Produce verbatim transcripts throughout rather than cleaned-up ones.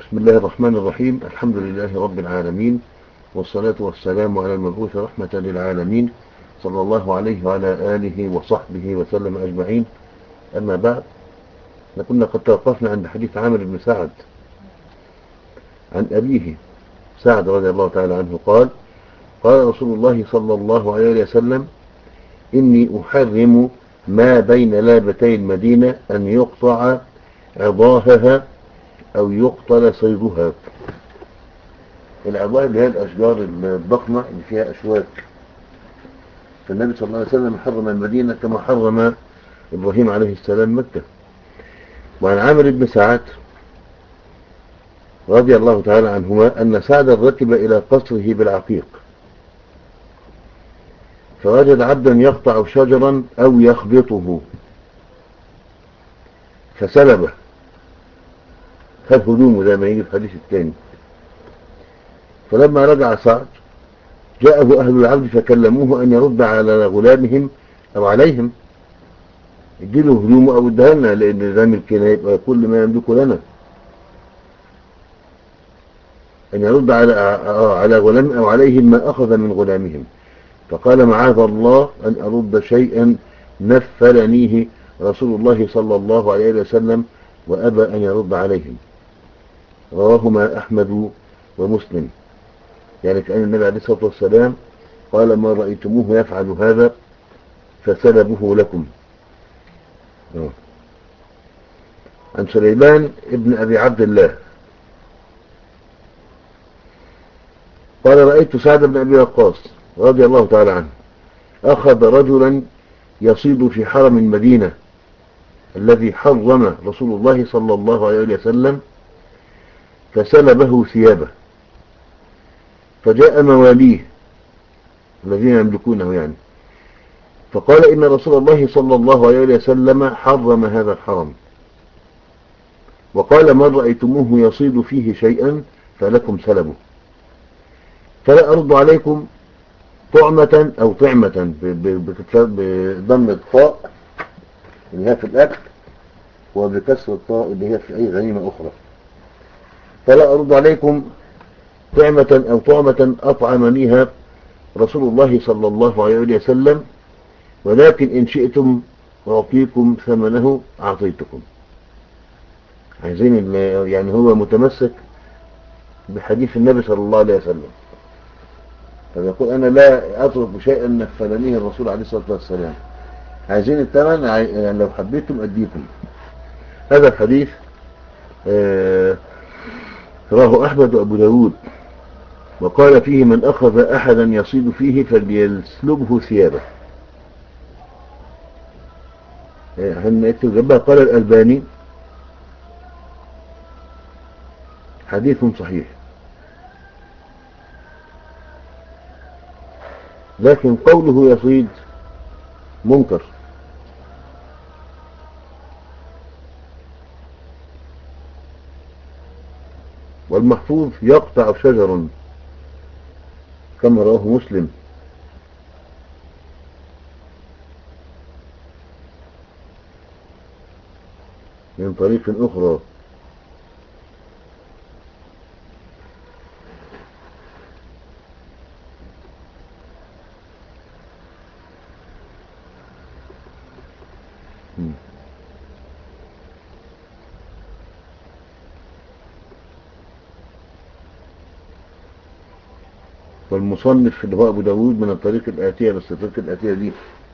بسم الله الرحمن الرحيم. الحمد لله رب العالمين، والصلاة والسلام على المبعوث رحمة للعالمين صلى الله عليه وعلى آله وصحبه وسلم أجمعين. أما بعد، لكنا قد توقفنا عند حديث عامر بن سعد عن أبيه سعد رضي الله تعالى عنه قال: قال رسول الله صلى الله عليه وسلم: إني أحرم ما بين لابتي المدينة أن يقطع عضاهها أو يقتل صيدها. العضاه اللي هي الأشجار الضخمة اللي فيها أشواك. فالنبي صلى الله عليه وسلم حرم المدينة كما حرم إبراهيم عليه السلام مكة. وعن عامر بن سعد رضي الله تعالى عنهما أن سعدا ركب إلى قصره بالعقيق، فوجد عبدا يقطع شجرا أو يخبطه فسلبه، خد هدومه زي ما يجي في الحديث الثاني. فلما رجع سعد جاءه أهل العبد فكلموه أن يرد على غلامهم أو عليهم، اديله هدومه أو اديها لنا، لأن ده ملكنا يبقى كل ما يملكه لنا. أن يرد على على غلام أو عليهم ما أخذ من غلامهم. فقال: معاذ الله أن أرد شيئا نفلنيه رسول الله صلى الله عليه وسلم، وأبى أن يرد عليهم. رواهما أحمد ومسلم. يعني كأن النبي عليه الصلاة والسلام قال: ما رأيتموه يفعل هذا فسلبه لكم. أوه. عن سليمان ابن أبي عبد الله قال: رأيت سعد بن أبي وقاص رضي الله تعالى عنه أخذ رجلا يصيد في حرم المدينة الذي حرم رسول الله صلى الله عليه وسلم، فسلبه ثيابه. فجاء مواليه الذين يملكونه يعني، فقال: إن رسول الله صلى الله عليه وسلم حرم هذا الحرم، وقال: من رأيتموه يصيد فيه شيئا فلكم سلبه، فلا أرد عليكم طعمة أو طعمة بضم الطاء اللي هي في الأكل، وبكسر الطاء اللي هي في أي غنيمة أخرى. فلا أرد عليكم طعمة أو طعمة أطعمنيها رسول الله صلى الله عليه وسلم، ولكن إن شئتم أعطيكم ثمنه أعطيتكم. عايزين يعني هو متمسك بحديث النبي صلى الله عليه وسلم، فيقول: أنا لا أترك شيئا نفلنيه الرسول عليه الصلاة والسلام، عايزين الثمن يعني لو حبيتم أديكم. هذا الحديث آه رواه أحمد وأبو داود، وقال فيه: من أخذ أحدا يصيد فيه فليسلبه ثيابه. قال الألباني: حديث صحيح، لكن قوله يصيد منكر. والمحفوظ يقطع شجرا كما رواه مسلم. من طريق أخرى. والمصنف اللي هو أبو داود من الطريق الآتية، بس الطريق الآتية دي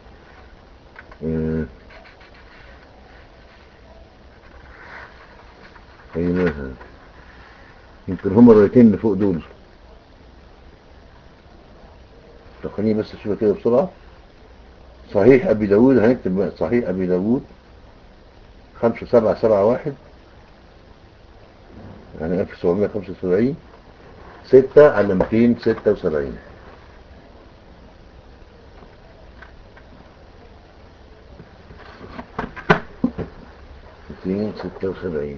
آه أيناها، يمكن هم الروايتين اللي فوق دول. تقنيه بس شوفها كده بسرعة. صحيح أبي داود، هنكتب بقى صحيح أبي داود خمسة سبعة سبعة واحد، يعني ألف وسبعمائة وخمسة وسبعين، ستة على مئتين وستة وسبعين. مئتين وستة وسبعين.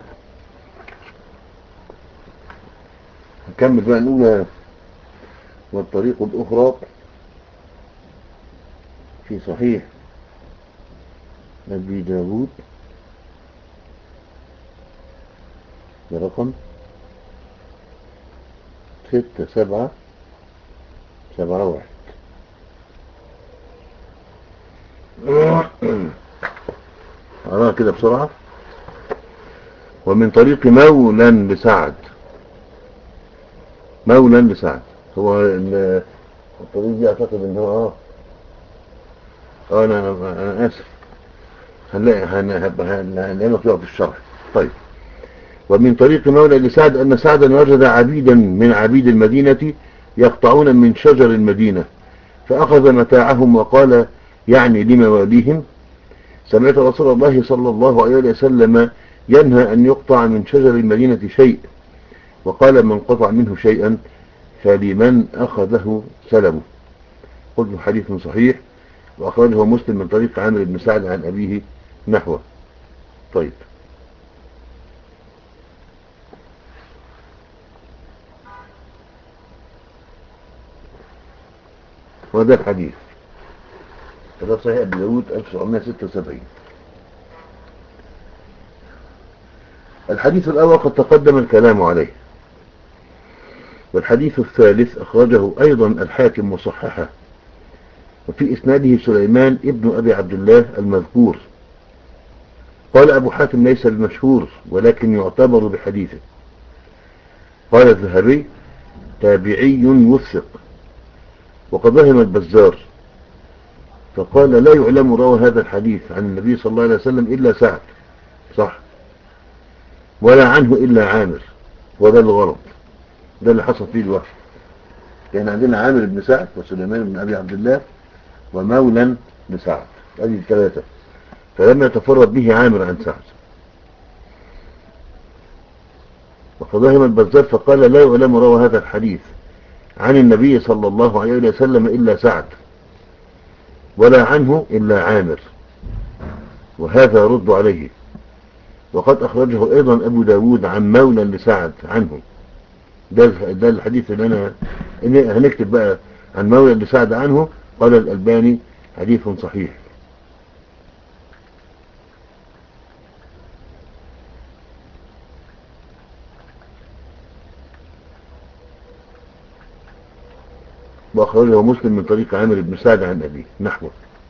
نكمل بقى نقول: والطريق الأخرى في صحيح أبي داود برقم ستة سبعة سبعة واحد. أراها كده بسرعة. ومن طريق مولى لسعد، مولى لسعد هو الطريق دي أعتقد إن هو آه آه أنا أنا آسف، هنلاقي هنلاقي مكتوب في الشرح. طيب. ومن طريق مولى لسعد أن سعدا وجد عبيدا من عبيد المدينة يقطعون من شجر المدينة، فأخذ متاعهم وقال يعني لمواليهم: سمعت رسول الله صلى الله عليه وسلم ينهى أن يقطع من شجر المدينة شيء، وقال: من قطع منه شيئا فلمن أخذه سلبه. قلت حديث صحيح، وأخرجه مسلم من طريق عامر بن سعد عن أبيه نحوه. طيب. وهذا الحديث هذا صحيح أبي داود ألف وسبعمائة وستة وسبعين. الحديث الأول قد تقدم الكلام عليه. والحديث الثالث أخرجه أيضا الحاكم وصححه، وفي إسناده سليمان ابن أبي عبد الله المذكور. قال أبو حاتم: ليس بمشهور، ولكن يعتبر بحديثه. قال الذهبي: تابعي وثق. وقد وهم البزار فقال: لا يعلم روى هذا الحديث عن النبي صلى الله عليه وسلم إلا سعد، صح، ولا عنه إلا عامر. وده الغرض، ده اللي حصل فيه الوحي. كان عندنا عامر بن سعد وسليمان بن أبي عبد الله ومولا لسعد، هذه الثلاثة، فلم يتفرد به عامر عن سعد. وقد وهم البزار فقال: لا يعلم روى هذا الحديث عن النبي صلى الله عليه وسلم إلا سعد، ولا عنه إلا عامر، وهذا رد عليه. وقد أخرجه أيضا أبو داود عن مولى لسعد عنه. ده, ده الحديث اللي أنا هنكتب بقى عن مولى لسعد عنه. قال الألباني: حديث صحيح. وأخرجه مسلم من طريق عامر بن سعد عن أبيه نحوه.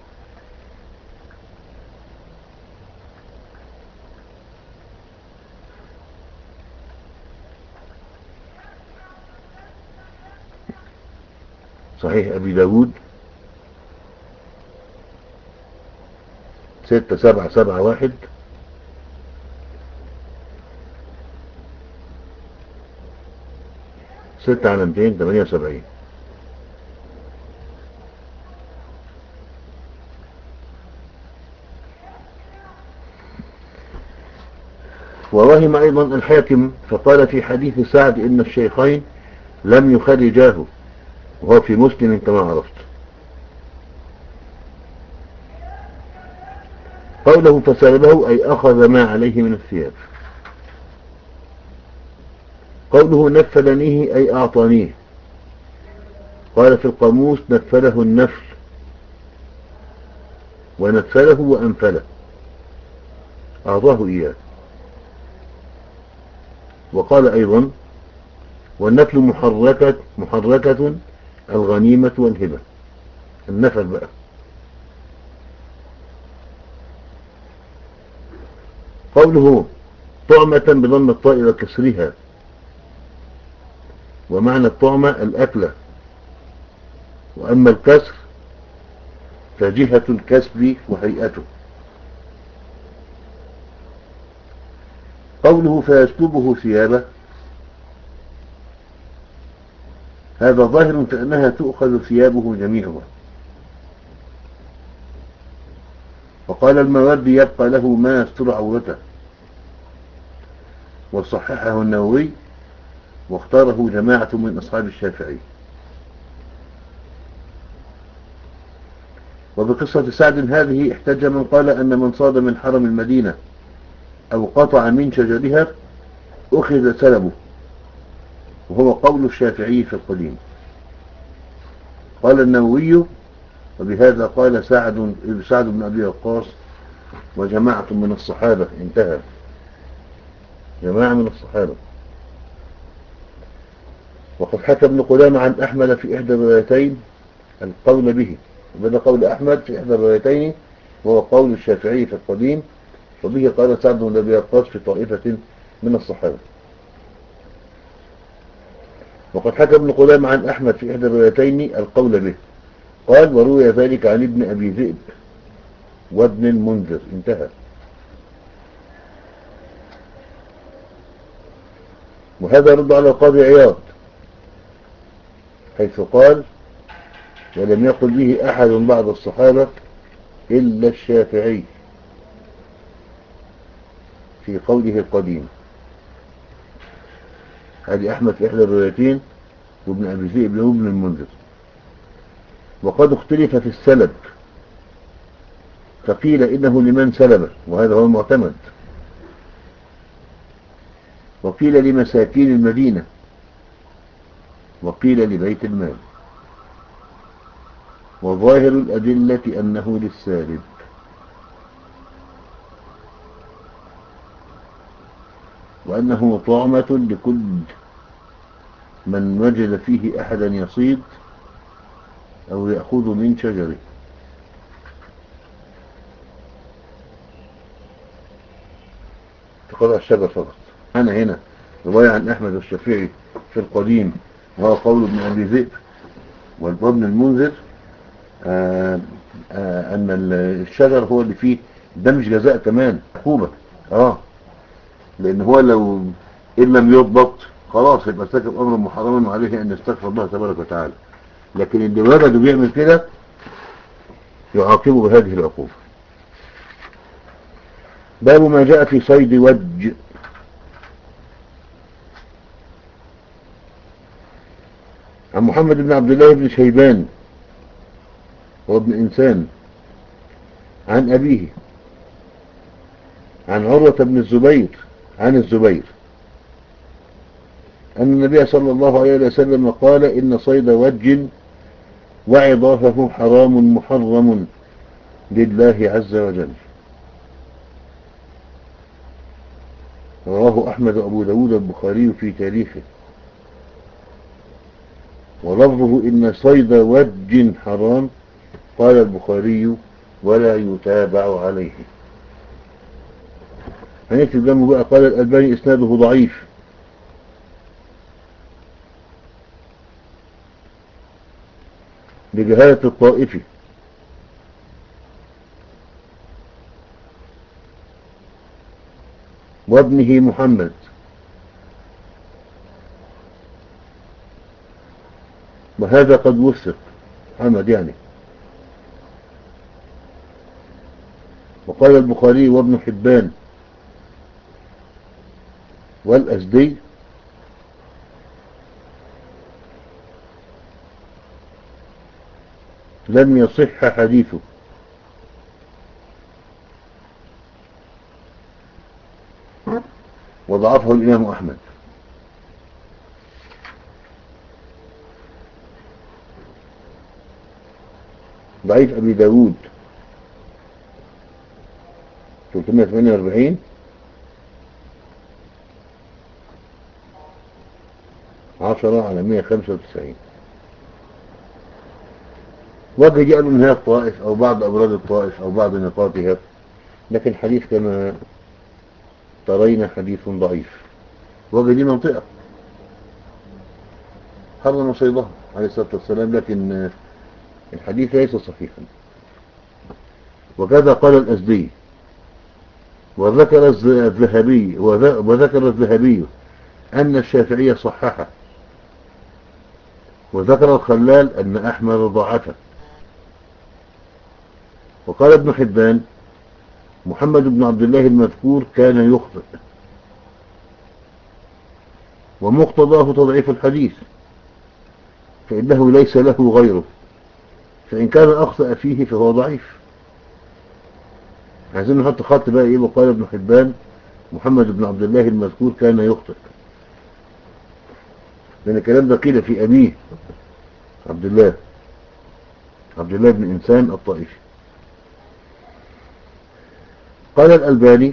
صحيح أبي داود ستة سبعة سبعة واحد. ستة على مئتين ثمانية وسبعين. ووهم أيضا الحاكم فقال في حديث سعد إن الشيخين لم يخرجاه، وهو في مسلم كما عرفت. قوله فسلبه أي أخذ ما عليه من الثياب. قوله نفلنيه أي أعطانيه. قال في القاموس: نفله النفل، ونفله وأنفله، أعطاه إياه. وقال أيضا: والنفل محركة, محركة الغنيمة والهبة. النفل بقى. قوله طعمة بضم الطاء وكسرها، ومعنى الطعمة الأكلة، وأما الكسر فجهة الكسب وهيئته. قوله فيسلبه ثيابه، هذا ظاهر كأنها تؤخذ ثيابه جميعها. وقال الماوردي: يبقى له ما يستر عورته. وصححه النووي واختاره جماعة من أصحاب الشافعي. وبقصة سعد هذه احتج من قال أن من صاد من حرم المدينة أو قطع من شجرها أخذ سلبه، وهو قول الشافعي في القديم. قال النووي وبهذا قال سعد سعد بن أبي وقاص وجماعة من الصحابة. انتهى. جماعة من الصحابة. وقد حكى ابن قدامة عن أحمد في إحدى الروايتين القول به، وبدأ قول أحمد في إحدى الروايتين وهو قول الشافعي في القديم، وبه قال سعد بن أبي وقاص في طائفة من الصحابة. وقد حكى ابن قدامة عن أحمد في إحدى الروايتين القول به، قال وروي ذلك عن ابن أبي ذئب وابن المنذر. انتهى. وهذا رد على القاضي عياض حيث قال ولم يقل به أحد بعد الصحابة إلا الشافعي في قوله القديم. هذه أحمد في إحدى الروايتين وابن أبي ذئب وابن المنذر. وقد اختلف في السلب، فقيل إنه لمن سلبه وهذا هو المعتمد، وقيل لمساكين المدينة، وقيل لبيت المال، وظاهر الأدلة أنه للسالب. وأنه طعمة لكل من وجد فيه أحدا يصيد أو يأخذ من شجره. تقطع الشجر فقط. أنا هنا رواية عن أحمد والشافعي في القديم وهو قول ابن أبي ذئب والابن المنذر آآ آآ أن الشجر هو اللي فيه، ده مش جزاء كمان عقوبة. اه لأن هو لو إن لم يضبط خلاص يبقى ارتكب أمر محرم وعليه أن يستغفر الله تبارك وتعالى، لكن اللي ولده بيعمل كده يعاقبه بهذه العقوبة. باب ما جاء في صيد وج. عن محمد بن عبد الله بن شيبان وابن إنسان عن أبيه عن عروة بن الزبير عن الزبير أن النبي صلى الله عليه وسلم قال إن صيد وج وعظافه حرام محرم لله عز وجل. رواه أحمد وأبو داود البخاري في تاريخه. ولفظه إن صيد وج حرام قال البخاري ولا يتابع عليه. هنكتب جنبه بقى قال الألباني إسناده ضعيف. لجهالة الطائفي وابنه محمد وهذا قد وثق محمد يعني. وقال البخاري وابن حبان والأزدي لم يصح حديثه. وضعفه الإمام أحمد. ضعيف أبي داود ثلاثمائة وثمانية وأربعين عشرة على مئة وخمسة وتسعين. وجه جاء من هذا الطائف أو بعض أبراج الطائف أو بعض نقاطها، لكن حديث كما ترين حديث ضعيف. وجه دي منطقة حرم صيدها عليه الصلاة والسلام، لكن الحديث ليس صحيحا. وكذا قال الأزدي. وذكر الذهبي وذكر الذهبي أن الشافعية صححه، وذكر الخلال أن أحمد ضعفه. وقال ابن حبان محمد بن عبد الله المذكور كان يخطئ، ومقتضاه تضعيف الحديث فإنه ليس له غيره، فإن كان أخطأ فيه فهو ضعيف. عايزين نحط خط بقى إيه. وقال ابن حبان محمد بن عبد الله المذكور كان يخطئ، لأن الكلام ده قيل في أبيه عبد الله، عبد الله بن إنسان الطائفي. قال الألباني: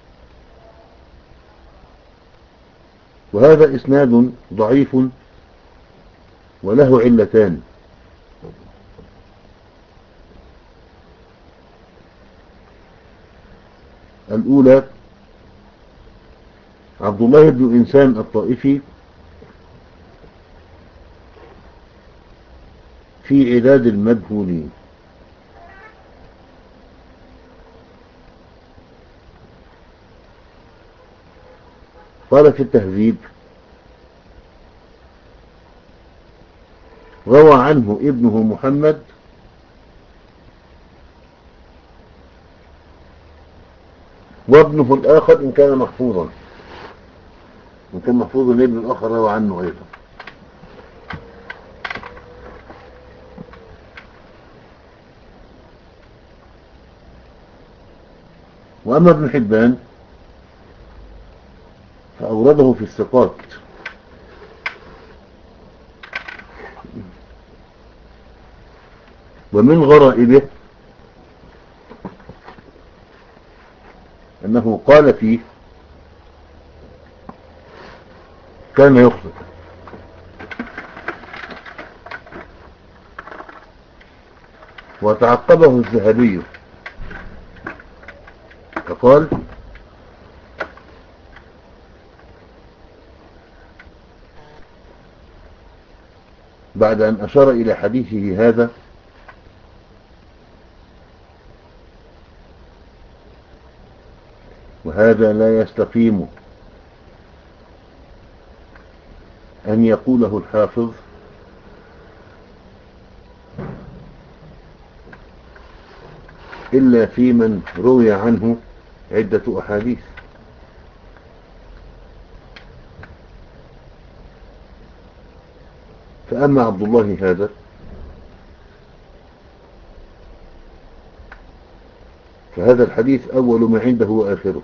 وهذا إسناد ضعيف وله علتان. الأولى: عبد الله بن إنسان الطائفي في عداد المجهولين. قال في التهذيب: روى عنه ابنه محمد وابنه الآخر إن كان محفوظا، إن كان محفوظا الابن الآخر روى عنه أيضا. وأما ابن حبان فأورده في الثقات، ومن غرائبه أنه قال فيه: كان يخطئ. وتعقبه الذهبي فقال: بعد أن أشار إلى حديثه هذا: وهذا لا يستقيم أن يقوله الحافظ إلا في من روي عنه عدة أحاديث. فأما عبد الله هذا فهذا الحديث أول ما عنده وآخره،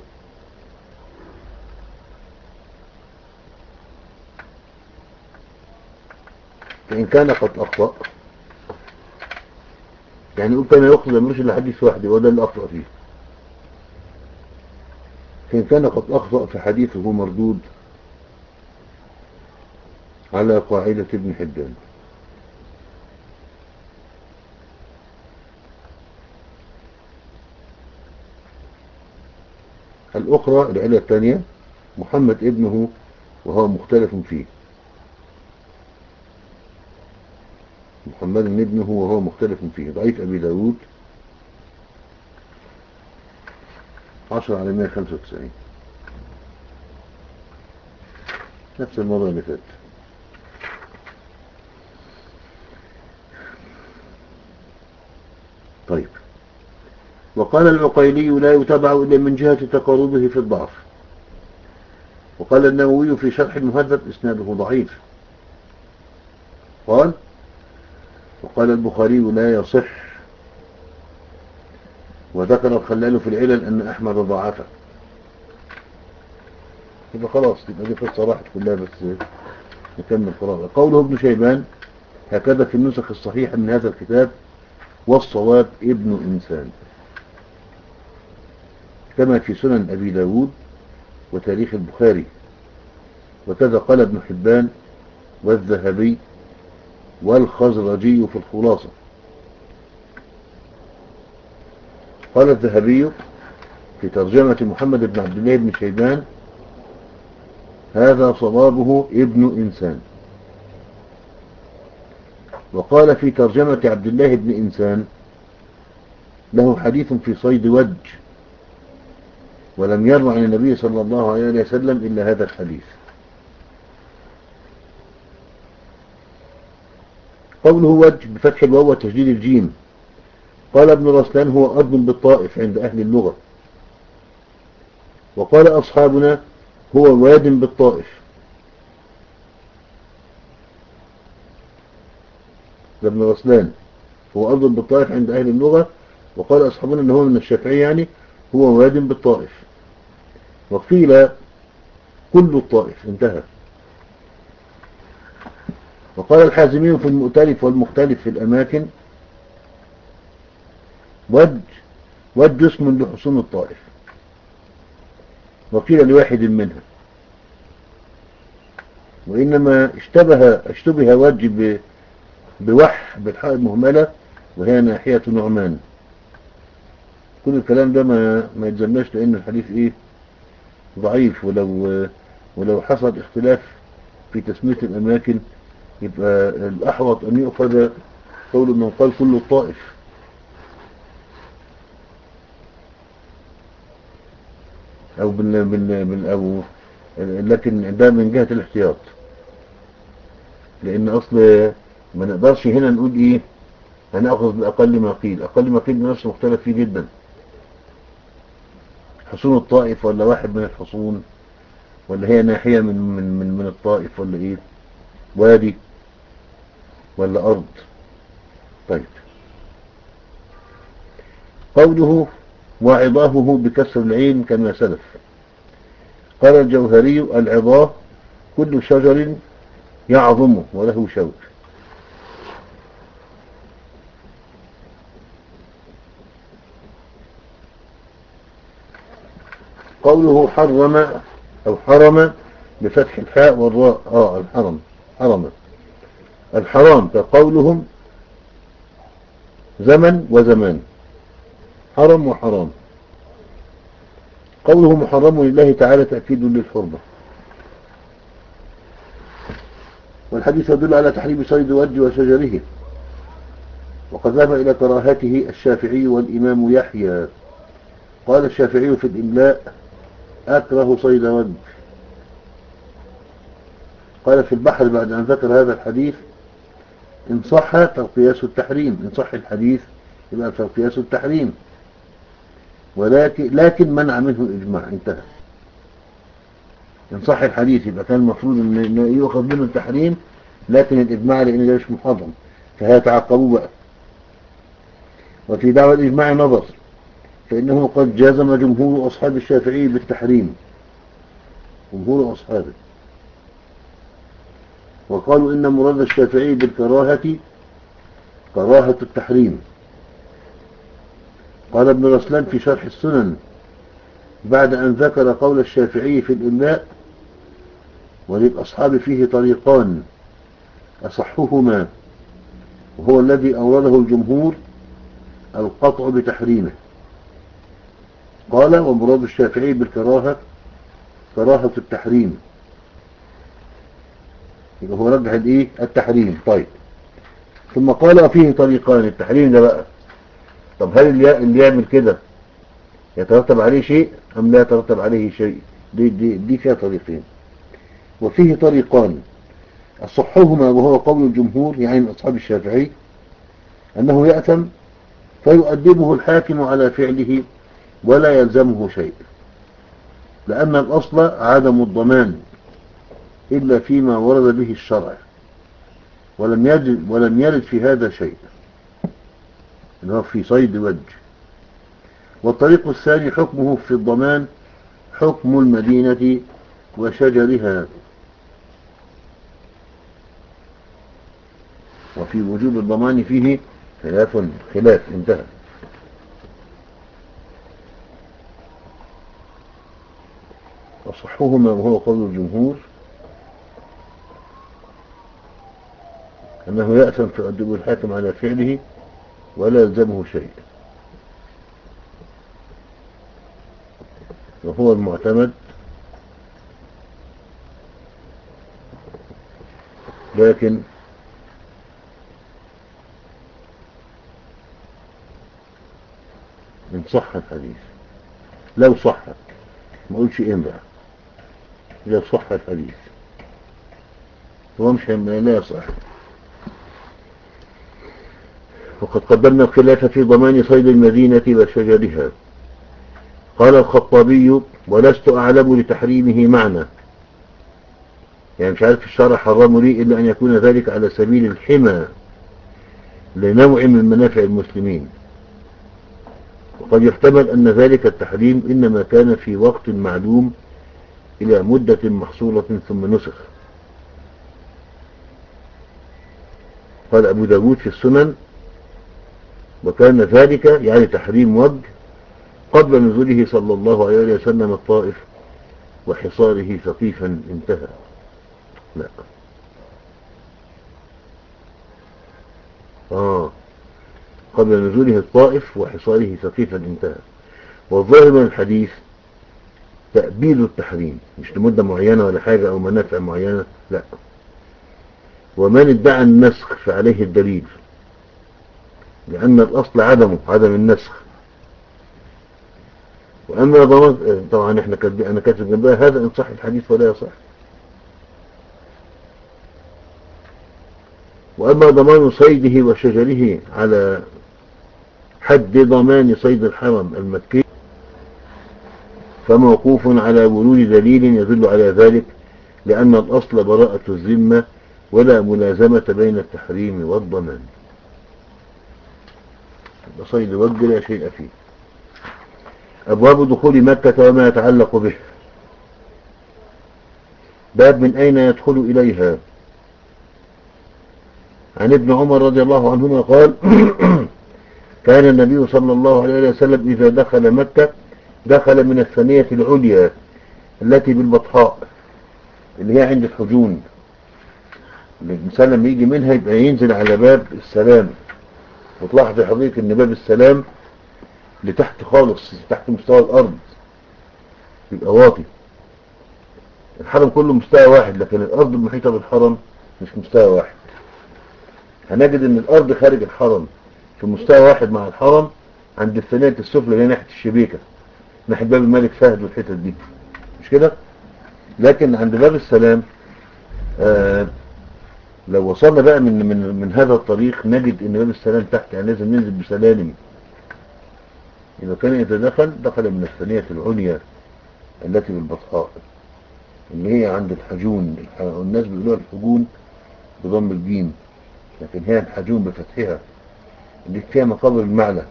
فإن كان قد أخطأ، يعني يقول كان يقصد مش الحديث واحد وده اللي أخطأ فيه، فإن كان قد أخطأ فحديثه مردود على قاعدة ابن حبان. الأخرى العلة الثانية: محمد ابنه وهو مختلف فيه. محمد ابنه وهو مختلف فيه ضعيف أبي داود عشرة على مئة وخمسة وتسعين، نفس الموضوع اللي فات. طيب. وقال العقيلي: لا يتبع إلا من جهة تقاربه في الضعف. وقال النووي في شرح المهذب: إسناده ضعيف. قال: وقال البخاري: لا يصح. وذكر الخلال في العلل أن أحمد ضعفه. يبقى خلاص، يبقى دي قصة راحت كلها، بس نكمل قراءة. قوله ابن شيبان هكذا في النسخ الصحيحة من هذا الكتاب، والصواب ابن إنسان، كما في سنن أبي داود وتاريخ البخاري. وكذا قال ابن حبان والذهبي والخزرجي في الخلاصة. قال الذهبي في ترجمة محمد بن عبد الله بن شيبان: هذا صوابه ابن إنسان. وقال في ترجمة عبد الله بن إنسان: له حديث في صيد وج، ولم يروى عن النبي صلى الله عليه وسلم إلا هذا الحديث. قوله وج بفتح الواو وتشديد الجيم. قال ابن رسلان: هو أرض بالطائف عند أهل اللغة. وقال أصحابنا: هو واد بالطائف. ده ابن رسلان: هو أرض بالطائف عند أهل اللغة. وقال أصحابنا أنه من الشافعي، يعني هو واد بالطائف. وقيل كل الطائف، انتهى. وقال الحازمي في المؤتلف والمختلف في الأماكن: ود ود اسم لحصون الطائف، وقيل لواحد منها، وإنما اشتبه اشتبه ود ب- بوح بالحاء المهملة وهي ناحية نعمان. كل الكلام ده ما ما يتزمناش، لأن الحديث إيه ضعيف، ولو ولو حصل اختلاف في تسمية الأماكن يبقى الأحوط أن يؤخذ قول من قال كل الطائف، أو بال بال بال أو لكن ده من جهة الاحتياط، لأن أصل ما نقدرش هنا نقول إيه هنأخذ بأقل ما قيل. أقل ما قيل بنفسه مختلف فيه جدا، حصون الطائف ولا واحد من الحصون، ولا هي ناحية من من من, من الطائف، ولا إيه وادي ولا أرض. طيب، قوله وعظاهه بكسر العين كما سلف. قال الجوهري العظاه كل شجر يعظمه وله شوك. قوله حرم أو حرم بفتح الحاء والراء، آه الحرم حرم الحرام، كقولهم زمن وزمان، حرم وحرام. قوله محرم لله تعالى تأكيد للحرمة، والحديث يدل على تحريم صيد ود وشجره، وقد ذهب إلى كراهته الشافعي والإمام يحيى. قال الشافعي في الإملاء أكره صيد ود. قال في البحر بعد أن ذكر هذا الحديث إن صح فالقياس التحريم، إن صح الحديث يبقى فالقياس التحريم، ولكن لكن منع منه الإجماع، انتهى. إن صح الحديث يبقى كان المفروض أن يؤخذ منه التحريم، لكن الإجماع لأن ده مش محرم فهيتعقبوا بقى. وفي دعوى الإجماع نظر، فإنه قد جازم جمهور أصحاب الشافعي بالتحريم، جمهور أصحابه، وقالوا إن مراد الشافعي بالكراهة كراهة التحريم. قال ابن رسلان في شرح السنن بعد أن ذكر قول الشافعي في الإملاء وللأصحاب فيه طريقان أصحهما وهو الذي أورده الجمهور القطع بتحريمه. قال ومراد الشافعي بالكراهة كراهة التحريم، يبقى هو رجح الايه التحريم. طيب، ثم قال فيه طريقان، التحريم ده بقى طب هل اللي اللي يعمل كده يترتب عليه شيء أم لا يترتب عليه شيء؟ دي, دي, دي فيها طريقين. وفيه طريقان أصحهما وهو قول الجمهور يعني من أصحاب الشافعي أنه يأثم فيؤدبه الحاكم على فعله ولا يلزمه شيء، لأن الأصل عدم الضمان إلا فيما ورد به الشرع، ولم يرد, ولم يرد في هذا شيء اللي هو في صيد وجه. والطريق الثاني حكمه في الضمان حكم المدينة وشجرها، وفي وجوب الضمان فيه خلاف خلاف انتهى. وصحهما وهو قول الجمهور أنه يأثم فيؤدب الحاكم على فعله ولا يلزمه شيء، وهو المعتمد، لكن إن صح الحديث، لو صح، ما قلش إيه بقى، لو صح الحديث هو مش لا يصح. وقد قدمنا الخلاف في ضمان صيد المدينة وشجرها. قال الخطابي ولست أعلم لتحريمه معنى، يعني مش عارف الشرع حرمه لي إلا أن يكون ذلك على سبيل الحمى لنوع من منافع المسلمين، وقد يحتمل أن ذلك التحريم إنما كان في وقت معلوم إلى مدة محصورة ثم نسخ. قال أبو داود في السنن وكان ذلك يعني تحريم وجه قبل نزوله صلى الله عليه وسلم الطائف وحصاره ثقيفا انتهى. لا آه قبل نزوله الطائف وحصاره ثقيفا انتهى. والظاهر من الحديث تأبيد التحريم، مش لمدة معينة ولا حاجة أو منافع معينة، لا. ومن ادعى النسخ فعليه الدليل، لأن الأصل عدمه عدم النسخ. وأما ضمان، طبعا احنا كاتب أنا كاتب جنبها هذا إن صح الحديث ولا يصح. وأما ضمان صيده وشجره على حد ضمان صيد الحرم المكي فموقوف على ورود دليل يدل على ذلك، لأن الأصل براءة الذمة ولا ملازمة بين التحريم والضمان. صيد وجه لا شيء فيه. أبواب دخول مكة وما يتعلق به. باب من أين يدخل إليها. عن ابن عمر رضي الله عنهما قال كان النبي صلى الله عليه وسلم إذا دخل مكة دخل من الثانية العليا التي بالبطحاء اللي هي عند الحجون. الإنسان لما يجي منها يبقى ينزل على باب السلام، وتلاحظ يا حضرتك ان باب السلام لتحت خالص، تحت مستوى الأرض، يبقى واطي. الحرم كله مستوى واحد، لكن الأرض المحيطة بالحرم مش مستوى واحد. هنجد ان الأرض خارج الحرم في مستوى واحد مع الحرم عند الثانية السفلى اللي ناحية الشبيكة، ناحية باب الملك فهد والحتت دي، مش كده؟ لكن عند باب السلام آه لو وصلنا بقى من من من هذا الطريق نجد ان باب السلام تحت، يعني لازم ننزل بسلالم. إذا كان يتدخل دخل من الثانية العليا التي بالبطحاء اللي هي عند الحجون. الناس بيقولوها الحجون بضم الجيم، لكن هي الحجون بفتحها اللي فيها مقابر المعلى.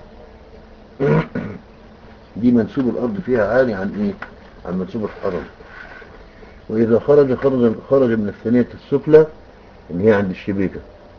دي منسوب الأرض فيها عالي عن إيه؟ عن منسوب الحرم. وإذا خرج خرج خرج من الثانية السفلى اللي هي عند الشبيكة،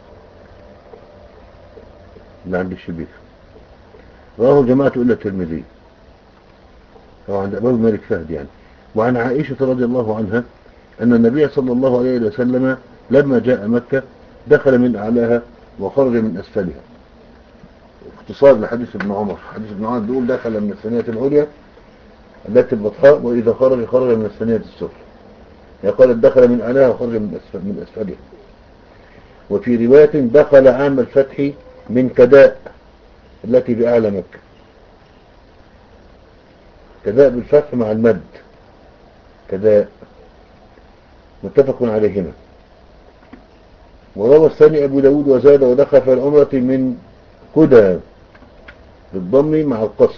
اللي عند الشبيكة. رواه جماعة إلا الترمذي، أو عند أبو مالك فهد يعني. وعن عائشة رضي الله عنها أن النبي صلى الله عليه وسلم لما جاء مكة دخل من أعلاها وخرج من أسفلها. اختصار لحديث ابن عمر. حديث ابن عمر بيقول دخل من الثانية العليا التي البطحاء، وإذا خرج خرج من الثانية السفلى. يقال دخل من أعلاها وخرج من أسفل من أسفلها. وفي رواية دخل عام الفتح من كداء التي بأعلى مكة. كداء بالفتح مع المد، كداء، متفق عليهما. وروى الثاني أبو داود وزاد ودخل في العمرة من كدى بالضم مع القصر.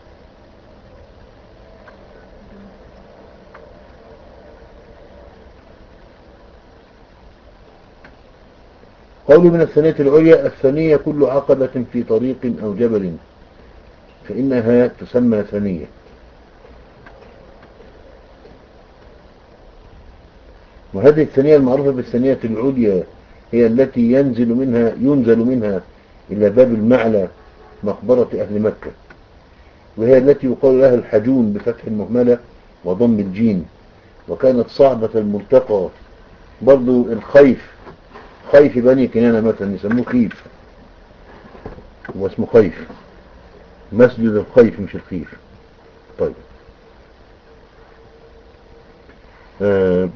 قولوا من الثانية العليا الثانية كل عقبة في طريق أو جبل فإنها تسمى ثانية. وهذه الثانية المعروفة بالثانية العليا هي التي ينزل منها ينزل منها إلى باب المعلى مقبرة أهل مكة، وهي التي يقال لها الحجون بفتح المهملة وضم الجين. وكانت صعبة الملتقى. برضو الخيف، خيف بني كنانة مثلا يسموه خيف، هو اسمه خيف، مسجد الخيف مش الخيف. طيب آه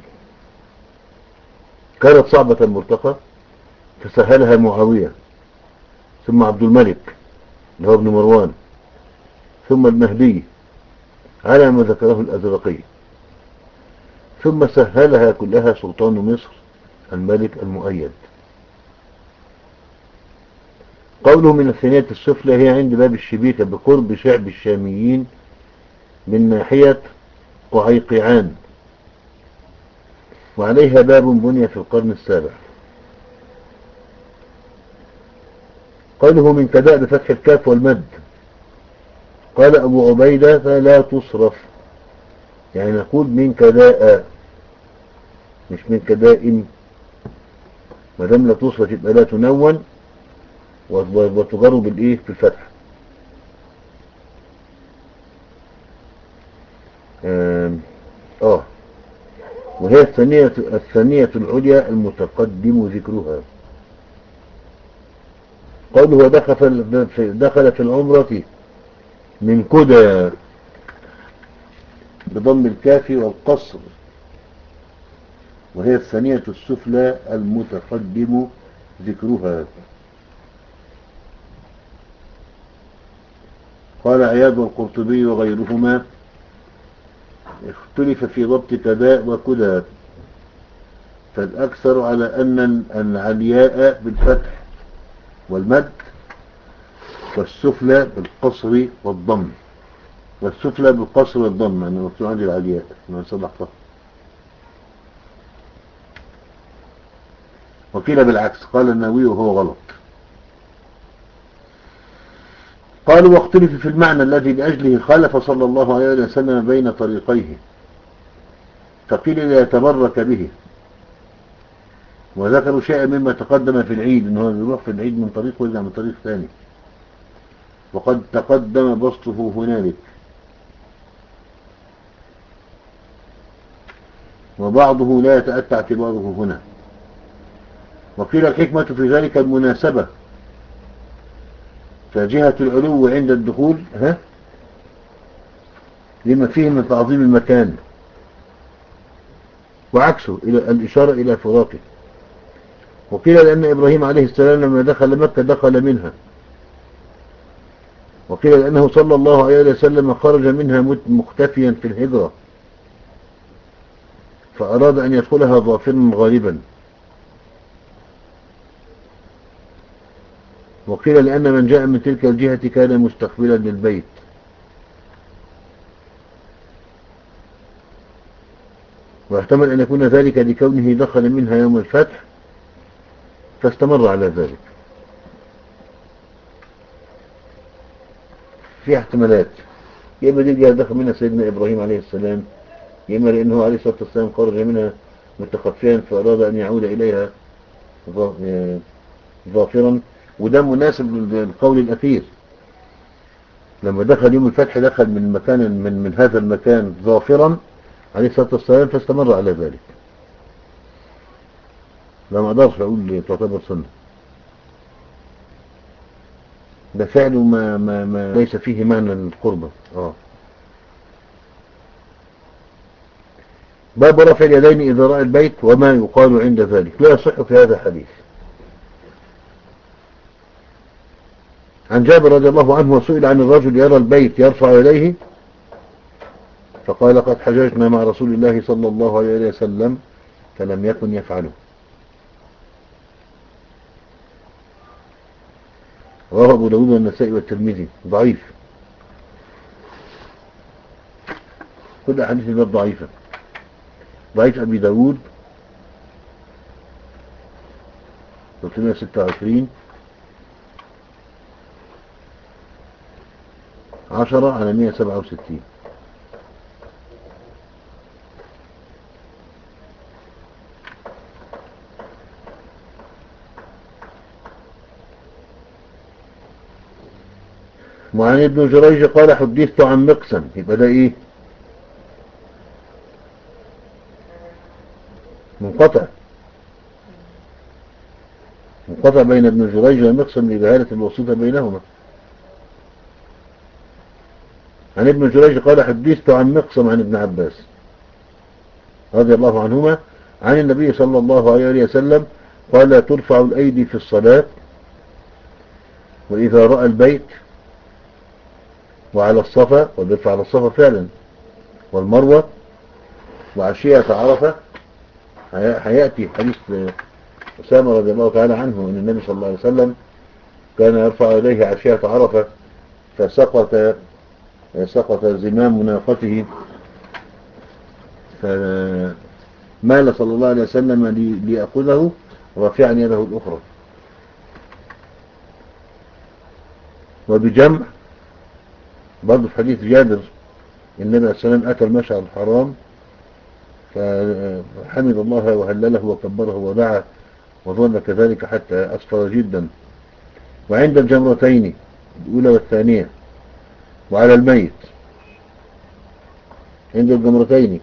كانت صعبة الملتقى فسهلها معاوية، ثم عبد الملك اللي هو ابن مروان، ثم المهدي على ما ذكره الأزرقي، ثم سهلها كلها سلطان مصر الملك المؤيد. قوله من الثانية السفلى هي عند باب الشبيكة بقرب شعب الشاميين من ناحية قعيقعان، وعليها باب بني في القرن السابع. قوله من كداء بفتح الكاف والمد، قال أبو عبيدة فلا تصرف، يعني نقول من كداء مش من كدائم. ما دام لا تصرف يبقى لا تنون، وتجر بالايه في الفتح. اه آه. وهي الثانية الثانية العليا المتقدم ذكرها. قوله دخل في دخل في العمرة من كدى بضم الكاف والقصر، وهي الثانية السفلى المتقدم ذكرها. قال عياض والقرطبي وغيرهما اختلف في ضبط كداء وكدى، فالأكثر على أن العلياء بالفتح والمد، والسفلى بالقصر والضم، والسفلى بالقصر والضم. أنا مكتوب عندي العلياء ما صدقتها. وقيل بالعكس، قال النووي وهو غلط. قالوا واختلف في المعنى الذي لأجله خالف صلى الله عليه وسلم بين طريقيه، فقيل لا يتبرك به، وذكروا شيئا مما تقدم في العيد، انه يروح في العيد من طريق ويرجع من طريق ثاني، وقد تقدم بسطه هنالك. وبعضه لا يتأتى اعتباره هنا. وقيل الحكمة في ذلك المناسبة، فجهة العلو عند الدخول ها لما فيه من تعظيم المكان، وعكسه إلى الإشارة إلى فراقه. وقيل لأن إبراهيم عليه السلام لما دخل مكة دخل منها. وقيل لأنه صلى الله عليه وسلم خرج منها مختفيا في الهجرة، فأراد أن يدخلها ظافرا غالبا. وقيل لأن من جاء من تلك الجهة كان مستقبلا للبيت. واحتمل أن يكون ذلك لكونه دخل منها يوم الفتح فاستمر على ذلك. في احتمالات، يا إما دي الجهة دخل منها سيدنا إبراهيم عليه السلام، يا إما لأنه عليه الصلاة والسلام خرج منها متخفيا فأراد أن يعود إليها ظافرا. وده مناسب للقول الأخير، لما دخل يوم الفتح دخل من مكان من من هذا المكان ظافرا عليه الصلاة والسلام فاستمر على ذلك. لا ما اقدرش اقول تعتبر سنة، ده فعل ما, ما, ما ليس فيه معنى القربة. اه باب رفع اليدين إذا رأى البيت وما يقال عند ذلك، لا يصح في هذا الحديث. عن جابر رضي الله عنه وسئل عن الرجل يرى البيت يرفع يديه فقال قد حججنا مع رسول الله صلى الله عليه وسلم فلم يكن يفعله. رواه أبو داود والنسائي والترمذي. ضعيف، كل أحاديث الباب ضعيفة. ضعيف أبي داود ثلاثمائة وستة وعشرين عشرة على مائة وسبعة وستين. وعن ابن جريج قال حدثت عن مقسم، يبقى ده ايه؟ منقطع منقطع بين ابن جريج ومقسم لجهالة الوسيطة بينهما. عن ابن جريج قال حدثت عن مقسم عن ابن عباس رضي الله عنهما عن النبي صلى الله عليه وسلم قال لا ترفع الأيدي في الصلاة وإذا رأى البيت وعلى الصفا، وبيرفع على الصفا فعلا، والمروة وعشية عرفة. هيأتي حديث أسامة رضي الله تعالى عنه أن النبي صلى الله عليه وسلم كان يرفع إليه عشية عرفة فسقط سقط زمام ناقته، فمال صلى الله عليه وسلم ليأخذه رافعا يده الأخرى. وبجمع برضو في حديث جابر النبي عليه السلام أتى المشعر الحرام فحمد الله وهلله وكبره ودعا وظل كذلك حتى أسفر جدا، وعند الجمرتين الأولى والثانية وعلى الميت. عند الجمرتين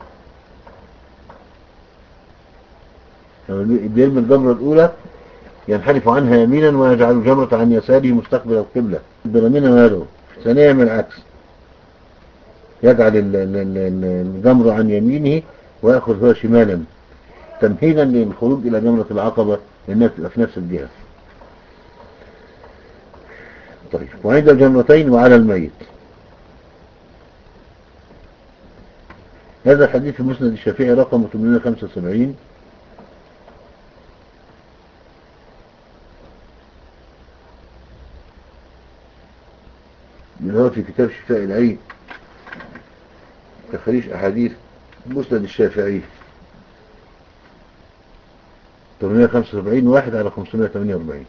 بيرمي الجمرة الأولى ينحرف عنها يمينا ويجعل الجمرة عن يساره مستقبل القبلة برمينا ويدعو. ثانية يعمل العكس، يجعل الجمرة عن يمينه ويأخذ هو شمالا تمهيدا للخروج إلى جمرة العقبة لأنها تبقى في نفس الجهة. طيب وعند الجمرتين وعلى الميت. هذا الحديث في مسند الشافعي رقم ثمانمائة وخمسة وسبعين. اللي هو في كتاب شفاء العين تخريج أحاديث مسند الشافعي ثمانمائة وخمسة وسبعين واحد على خمسمائة وثمانية وأربعين.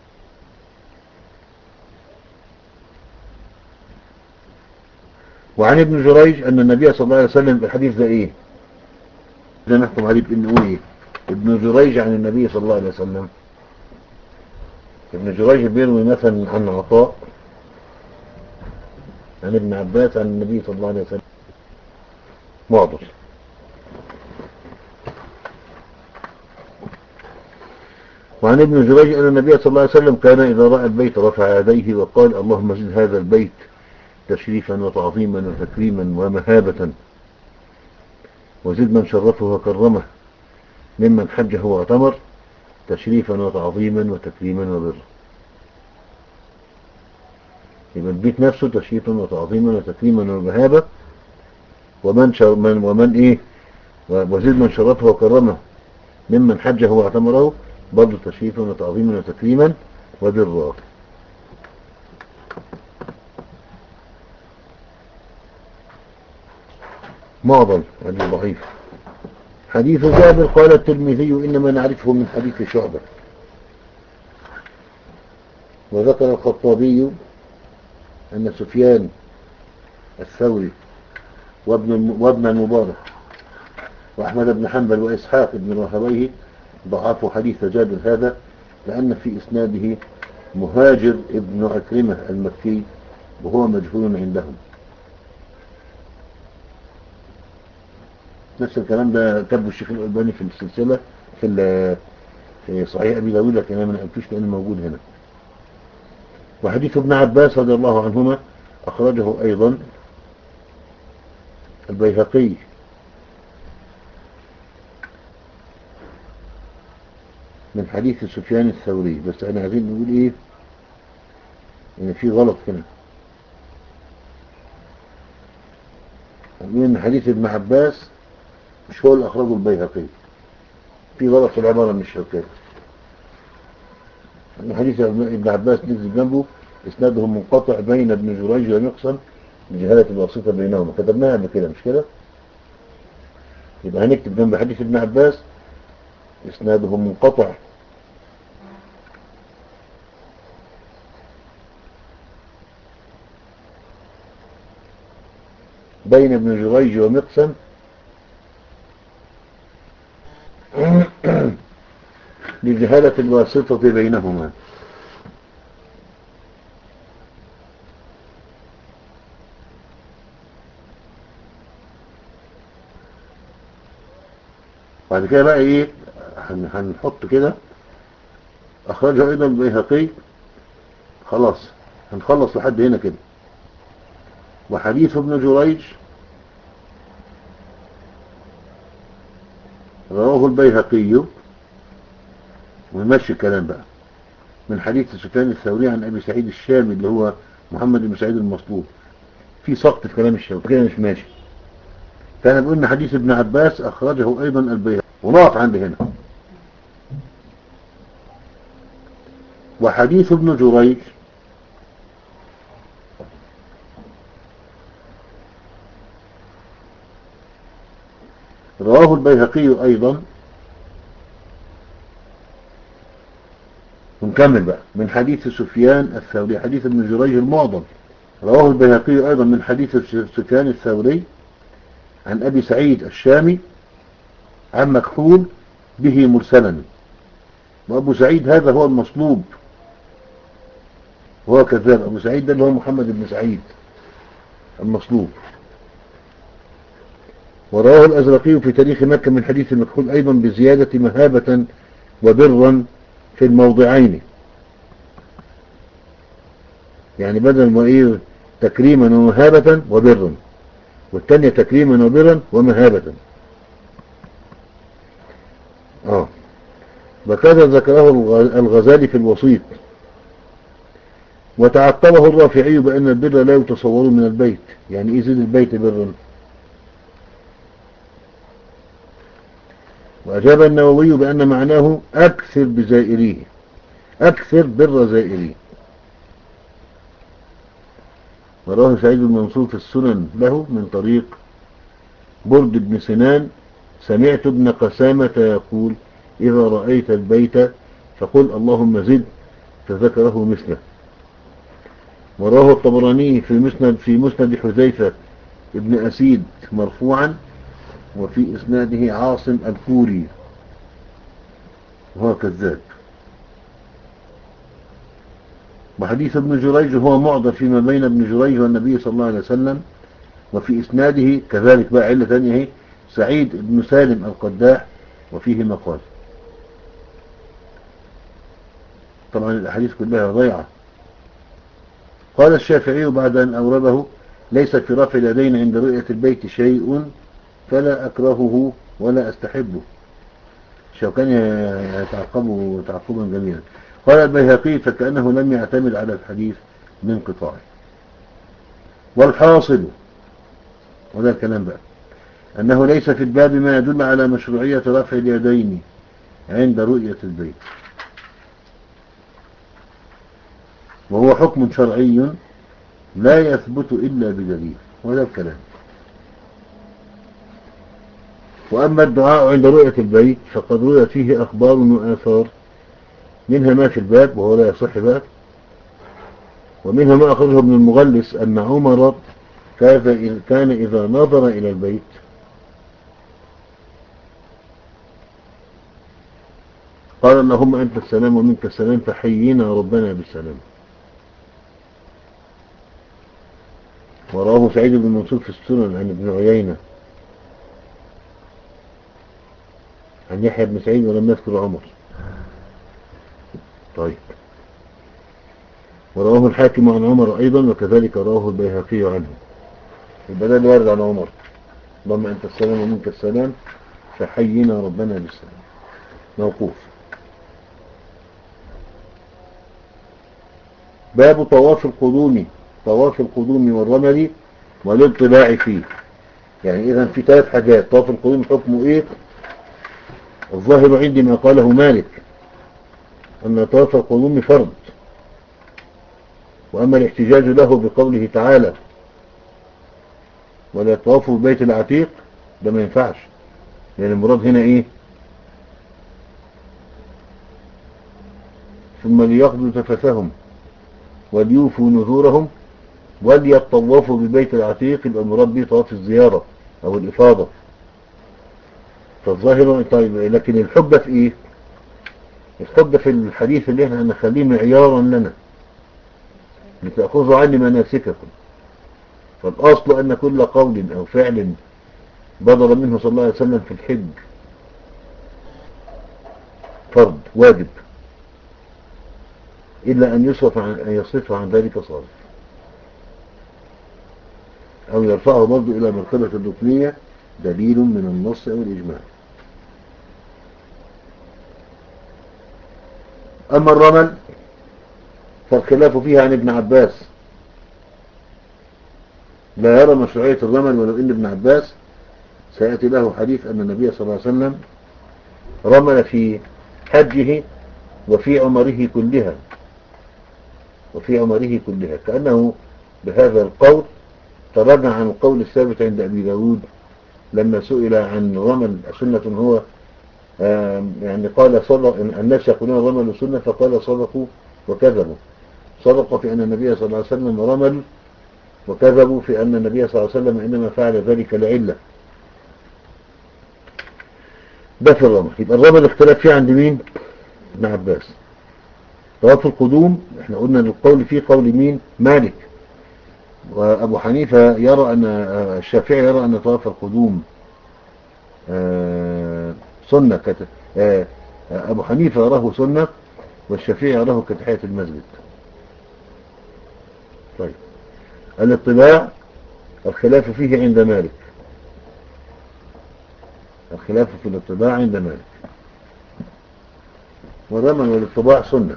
وعن ابن جريج أن النبي صلى الله عليه وسلم في الحديث ده إيه؟ ده نحكم عليه بأنه إيه؟ ابن جريج عن النبي صلى الله عليه وسلم. ابن جريج بيروي مثلا عن عطاء عن ابن عباس عن النبي صلى الله عليه وسلم معضل. وعن ابن جريج أن النبي صلى الله عليه وسلم كان إذا رأى البيت رفع يديه وقال اللهم زد هذا البيت تشريفا وتعظيما وتكريما ومهابة وزد من شرفه وكرمه ممن حجه واعتمر تشريفا وتعظيما وتكريما وبرا. يبقى البيت نفسه تشريفا وتعظيما وتكريما ومهابة ومن شر من ومن ايه وزد من شرفه وكرمه ممن حجه واعتمره برضه تشريفا وتعظيما وتكريما وبرا. معضل هذا ضعيف. حديث جابر قال الترمذي إنما نعرفه من حديث شعبة. وذكر الخطابي أن سفيان الثوري وابن, وابن المبارك وأحمد بن حنبل وإسحاق بن راهويه ضعفوا حديث جابر هذا لأن في إسناده مهاجر ابن عكرمة المكي وهو مجهول عندهم. نفس الكلام ده كتبه الشيخ الألباني في السلسلة في في صحيح أبي داود لكن أنا ما نقلتوش لأنه موجود هنا. وحديث ابن عباس رضي الله عنهما أخرجه أيضا البيهقي من حديث سفيان الثوري. بس أنا عايزين نقول إيه إن في غلط هنا. نقول إن حديث ابن عباس مش هو اللي أخرجه البيهقي، في غلط في العبارة من الشركات. أن حديث ابن عباس نزل جنبه إسناده منقطع بين ابن جريج ومقسم لجهالة الواسطة بينهما. كتبناها قبل كده مش كده؟ يبقى هنكتب جنب حديث ابن عباس إسناده منقطع بين ابن جريج ومقسم لجهالة الواسطة بينهما. بعد كده بقى ايه هنحط كده اخرجه ايضا البيهقي. خلاص هنخلص لحد هنا كده. وحديث ابن جريج رواه البيهقي ونمشي الكلام بقى من حديث سفيان الثوري عن ابي سعيد الشامي اللي هو محمد بن سعيد المصلوب. في سقط في كلام الشافعي كده مش ماشي. فانا بقول ان حديث ابن عباس اخرجه ايضا البيهقي ونقف عند هنا. وحديث ابن جريج رواه البيهقي ايضا. ونكمل بقى من حديث سفيان الثوري. حديث ابن جريج المعضل رواه البيهقي ايضا من حديث سفيان الثوري عن ابي سعيد الشامي عن مكحول به مرسلا. وابو سعيد هذا هو المصلوب وهو كذاب. أبو سعيد ده اللي هو محمد بن سعيد المصلوب. ورواه الأزرقي في تاريخ مكة من حديث المكحول أيضا بزيادة مهابة وبرا في الموضعين، يعني بدل ما إيه تكريما ومهابة وبرا، والثانية تكريما وبرا ومهابة. آه وكذا ذكره الغزالي في الوسيط. وتعقبه الرافعي بأن البر لا يتصور من البيت. يعني إيه زيد البيت برا؟ وأجاب النووي بأن معناه أكثر بزائريه، أكثر بر زائريه. وراه سعيد بن منصور في السنن له من طريق برد بن سنان: سمعت ابن قسامة يقول: إذا رأيت البيت فقل اللهم زد، فذكره مثله. وراه الطبراني في مسند في مسند حذيفة ابن أسيد مرفوعا، وفي إسناده عاصم الكوري وهو كذاب. وحديث ابن جريج هو معضل فيما بين ابن جريج والنبي صلى الله عليه وسلم، وفي إسناده كذلك بقى علة ثانية هي سعيد بن سالم القداح، وفيه مقال. طبعا الأحاديث كلها ضيعة. قال الشافعي بعد أن أورده: ليس في رفع اليدين عند رؤية البيت شيء فلا أكرهه ولا أستحبه. شوكان يتعقبه تعقبا جميلا. قال البيهقي: فكأنه لم يعتمد على الحديث من قطاعه. والحاصل، وده الكلام بقى، أنه ليس في الباب ما يدل على مشروعية رفع اليدين عند رؤية البيت، وهو حكم شرعي لا يثبت إلا بدليل. وده الكلام. وأما الدعاء عند رؤية البيت فقد رؤيت فيه أخبار وآثار، منها ما في الباب وهو لا يصح باب، ومنها ما أخرجه ابن المغلس أن عمر كان إذا نظر إلى البيت قال: اللهم أنت السلام ومنك السلام فحيينا ربنا بالسلام. وراه سعيد بن منصور في السنن عن ابن عيينة عن يحيى بن سعيد ولم يذكر عمر. طيب. وراه الحاكم عن عمر أيضا، وكذلك راه البيهقي عنه. البدل وارد عن عمر: اللهم أنت السلام ومنك السلام فحيينا ربنا بالسلام. موقوف. باب طواف القدوم، طواف القدوم والرمل والاطلاع فيه. يعني إذا في ثلاث حاجات. طواف القدوم حكمه إيه؟ الظاهر عندي ما قاله مالك أن طواف القدوم فرض، وأما الاحتجاج له بقوله تعالى: ولا طوافوا ببيت العتيق، ده ما ينفعش، لأن المراد هنا إيه؟ ثم ليقضوا تفثهم وليوفوا نذورهم وليطوفوا ببيت العتيق، يبقى المراد به طواف الزيارة أو الإفاضة. فالظاهر. طيب، لكن الحجة في إيه؟ الحجة في الحديث اللي احنا هنخليه معيارا لنا: لتأخذوا عني مناسككم. فالأصل أن كل قول أو فعل بدر منه صلى الله عليه وسلم في الحج فرض واجب، إلا أن يصرف عن أن يصرف عن ذلك صارف، أو يرفعه برضه إلى مرتبة الركنية دليل من النص أو الإجماع. أما الرمل فالخلاف فيها عن ابن عباس، لا يرى مشروعية الرمل، ولو إن ابن عباس سيأتي له حديث أن النبي صلى الله عليه وسلم رمل في حجه وفي عمره كلها، وفي عمره كلها، كأنه بهذا القول تراجع عن القول الثابت عند أبي داود لما سئل عن رمل سنة هو يعني قال صدق الناس يقولون رمل سنة، فقال صدقوا وكذبوا. صدقوا في أن النبي صلى الله عليه وسلم رمل، وكذبوا في أن النبي صلى الله عليه وسلم إنما فعل ذلك لعلة. ده في الرمل. يبقى الرمل اختلاف فيه عند مين؟ ابن عباس. طواف القدوم احنا قلنا القول فيه قول مين؟ مالك. وأبو حنيفة يرى أن الشافعي يرى أن طواف القدوم سنة كت... أبو حنيفة يراه سنة، والشافعي يراه كتحية المسجد. طيب الاطلاع الخلاف فيه عند مالك، الخلاف في الاطلاع عند مالك، والرمل والاطباع سنة.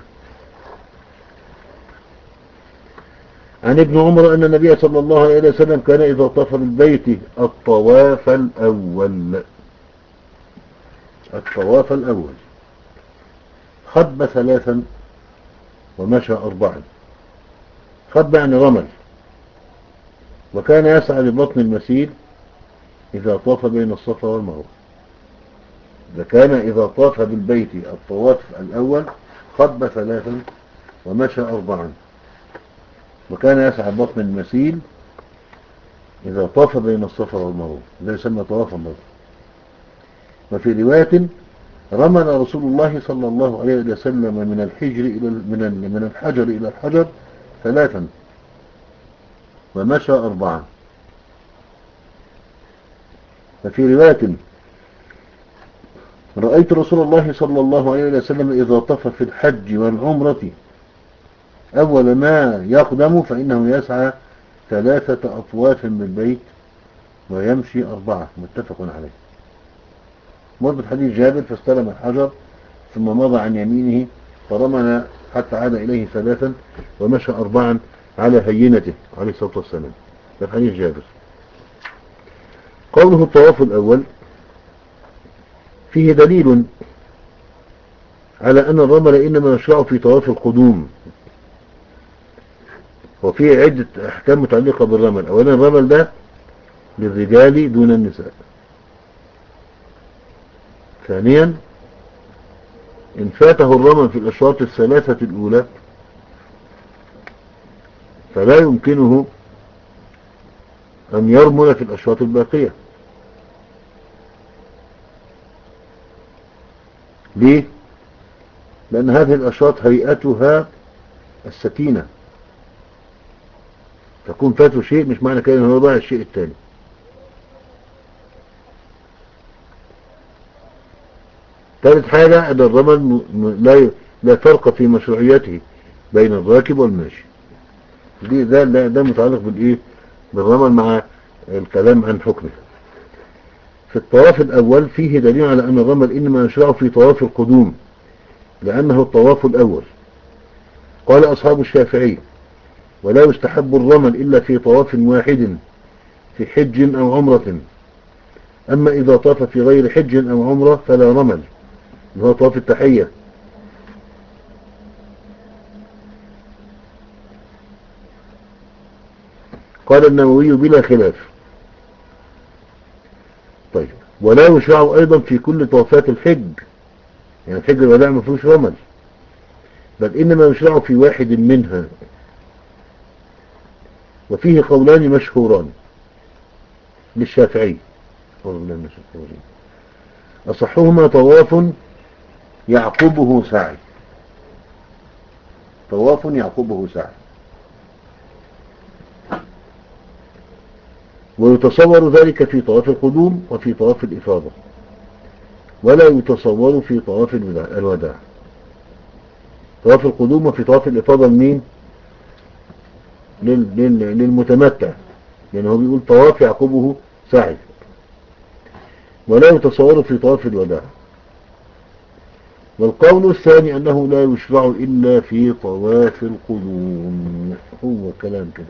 عن ابن عمر أن النبي صلى الله عليه وسلم كان إذا طاف بالبيت الطواف الأول الطواف الأول خب ثلاثا ومشى أربعا. خب يعني رمل، وكان يسعى ببطن المسيل إذا طاف بين الصفا والمروة. كان إذا طاف بالبيت الطواف الأول خب ثلاثا ومشى أربعا، وكان يسعى ببطن المسيل إذا طاف بين الصفا والمروة، ده يسمى طوافا برضه. وفي رواية رمل رسول الله صلى الله عليه وسلم من الحجر إلى من من الحجر إلى الحجر ثلاثا ومشى أربعا. وفي رواية رأيت رسول الله صلى الله عليه وسلم إذا طاف في الحج والعمرة أول ما يقدم فإنه يسعى ثلاثة أطواف بالبيت ويمشي أربعة، متفق عليه. مرد حديث جابر فاستلم الحجر ثم مضى عن يمينه فرمل حتى عاد إليه ثلاثا ومشى أربعا على هينته عليه الصلاة والسلام. ده حديث جابر. قوله الطواف الأول فيه دليل على أن الرمل إنما يشرع في طواف القدوم، وفيه عدة أحكام متعلقة بالرمل. أولا الرمل ده للرجال دون النساء. ثانيا إن فاته الرمل في الأشواط الثلاثة الأولى فلا يمكنه أن يرمل في الأشواط الباقية. ليه؟ لأن هذه الأشواط هيئتها السكينة، تكون فاته شيء مش معنى كده أنه يضع الشيء الثاني. ثالث حاجة أن الرمل لا لا فرق في مشروعيته بين الراكب والماشي. دي ده ده, ده متعلق بالإيه؟ بالرمل مع الكلام عن حكمه. في الطواف الأول فيه دليل على أن الرمل إنما يشرع في طواف القدوم لأنه الطواف الأول. قال أصحاب الشافعي ولا يستحب الرمل إلا في طواف واحد في حج أو عمرة، أما إذا طاف في غير حج أو عمرة فلا رمل، هو طواف التحية. قال النووي بلا خلاف. طيب ولا يشرع أيضا في كل طوافات الحج، يعني حج الوداع ما فيهوش رمل، بل إنما يشرع في واحد منها. وفيه قولان مشهوران للشافعي أصحهما طواف يعقبه سعي، طواف يعقبه سعي، ويتصور ذلك في طواف القدوم وفي طواف الإفاضة، ولا يتصور في طواف الوداع. طواف القدوم وفي طواف الإفاضة لمين؟ لل... لل... للمتمتع، يعني هو بيقول طواف يعقبه سعي، ولا يتصور في طواف الوداع. والقول الثاني أنه لا يشرع إلا في طواف القدوم. هو كلام كده.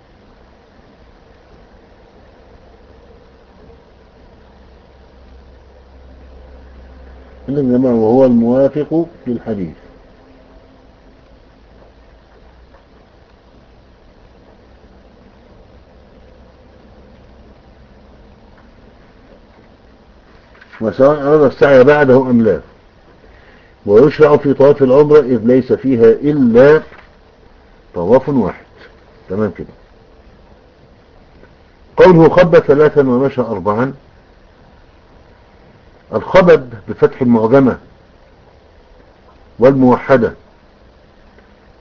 إنما وهو الموافق للحديث. وسواء أراد السعي بعده أم لا. ويشرع في طواف العمرة إذ ليس فيها إلا طواف واحد. تمام كده. قوله خب ثلاثا ومشى أربعا، الخبب بفتح المعجمة والموحدة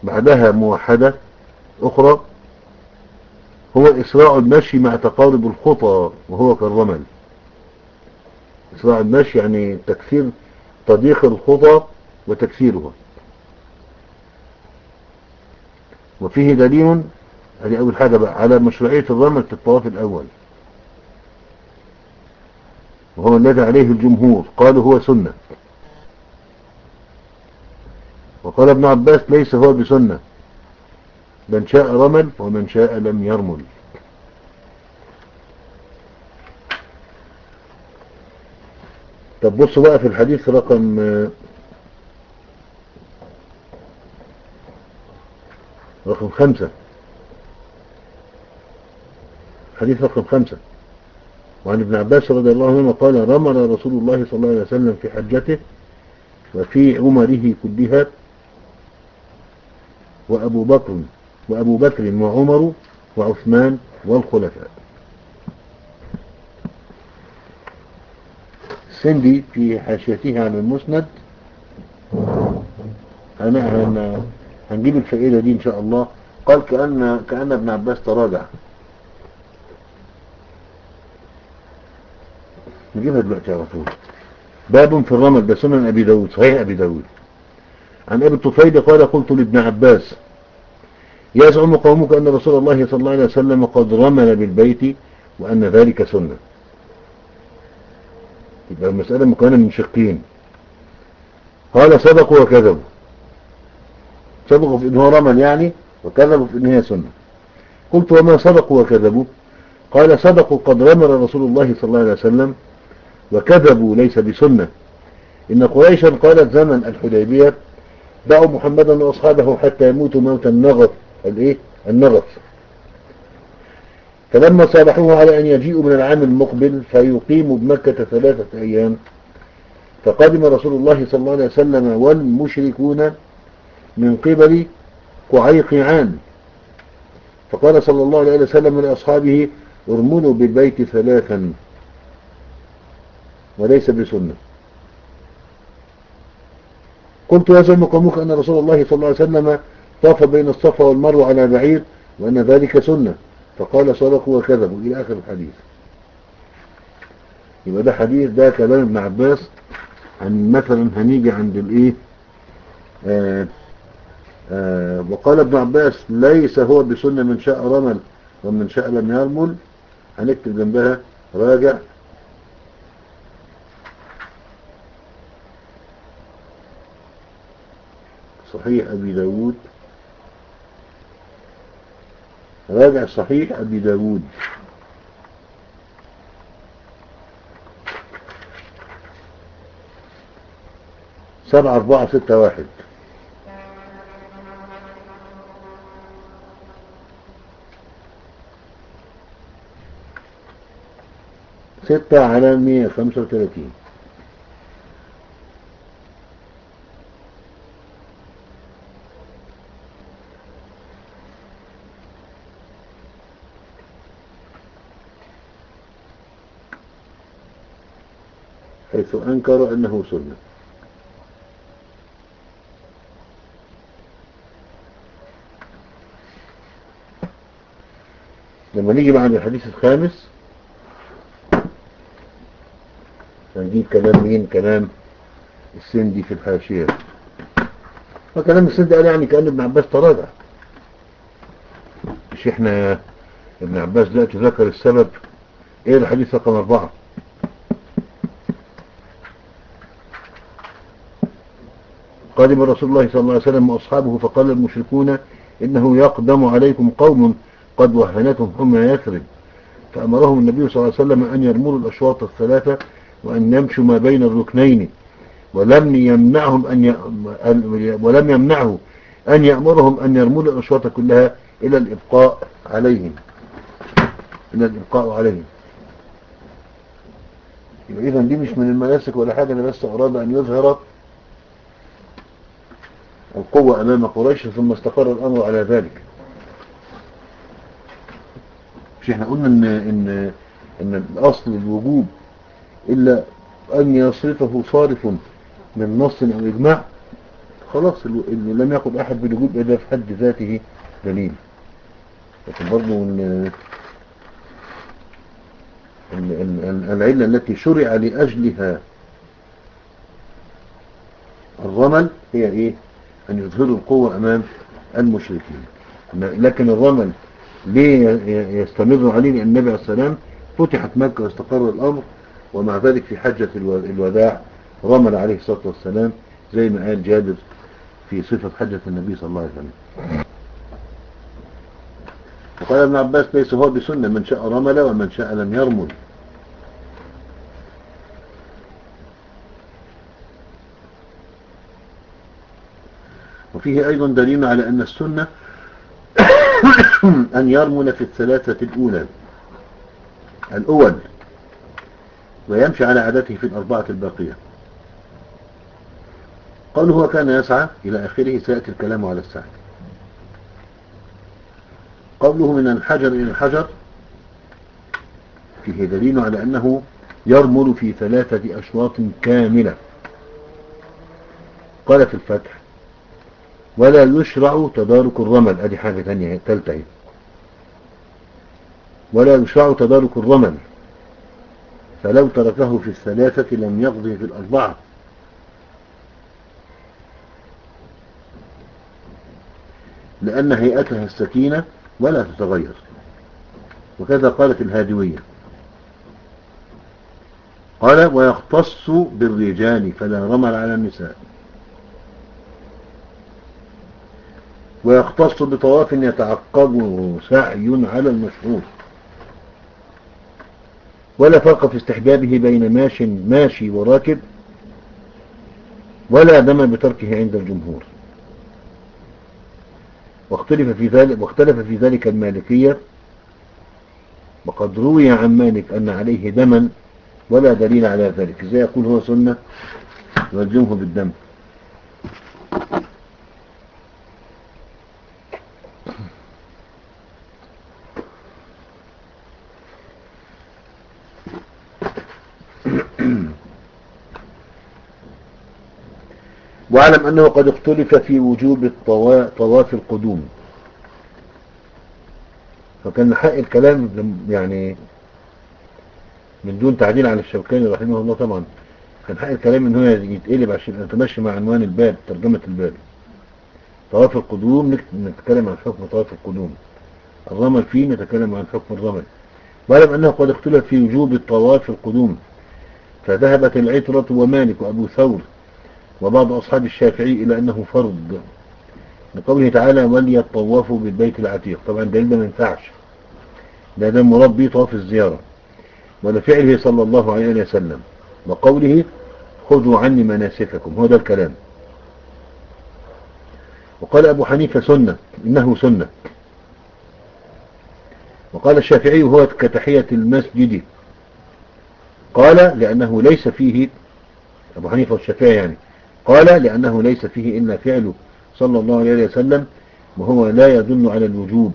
بعدها موحدة أخرى، هو إسراع المشي مع تقارب الخطى وهو كالرمل. إسراع المشي يعني تكثير تضييق الخطى وتكثيرها. وفيه دليل، هذه أول حاجة بقى، على مشروعية الرمل في الطواف الأول، وهو الذي عليه الجمهور، قالوا هو سنة. وقال ابن عباس ليس هو بسنة، من شاء رمل ومن شاء لم يرمل. طب بصوا بقى في الحديث رقم رقم خمسة، حديث رقم خمسة. وعن ابن عباس رضي الله عنه قال رمل رسول الله صلى الله عليه وسلم في حجته وفي عمره كلها، وأبو بكر وأبو بكر وعمر وعثمان والخلفاء. السندي في حاشيته عن المسند، أنا هنجيب الفائدة دي إن شاء الله. قال كأن كأن ابن عباس تراجع، نجيبها دلوقتي على طول. باب في الرمل، ده سنن أبي داود، صحيح أبي داود. عن أبي الطفيل قال قلت لابن عباس يزعم قومك أن رسول الله صلى الله عليه وسلم قد رمل بالبيت وأن ذلك سنة. يبقى المسألة مكونة من شقين، قال صدقوا وكذبوا. صدقوا في إنه رمل يعني، وكذبوا في إنها سنة. قلت وما صدقوا وكذبوا؟ قال صدقوا قد رمل رسول الله صلى الله عليه وسلم، وكذبوا ليس بسنة. إن قريشا قالت زمن الحديبية دعوا محمدا وأصحابه حتى يموتوا موت النغف، الايه النغف. فلما صالحوه على أن يجيئوا من العام المقبل فيقيموا بمكة ثلاثة أيام، فقدم رسول الله صلى الله عليه وسلم والمشركون من قبل قعيقعان، فقال صلى الله عليه وسلم لأصحابه ارملوا بالبيت ثلاثا وليس بسنة. قلت يزعم قومك أن رسول الله صلى الله عليه وسلم طاف بين الصفا والمروة على بعير وأن ذلك سنة، فقال صدقوا وكذبوا إلى آخر الحديث. يبقى ده حديث، ده كلام ابن عباس. عن مثلا هنيجي عند الايه آه آه وقال ابن عباس ليس هو بسنة من شاء رمل ومن شاء لم يرمل، هنكتب جنبها راجع صحيح أبي داود، راجع صحيح أبي داود. سبعة أربعة ستة واحد. ستة على مية خمسة وثلاثين. حيث أنكر أنه سنة. لما نيجي بعد الحديث الخامس هنجيب كلام مين؟ كلام السندي في الحاشية. فكلام السندي قال يعني كأن ابن عباس تراجع، مش احنا ابن عباس دلوقتي ذكر السبب. ايه الحديث رقم اربعة؟ قادم رسول الله صلى الله عليه وسلم وأصحابه فقال المشركون إنه يقدم عليكم قوم قد وهنتهم حمى يثرب، فأمرهم النبي صلى الله عليه وسلم أن يرملوا الأشواط الثلاثة وأن يمشوا ما بين الركنين، ولم يمنعهم أن ي... ولم يمنعه أن يأمرهم أن يرملوا الأشواط كلها إلى الإبقاء عليهم إلى الإبقاء عليهم. إذا دي مش من المناسك ولا حاجة، أنا بس أراد أن يظهر القوة أمام قريش، ثم استقر الأمر على ذلك. مش احنا قلنا إن, إن, إن الأصل الوجوب إلا أن يصرفه صارف من نص أو إجماع. خلاص اللي لم يقل أحد بالوجوب إذا في حد ذاته دليل. لكن برضه ال- ال- ال- العلة التي شرع لأجلها الرمل هي إيه؟ أن يظهروا القوة أمام المشركين. لكن الرمل ليه يستمر عليه؟ لأن النبي عليه السلام فتحت مكة واستقر الأمر، ومع ذلك في حجة الوداع رمل عليه الصلاة والسلام زي ما قال جابر في صفة حجة النبي صلى الله عليه وسلم. وقال ابن عباس ليس هو بسنة، من شاء رمل ومن شاء لم يرمل. وفيه أيضا دليل على أن السنة أن يرمل في الثلاثة الأولى الأول ويمشي على عادته في الأربعة الباقية. قوله هو كان يسعى إلى آخره سيأتي الكلام على السعي. قوله من الحجر إلى الحجر فيه دليل على أنه يرمل في ثلاثة أشواط كاملة. قال في الفتح ولا يشرع تدارك الرمل، ادي حاجة تانية تالتة، ولا يشرع تدارك الرمل فلو تركه في الثلاثة لم يقضي في الأربعة، لأن هيئتها السكينة ولا تتغير. وكذا قالت الهادوية. قال ويختص بالرجال فلا رمل على النساء. ويختص بطواف يتعقبه سعي على المشهور. ولا فرق في استحبابه بين ماش ماشي وراكب، ولا دم بتركه عند الجمهور. واختلف في ذلك واختلف في ذلك المالكية، وقد روي عن مالك أن عليه دما ولا دليل على ذلك. ازاي يقول هو سنة يلزمه بالدم؟ واعلم أنه قد اختلف في وجوب طواف القدوم، فكان حق الكلام يعني من دون تعديل على الشوكاني رحمه الله طبعا، كان حق الكلام ان هو يتقلب عشان يتمشي مع عنوان الباب ترجمة الباب. طواف القدوم نتكلم عن حكم طواف القدوم، الرمل فيه نتكلم عن حكم الرمل. واعلم أنه قد اختلف في وجوب الطواف القدوم، فذهبت العترة ومالك وأبو ثور وبعض أصحاب الشافعي إلى أنه فرض، لقوله تعالى وليطوفوا بالبيت العتيق. طبعا دليل ده ما ينفعش، ده ده مراد به طواف الزيارة، ولفعله صلى الله عليه وسلم وقوله خذوا عني مناسككم، هو ده الكلام. وقال أبو حنيفة سنة، إنه سنة. وقال الشافعي هو كتحية المسجد، قال لأنه ليس فيه، أبو حنيفة والشافعي يعني، قال لأنه ليس فيه إلا فعله صلى الله عليه وسلم، وهو لا يدل على الوجوب،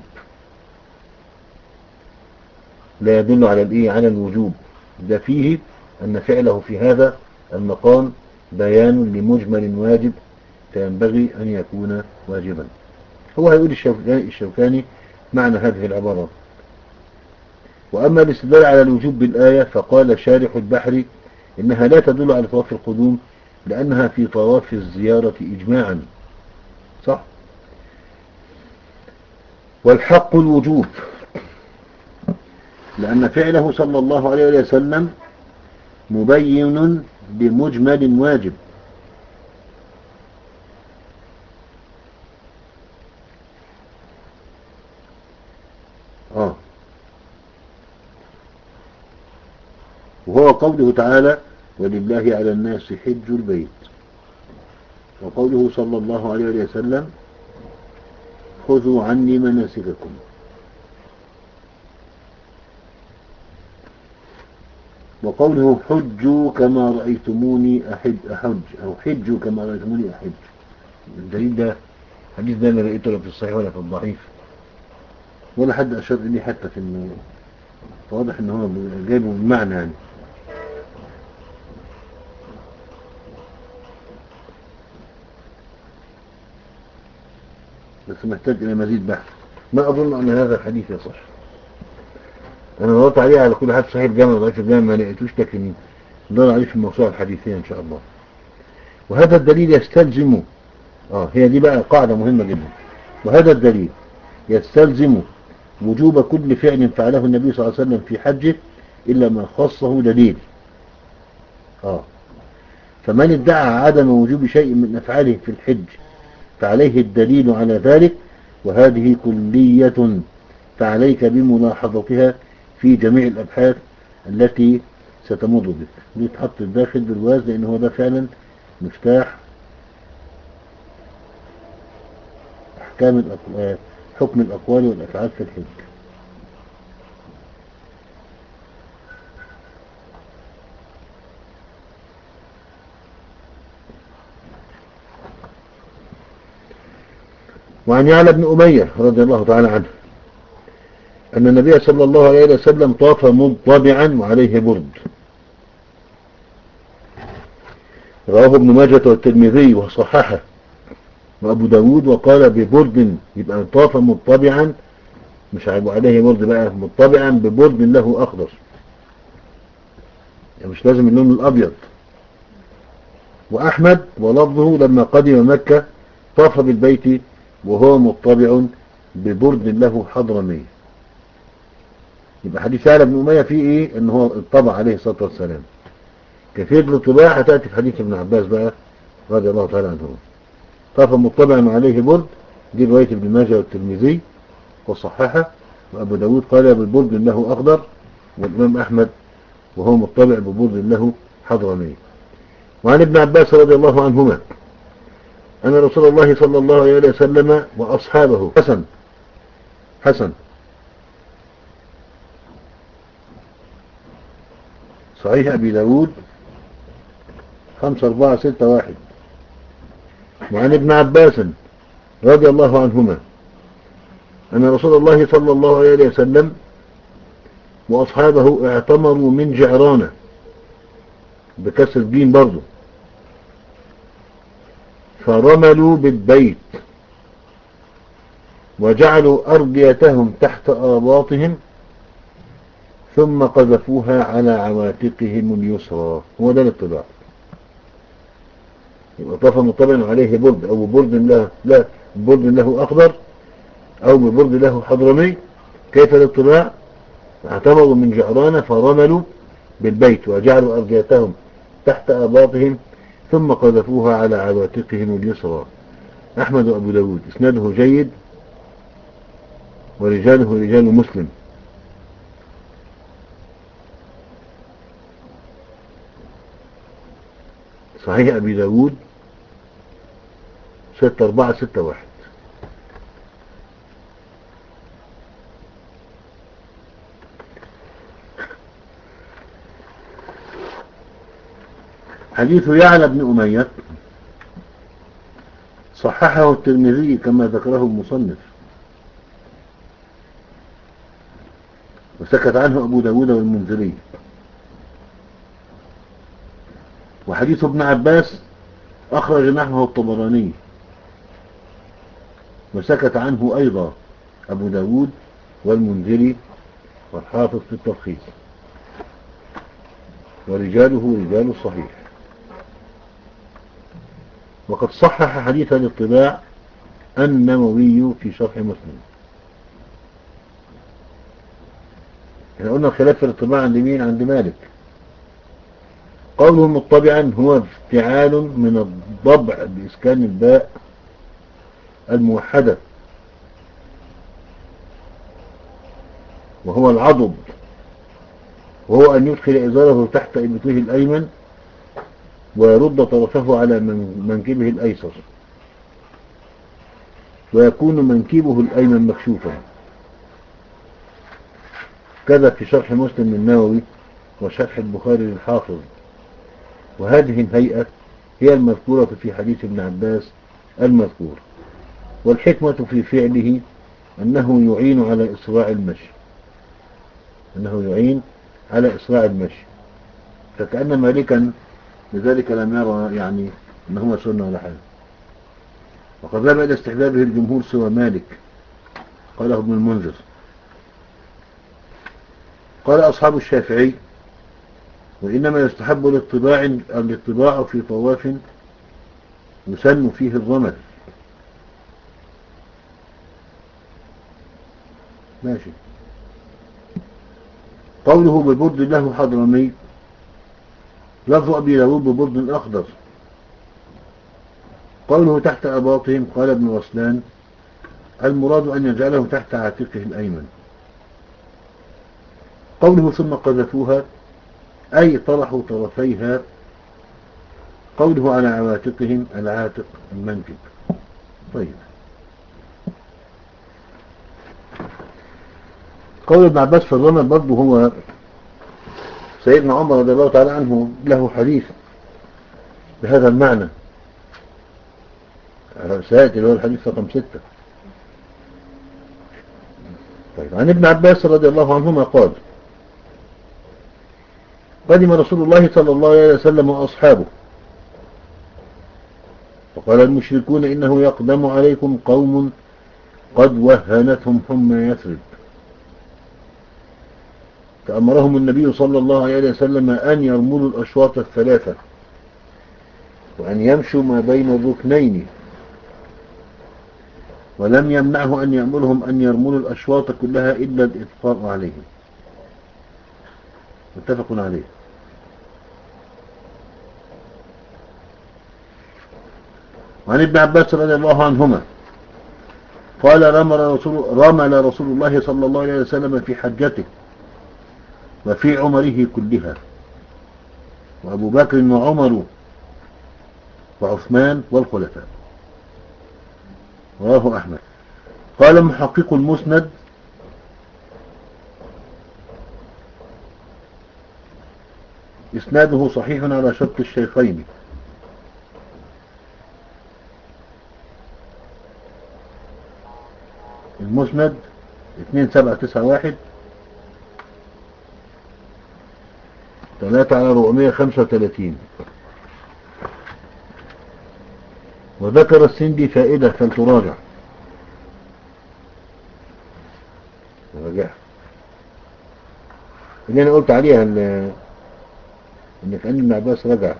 لا يدل على الإيه على الوجوب، ده فيه أن فعله في هذا المقام بيان لمجمل واجب فينبغي أن يكون واجبا. هو هيقول الشوكاني, الشوكاني معنى هذه العبارة. وأما الاستدلال على الوجوب بالآية فقال شارح البحر إنها لا تدل على طواف القدوم لأنها في طواف الزيارة إجماعا، صح؟ والحق الوجوب لأن فعله صلى الله عليه وسلم مبين بمجمل واجب. آه. وهو قوله تعالى ولله على الناس حج البيت، وقوله صلى الله عليه وسلم خذوا عني مناسككم. وقوله حجوا كما رأيتموني أحج أحج أو حجوا كما رأيتموني أحج. الدليل ده حديث ده لا لقيته لا في الصحيح ولا في الضعيف ولا حد أشار إليه حتى في إنه واضح إن هو جايبه بالمعنى يعني. بس محتاج إلى مزيد بحث. ما أظن أن هذا الحديث يصح. أنا دورت عليه على كل حد صحيح الجامع وضعيف الجامع ما لقيتوش، لكن ندور عليه في الموسوعة الحديثية إن شاء الله. وهذا الدليل يستلزم آه هي دي بقى قاعدة مهمة جدا. وهذا الدليل يستلزم وجوب كل فعل فعله النبي صلى الله عليه وسلم في حجه إلا ما خصه دليل. آه فمن ادعى عدم وجوب شيء من أفعاله في الحج فعليه الدليل على ذلك، وهذه كلية فعليك بملاحظتها في جميع الأبحاث التي ستمر بك. دي تحط الداخل بالواز لأن هو ده فعلا مفتاح أحكام الأقوال، حكم الأقوال والأفعال في الحج. وعن يعلى بن أمية رضي الله تعالى عنه أن النبي صلى الله عليه وسلم طاف مضطبعا وعليه برد. رواه ابن ماجه والترمذي وصححه وأبو داود وقال ببرد، يبقى طاف مضطبعا مش هيبقى عليه برد بقى، مضطبعا ببرد له أخضر، يعني مش لازم اللون الأبيض. وأحمد ولفظه لما قدم مكة طاف بالبيت وهو مضطبع ببرد له حضرمي. يبقى حديث يعلى بن أمية فيه ايه؟ ان هو اطبع عليه الصلاة والسلام. كيفية الاطباع هتأتي في حديث ابن عباس بقى رضي الله تعالى عنه. طاف مضطبعا عليه برد، دي رواية ابن ماجه والترمذي وصححه، وابو داود قال بالبرد له اخضر، والامام احمد وهو مضطبع ببرد له حضرمي. وعن ابن عباس رضي الله عنهما أن رسول الله صلى الله عليه وسلم وأصحابه حسن حسن صحيح أبي داود خمسة أربعة ستة واحد. وعن ابن عباس رضي الله عنهما أن رسول الله صلى الله عليه وسلم وأصحابه اعتمروا من جعرانة بكسر الجيم برضو، فرملوا بالبيت وجعلوا أرديتهم تحت آباطهم ثم قذفوها على عواتقهم اليسرى. هو ده الاطباع. يبقى طاف مطبع عليه برد أو برد له لا برد له أخضر أو ببرد له حضرمي. كيف الاطباع؟ اعتمروا من جعرانة فرملوا بالبيت وجعلوا أرديتهم تحت آباطهم ثم قذفوها على عواتقهم اليسرى. أحمد وأبو داود إسناده جيد ورجاله رجال مسلم. صحيح أبي داود ستة أربعة ستة واحد. حديث يعلى بن أمية صححه الترمذي كما ذكره المصنف، وسكت عنه أبو داود والمنذري. وحديث ابن عباس أخرج نحوه الطبراني وسكت عنه أيضا أبو داود والمنذري والحافظ في التلخيص، ورجاله رجال الصحيح. وقد صحح حديث الاطباع النووي في شرح مسلم. احنا قلنا الخلاف في الاطباع عند مين؟ عند مالك. قوله مطبعا هو افتعال من الضبع بإسكان الباء الموحدة، وهو العضد، وهو أن يدخل إزاره تحت إبطه الأيمن ويرد طرفه على منكبه الأيسر، ويكون منكبه الأيمن مكشوفا. كذا في شرح مسلم النووي وشرح البخاري للحافظ. وهذه الهيئة هي المذكورة في حديث ابن عباس المذكور. والحكمة في فعله أنه يعين على إسراع المشي، أنه يعين على إسراع المشي، فكأن مالكا لذلك لم يرى يعني أنه سنة ولا حاجة. وقد ذهب إلى استحبابه الجمهور سوى مالك، قاله ابن المنذر. قال أصحاب الشافعي: وإنما يستحب الاطباع الاطباع في طواف يسن فيه الرمل. ماشي. قوله ببرد له حضرمي، لفظ أبي داود ببرد أخضر. قوله تحت أباطهم، قال ابن رسلان: المراد أن يجعله تحت عاتقه الأيمن. قوله ثم قذفوها، أي طرحوا طرفيها. قوله على عواتقهم، العاتق المنكب. طيب. قول ابن عباس في الرمل برضه، هو سيدنا عمر رضي الله تعالى عنه له حديث بهذا المعنى، سيأتي اللي هو الحديث رقم ستة. طيب. عن ابن عباس رضي الله عنهما قال: قدم رسول الله صلى الله عليه وسلم وأصحابه، فقال المشركون: إنه يقدم عليكم قوم قد وهنتهم حمى يثرب، فأمرهم النبي صلى الله عليه وسلم أن يرملوا الأشواط الثلاثة، وأن يمشوا ما بين الركنين، ولم يمنعه أن يأمرهم أن يرملوا الأشواط كلها إلا الإبقاء عليهم. متفق عليه. وعن ابن عباس رضي الله عنهما قال: رمل رسول, رمل رسول الله صلى الله عليه وسلم في حجته وفي عمره كلها، وأبو بكر وعمر وعثمان والخلفاء. رواه أحمد. قال محقق المسند: إسناده صحيح على شرط الشيخين. المسند اثنين سبعة تسعة واحد ثلاثة على أربعمائة وخمسة وثلاثين. وذكر السندي فائدة فلتراجع. راجع اللي أنا قلت عليها، إن كأن ابن عباس رجع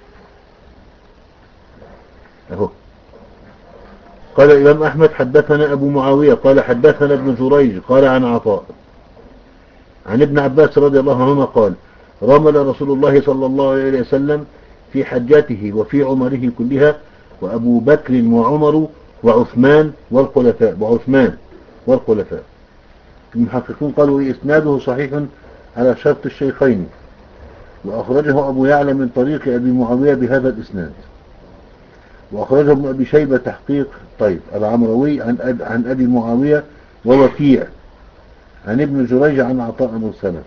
أهو. قال الإمام أحمد: حدثنا أبو معاوية قال حدثنا ابن جريج قال عن عطاء عن ابن عباس رضي الله عنهما قال: رمل رسول الله صلى الله عليه وسلم في حجاته وفي عمره كلها، وأبو بكر وعمر وعثمان والخلفاء وعثمان والخلفاء. المحققون قالوا: إيه إسناده صحيح على شرط الشيخين، وأخرجه أبو يعلى من طريق أبي معاوية بهذا الإسناد، وأخرجه ابن أبي شيبة تحقيق طيب العمروي عن أب عن أبي معاوية ووكيع عن ابن جريج عن عطاء مرسلا.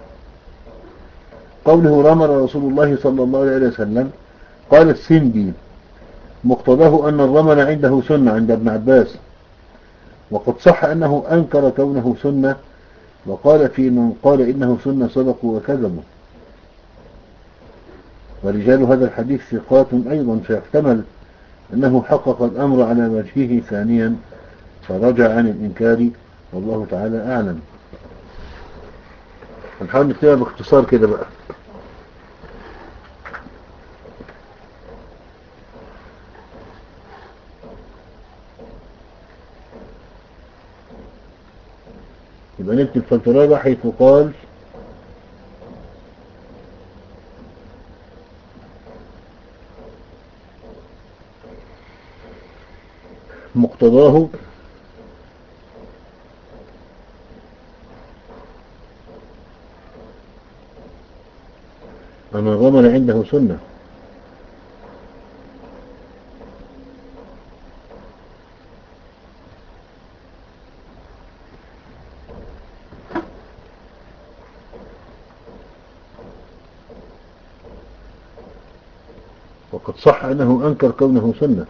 قوله رمل رسول الله صلى الله عليه وسلم، قال السندي: مقتضاه أن الرمل عنده سنة عند ابن عباس، وقد صح أنه أنكر كونه سنة، وقال في من قال إنه سنة صدقوا وكذبوا. ورجال هذا الحديث ثقات أيضا، فيحتمل أنه حقق الأمر على وجهه ثانيا فرجع عن الإنكار، والله تعالى أعلم. هنحاول نكتبها باختصار كده بقى. يبقى نكتب فلتراجع حيث قال: مقتضاه أن الرمل عنده سنة. وقد صح أنه أنكر كونه سنة.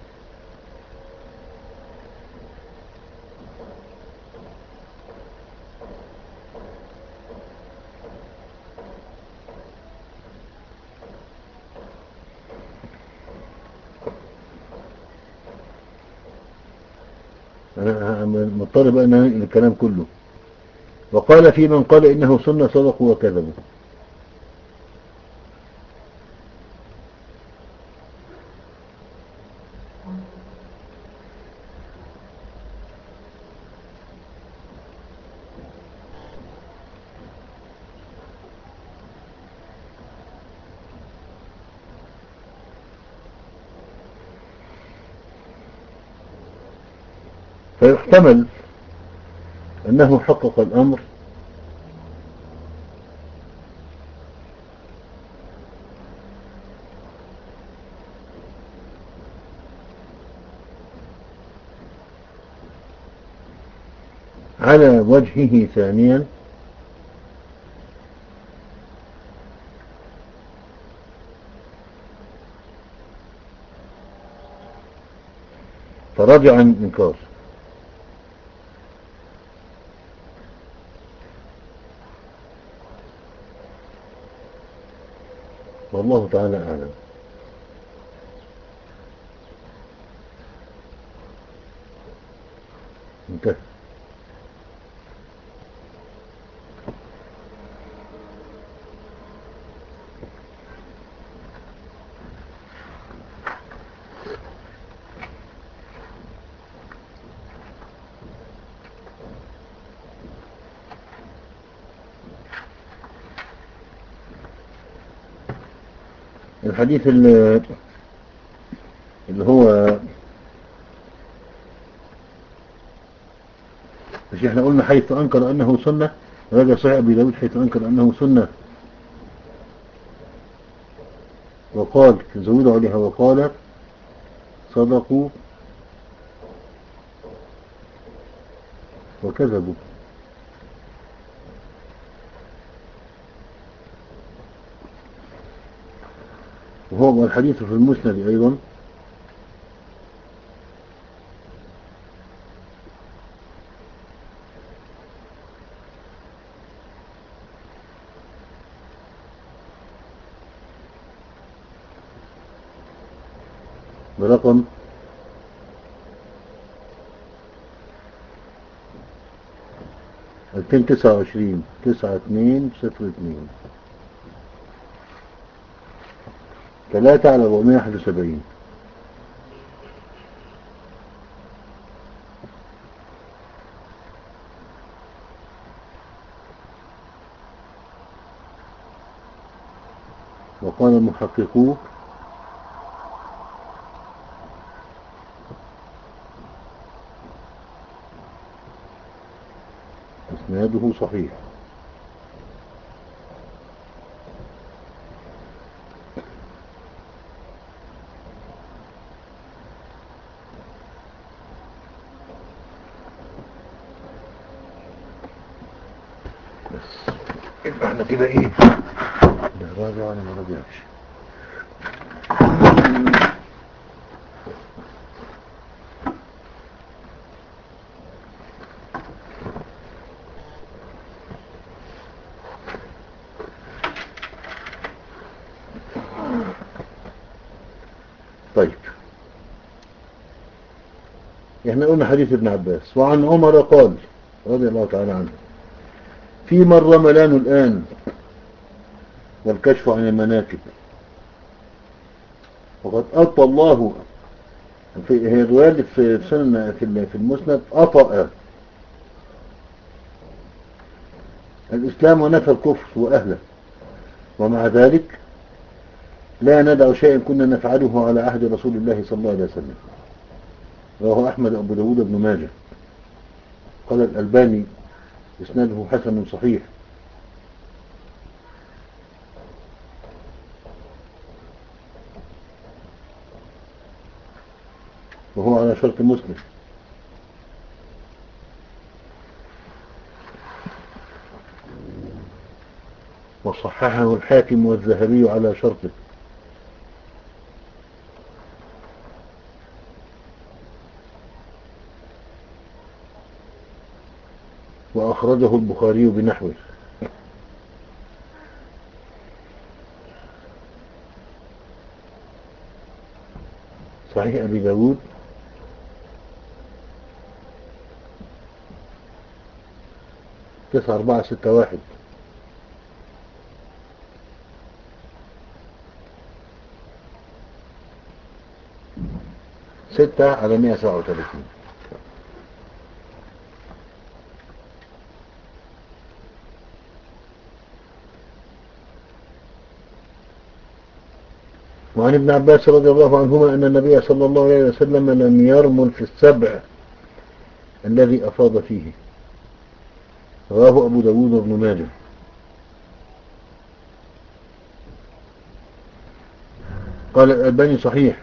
أنا مضطر بقى أن أنقل الكلام كله. وقال في من قال إنه سنة صدقوا وكذبوا. فيحتمل أنه حقق الأمر على وجهه ثانيا، فرجع عن الإنكار. والله تعالى أعلم. انتهى. الحديث اللي اللي هو مش احنا قلنا حيث أنكر أنه سنة، راجع صحيح أبي داود حيث أنكر أنه سنة وقال زودوا عليها وقال صدقوا وكذبوا. وهو الحديث في المسند أيضا برقم ألفين وتسعة وعشرين تسعة اتنين صفر اتنين ثلاثة على أربعمائة وواحد وسبعين. وقال المحققون اسناده صحيح. بس يبقى احنا كده ايه ده راجع ولا ما راجعش. طيب احنا قلنا حديث ابن عباس. وعن عمر قال رضي الله تعالى عنه فيما الرملان الآن والكشف عن المناكب. وقد أطى الله في هي الرواية في سنة في المسند أطأ الإسلام ونفى الكفر وأهله، ومع ذلك لا ندع شيئا كنا نفعله على عهد رسول الله صلى الله عليه وسلم. رواه أحمد أبو داود بن ماجه. قال الألباني إسناده حسن صحيح. وهو على شرط مسلم. وصححه الحاكم والذهبي على شرطه. وأخرجه البخاري بنحوه. صحيح أبي داود تسعة أربعة ستة واحد. ستة على مئة وسبعة وثلاثين. وعن ابن عباس رضي الله عنهما أن النبي صلى الله عليه وسلم لم يرمل في السبع الذي أفاض فيه. رواه أبو داود وابن ماجه. قال الألباني صحيح.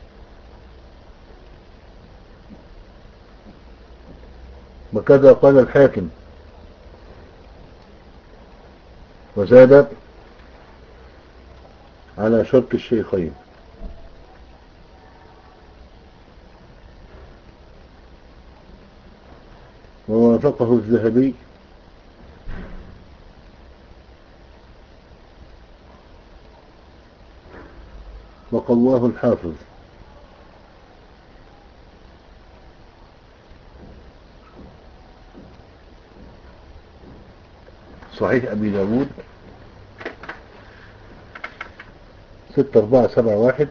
وكذا قال الحاكم، وزاد على شرط الشيخين. ووافقه الذهبي وقواه الحافظ. صحيح أبي داود ستة أربعة سبعة واحد.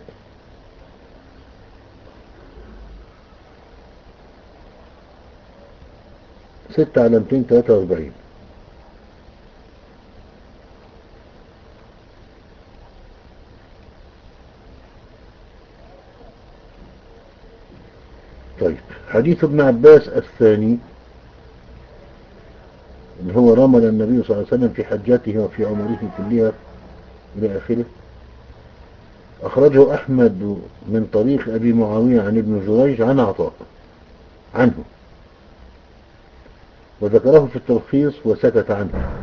ستة على مئتين وثلاثة وأربعين. طيب، حديث ابن عباس الثاني اللي هو رمل النبي صلى الله عليه وسلم في حجته وفي عمره كلها إلى آخره، أخرجه أحمد من طريق أبي معاوية عن ابن جريج عن عطاء عنه، وذكره في التلخيص وسكت عنه.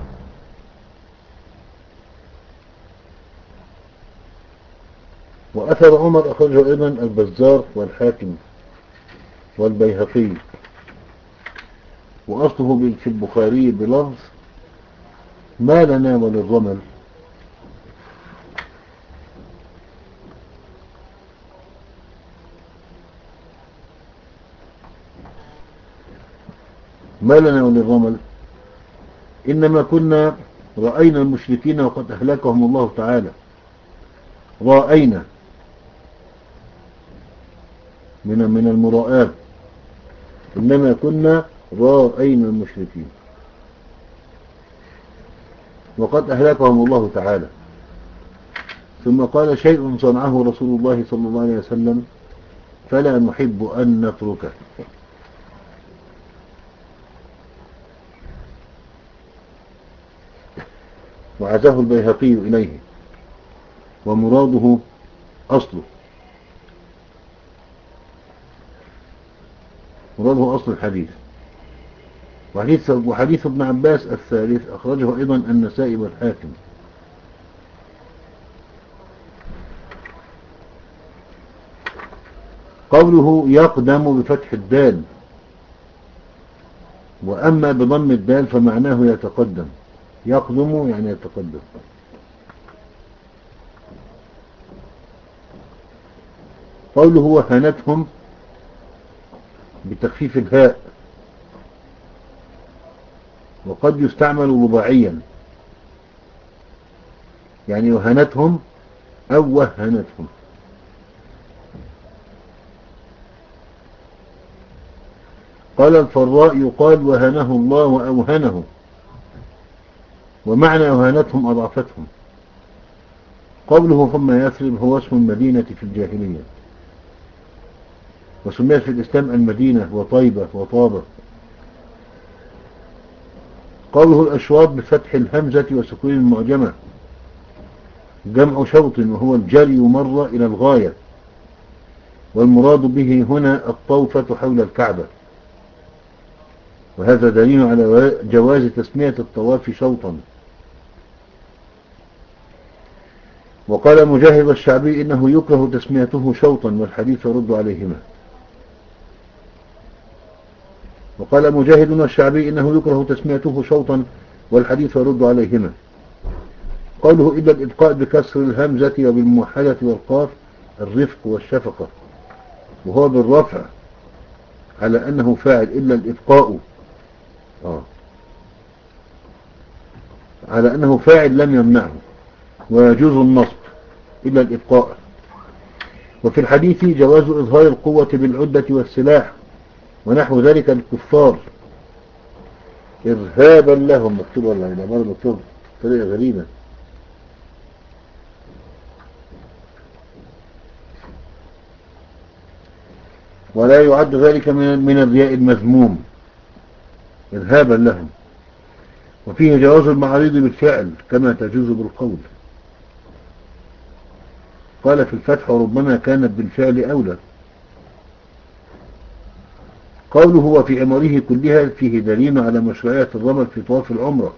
وأثر عمر أخرجه أيضا البزار والحاكم والبيهقي، وأصله في البخاري بلفظ ما لنا وللرمل. ما لنا وللرمل إنما كنا رأينا المشركين وقد أهلكهم الله تعالى. رأينا من من المراءات، إنما كنا رأينا المشركين وقد أهلكهم الله تعالى. ثم قال شيء صنعه رسول الله صلى الله عليه وسلم فلا نحب أن نتركه. وعزاه البيهقي إليه، ومراده أصله مراده أصل الحديث. وحديث, وحديث ابن عباس الثالث أخرجه أيضا النسائي والحاكم. قوله يقدم بفتح الدال، وأما بضم الدال فمعناه يتقدم. يقدم يعني يتقدم. قوله وهنتهم بتخفيف الهاء، وقد يستعمل رباعيا، يعني وهنتهم أو وهنتهم. قال الفراء يقال وهنه الله وأوهنه، ومعنى وهنتهم أضعفتهم. قوله ثم يثرب هو اسم المدينة في الجاهلية، وسميت في الإسلام المدينة وطيبة وطابة. قوله الأشواط بفتح الهمزة وسكون المعجمة، جمع شوط وهو الجري مرة إلى الغاية، والمراد به هنا الطوفة حول الكعبة، وهذا دليل على جواز تسمية الطواف شوطا. وقال مجاهد الشعبي إنه يكره تسميته شوطا، والحديث يرد عليهما. وقال مجاهد الشعبي إنه يكره تسميته شوطا، والحديث يرد عليهما. قوله إلا الإبقاء بكسر الهمزة وبالموحدة والقاف الرفق والشفقة، وهو بالرفع على أنه فاعل إلا الإبقاء. آه. على أنه فاعل لم يمنعه، ويجوز النصب إلا الإبقاء. وفي الحديث جواز إظهار القوة بالعدة والسلاح ونحو ذلك الكفار إرهابا لهم. مكتوب ولا العبارة مكتوب طريقة غريبة. ولا يعد ذلك من من الرياء المذموم إرهابا لهم. وفيه جواز المعارض بالفعل كما تجوز بالقول. قال في الفتح وربما كانت بالفعل أولى. قوله وفي عمره كلها فيه دليل على مشروعية الرمل في طواف العمرة.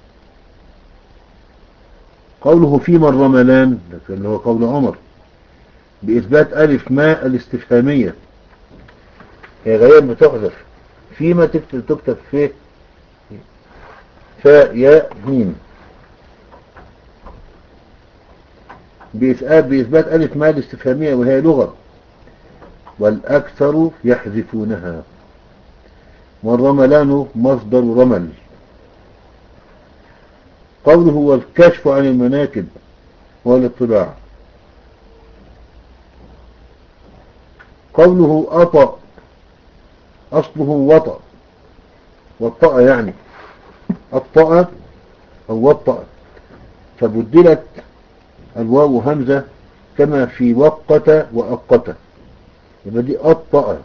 قوله فيما الرملان اللي هو قول عمر بإثبات ألف ماء الاستفهامية، هي غالبا بتحذف فيما تكتب تكتب فيه فاء ياء ميم، بإثبات بإثبات ألف ماء الاستفهامية وهي لغة، والأكثر يحذفونها. والرملان مصدر رمل. قوله والكشف عن المناكب والاطلاع. قوله أطأ أصله وطأ، وطأ يعني أطأ أو وطأ، فبدلت الواو همزة كما في وقت وأقت، يبقى دي أطأ،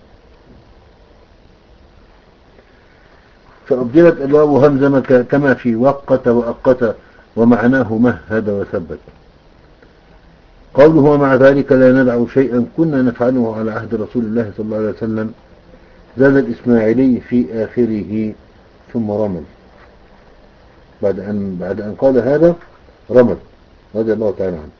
فأبدلت الواو همزة كما في وقت وأقت ومعناه مهد وثبت. قوله ومع ذلك لا ندع شيئا كنا نفعله على عهد رسول الله صلى الله عليه وسلم، زاد الإسماعيلي في آخره ثم رمل. بعد أن, بعد أن قال هذا رمل رضي الله تعالى عنه.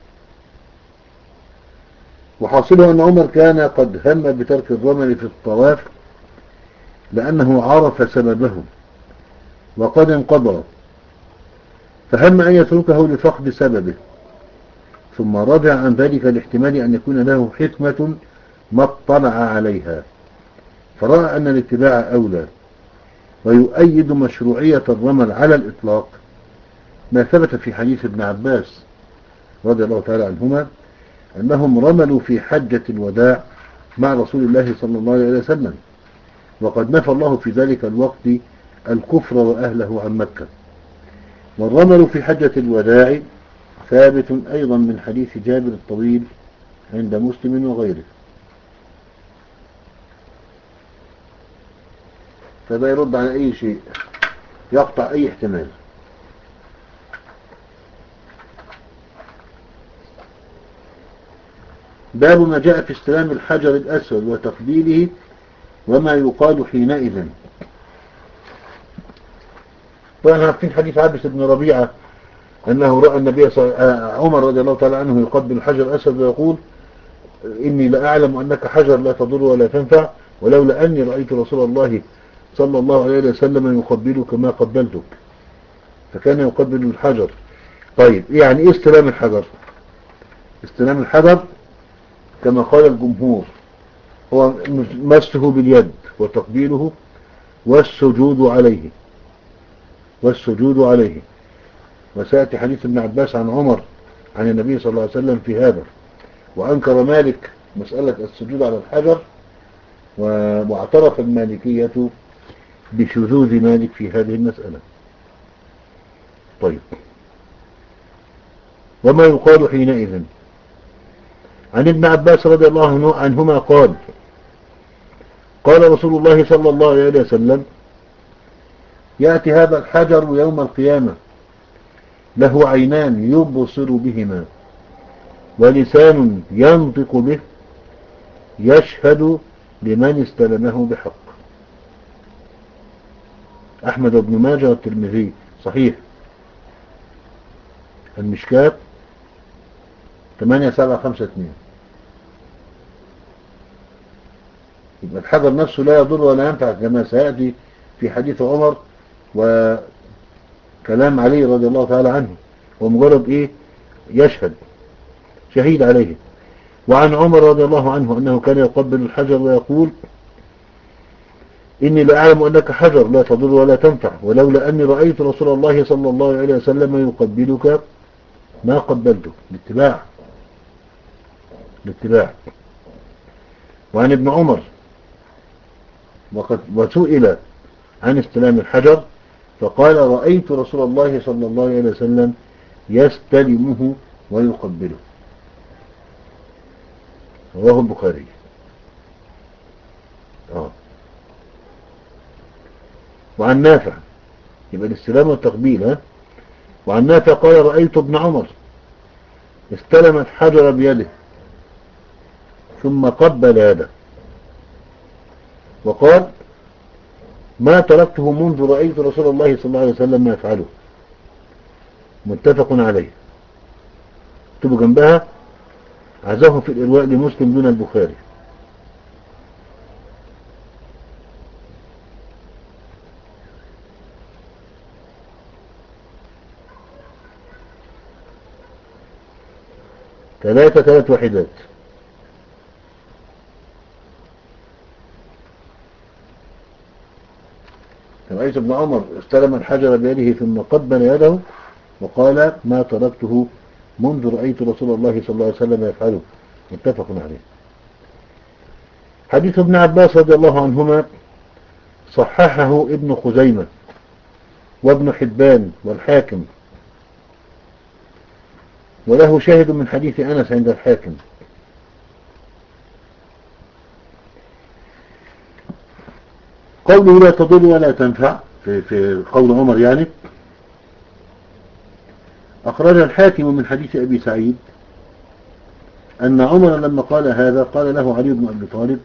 وحاصله أن عمر كان قد هم بترك الرمل في الطواف لأنه عرف سببه وقد انقضى، فهم أن يتركه لفقد سببه، ثم رجع عن ذلك لاحتمال أن يكون له حكمة ما اطلع عليها، فرأى أن الاتباع أولى. ويؤيد مشروعية الرمل على الإطلاق ما ثبت في حديث ابن عباس رضي الله تعالى عنهما أنهم رملوا في حجة الوداع مع رسول الله صلى الله عليه وسلم، وقد نفى الله في ذلك الوقت الكفر وأهله عن مكة. والرمل في حجة الوداع ثابت أيضا من حديث جابر الطويل عند مسلم وغيره. فده يرد على أي شيء يقطع أي احتمال. باب ما جاء في استلام الحجر الأسود وتقبيله وما يقال حينئذ. طبعا عارفين حديث عبس بن ربيعة أنه رأى النبي صلى عمر رضي الله تعالى عنه يقبل الحجر الأسود ويقول إني لأعلم أنك حجر لا تضر ولا تنفع، ولولا أني رأيت رسول الله صلى الله عليه وسلم يقبلك ما قبلتك، فكان يقبل الحجر. طيب يعني إيه استلام الحجر؟ استلام الحجر كما قال الجمهور هو مسه باليد وتقبيله والسجود عليه والسجود عليه وسيأتي حديث ابن عباس عن عمر عن النبي صلى الله عليه وسلم في هذا. وأنكر مالك مسألة السجود على الحجر، واعترف المالكية بشذوذ مالك في هذه المسألة. طيب وما يقال حينئذ. عن ابن عباس رضي الله عنهما قال قال رسول الله صلى الله عليه وسلم يأتي هذا الحجر يوم القيامة له عينان يبصر بهما ولسان ينطق به يشهد لمن استلمه بحق. أحمد بن ماجه والترمذي صحيح. المشكات ثمانية سبعة خمسة اثنين. يبقى الحجر نفسه لا يضر ولا ينفع كما سيأتي في حديث عمر وكلام علي رضي الله تعالى عنه، ومجرد ايه يشهد شهيد عليه. وعن عمر رضي الله عنه أنه كان يقبل الحجر ويقول إني لأعلم أنك حجر لا تضر ولا تنفع، ولولا أني رأيت رسول الله صلى الله عليه وسلم يقبلك ما قبلته. الاتباع الاتباع. وعن ابن عمر وقد وسئل عن استلام الحجر فقال رأيت رسول الله صلى الله عليه وسلم يستلمه ويقبله. رواه البخاري. آه. وعن نافع، يبقى الاستلام والتقبيل. ها. وعن نافع قال رأيت ابن عمر استلم الحجر بيده ثم قبل يده وقال ما تركته منذ رأيت رسول الله صلى الله عليه وسلم يفعله. متفق عليه. اكتبوا جنبها عزاه في الإرواء لمسلم دون البخاري. ثلاثة ثلاث وحدات. رأيت ابن عمر استلم الحجر بيده ثم قبل يده وقال ما تركته منذ رأيت رسول الله صلى الله عليه وسلم يفعله. متفق عليه. حديث ابن عباس رضي الله عنهما صححه ابن خزيمة وابن حبان والحاكم، وله شاهد من حديث أنس عند الحاكم. قوله لا تضر ولا تنفع في, في قول عمر يعني أخرج الحاكم من حديث أبي سعيد أن عمر لما قال هذا قال له علي بن أبي طالب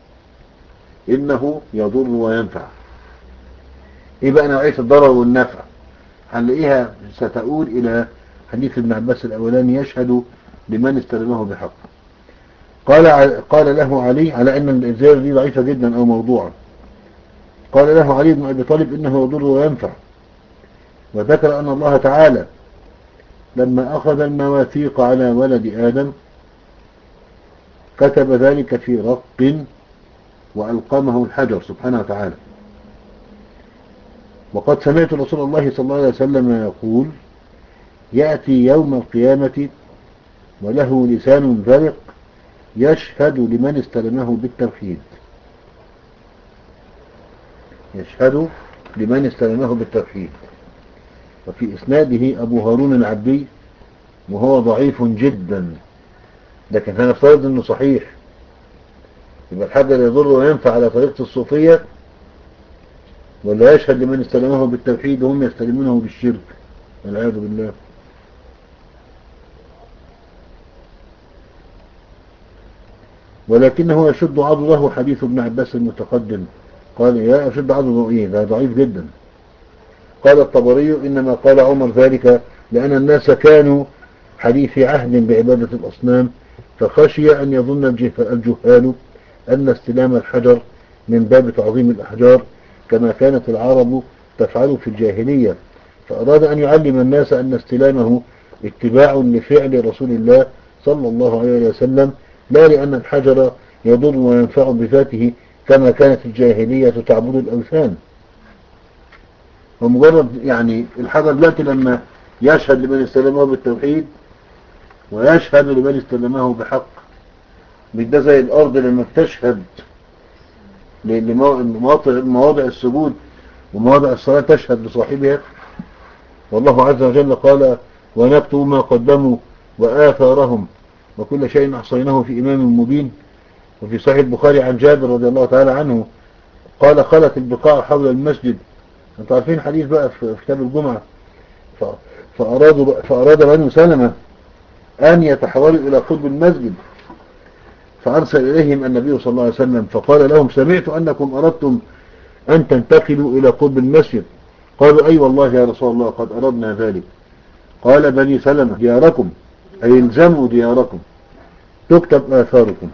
إنه يضر وينفع. إيه بقى نوعية الضرر والنفع؟ هنلاقيها ستؤول إلى حديث ابن عباس الأولاني يشهد لمن استلمه بحق. قال قال له علي على أن الزيادة دي ضعيفة جدا أو موضوعة. قال له علي بن أبي طالب إنه يضر وينفع، وذكر أن الله تعالى لما أخذ المواثيق على ولد آدم كتب ذلك في رق وألقمه الحجر سبحانه وتعالى. وقد سمعت رسول الله صلى الله عليه وسلم يقول يأتي يوم القيامة وله لسان ذرق يشهد لمن استلمه بالتوحيد. يشهد لمن استلمه بالتوحيد. وفي إسناده أبو هارون العبدي وهو ضعيف جدا، لكن هنفترض أنه صحيح، يبقى الحجر يضر وينفع على طريقة الصوفية، ولا يشهد لمن استلمه بالتوحيد وهم يستلمونه بالشرك والعياذ بالله. ولكنه يشد عضده حديث ابن عباس المتقدم. قال يا أشد عضده إيه؟ ده ضعيف جدا. قال الطبري إنما قال عمر ذلك لأن الناس كانوا حديث عهد بعبادة الأصنام، فخشي أن يظن الجهال أن استلام الحجر من باب تعظيم الأحجار كما كانت العرب تفعل في الجاهلية، فأراد أن يعلم الناس أن استلامه اتباع لفعل رسول الله صلى الله عليه وسلم، لا لأن الحجر يضر وينفع بذاته كما كانت الجاهلية تعبد الأوثان. ومجرد يعني الحجر دلوقتي لما يشهد لمن استلمه بالتوحيد ويشهد لمن استلمه بحق، مش ده زي الأرض لما بتشهد لمواضع السجود ومواضع الصلاة تشهد لصاحبها. والله عز وجل قال ونكتب ما قدموا وآثارهم وكل شيء أحصيناه في إمام مبين. وفي صحيح البخاري عن جابر رضي الله تعالى عنه قال خلت البقاع حول المسجد. انتوا عارفين حديث بقى في كتاب الجمعة. فأرادوا فأراد بنو سلمة أن يتحولوا إلى قرب المسجد، فأرسل إليهم النبي صلى الله عليه وسلم فقال لهم سمعت أنكم أردتم أن تنتقلوا إلى قرب المسجد. قالوا أي والله يا رسول الله قد أردنا ذلك. قال بني سلمة دياركم أي الزموا دياركم تكتب آثاركم.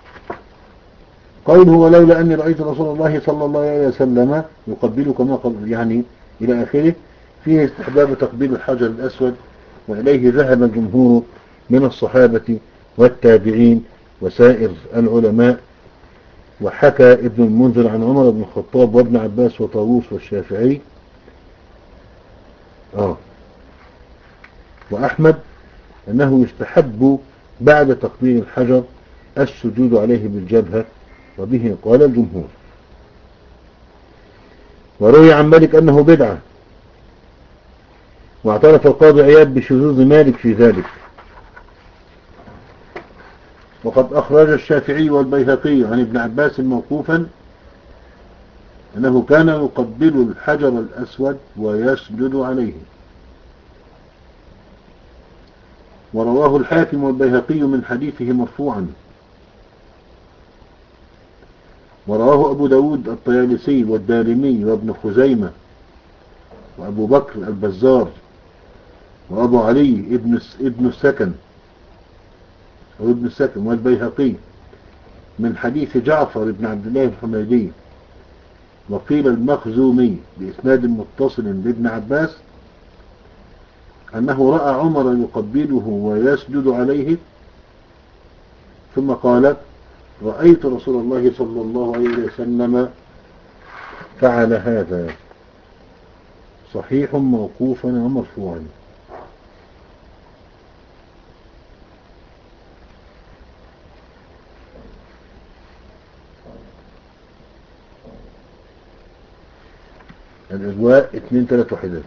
قوله ولولا أني رأيت رسول الله صلى الله عليه وسلم يقبلك ما قبل يعني إلى آخره، فيه استحباب تقبيل الحجر الأسود، وإليه ذهب الجمهور من الصحابة والتابعين وسائر العلماء. وحكى ابن المنذر عن عمر بن الخطاب وابن عباس وطاووس والشافعي آه وأحمد أنه يستحب بعد تقبيل الحجر السجود عليه بالجبهة، وبه قال الجمهور. وروي عن مالك أنه بدعة، واعترف القاضي عياض بشذوذ مالك في ذلك. وقد أخرج الشافعي والبيهقي عن ابن عباس موقوفا أنه كان يقبل الحجر الأسود ويسجد عليه. ورواه الحاكم والبيهقي من حديثه مرفوعا. ورواه أبو داود الطيالسي والدارمي وابن خزيمة وأبو بكر البزار وأبو علي ابن ابن السكن أو ابن السكن والبيهقي من حديث جعفر بن عبد الله الحميدي. وقيل المخزومي بإسناد متصل لابن عباس أنه رأى عمر يقبله ويسجد عليه، ثم قال: رأيت رسول الله صلى الله عليه وسلم فعل هذا. صحيح موقوفا ومرفوعا. الإجواء اتنين تلات وحدات.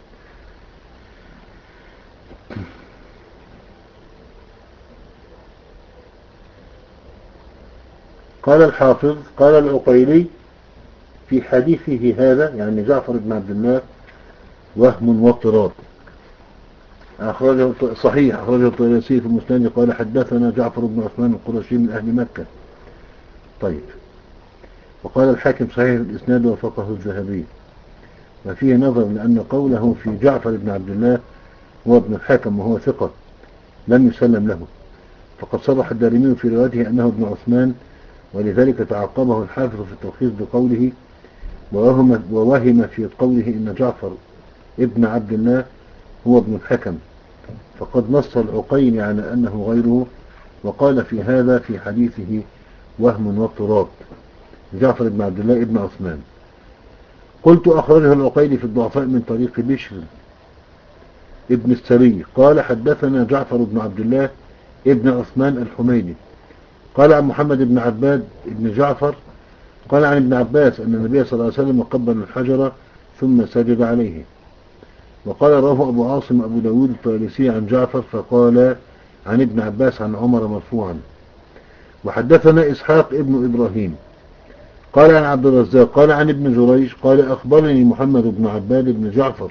قال الحافظ قال العقيلي في حديثه هذا، يعني جعفر بن عبد الله، وهم واضطراب. أخرجه صحيح أخرجه الطيالسي في المسند قال: حدثنا جعفر بن عثمان القرشي من أهل مكة. طيب. وقال الحاكم صحيح الإسناد وفقه الذهبي. وفيه نظر لأن قوله في جعفر بن عبد الله هو ابن الحاكم وهو ثقة لم يسلم له، فقد صرح الدارمي في روايته أنه ابن عثمان، ولذلك تعقبه الحافظ في التلخيص بقوله: ووهم, ووهم في قوله إن جعفر ابن عبد الله هو ابن الحكم، فقد نص العقيل على أنه غيره، وقال في هذا في حديثه وهم واضطراب. جعفر بن عبد الله ابن عثمان. قلت: أخرجه العقيل في الضعفاء من طريق بشر ابن السري قال: حدثنا جعفر بن عبد الله ابن عثمان الحميدي قال عن محمد بن عباد ابن جعفر قال عن ابن عباس أن النبي صلى الله عليه وسلم قبل الحجر ثم سجد عليه. وقال رواه أبو عاصم أبو داود الطيالسي عن جعفر فقال عن ابن عباس عن عمر مرفوعا. وحدثنا إسحاق ابن إبراهيم قال عن عبد الرزاق قال عن ابن جريج قال: أخبرني محمد بن عباد بن جعفر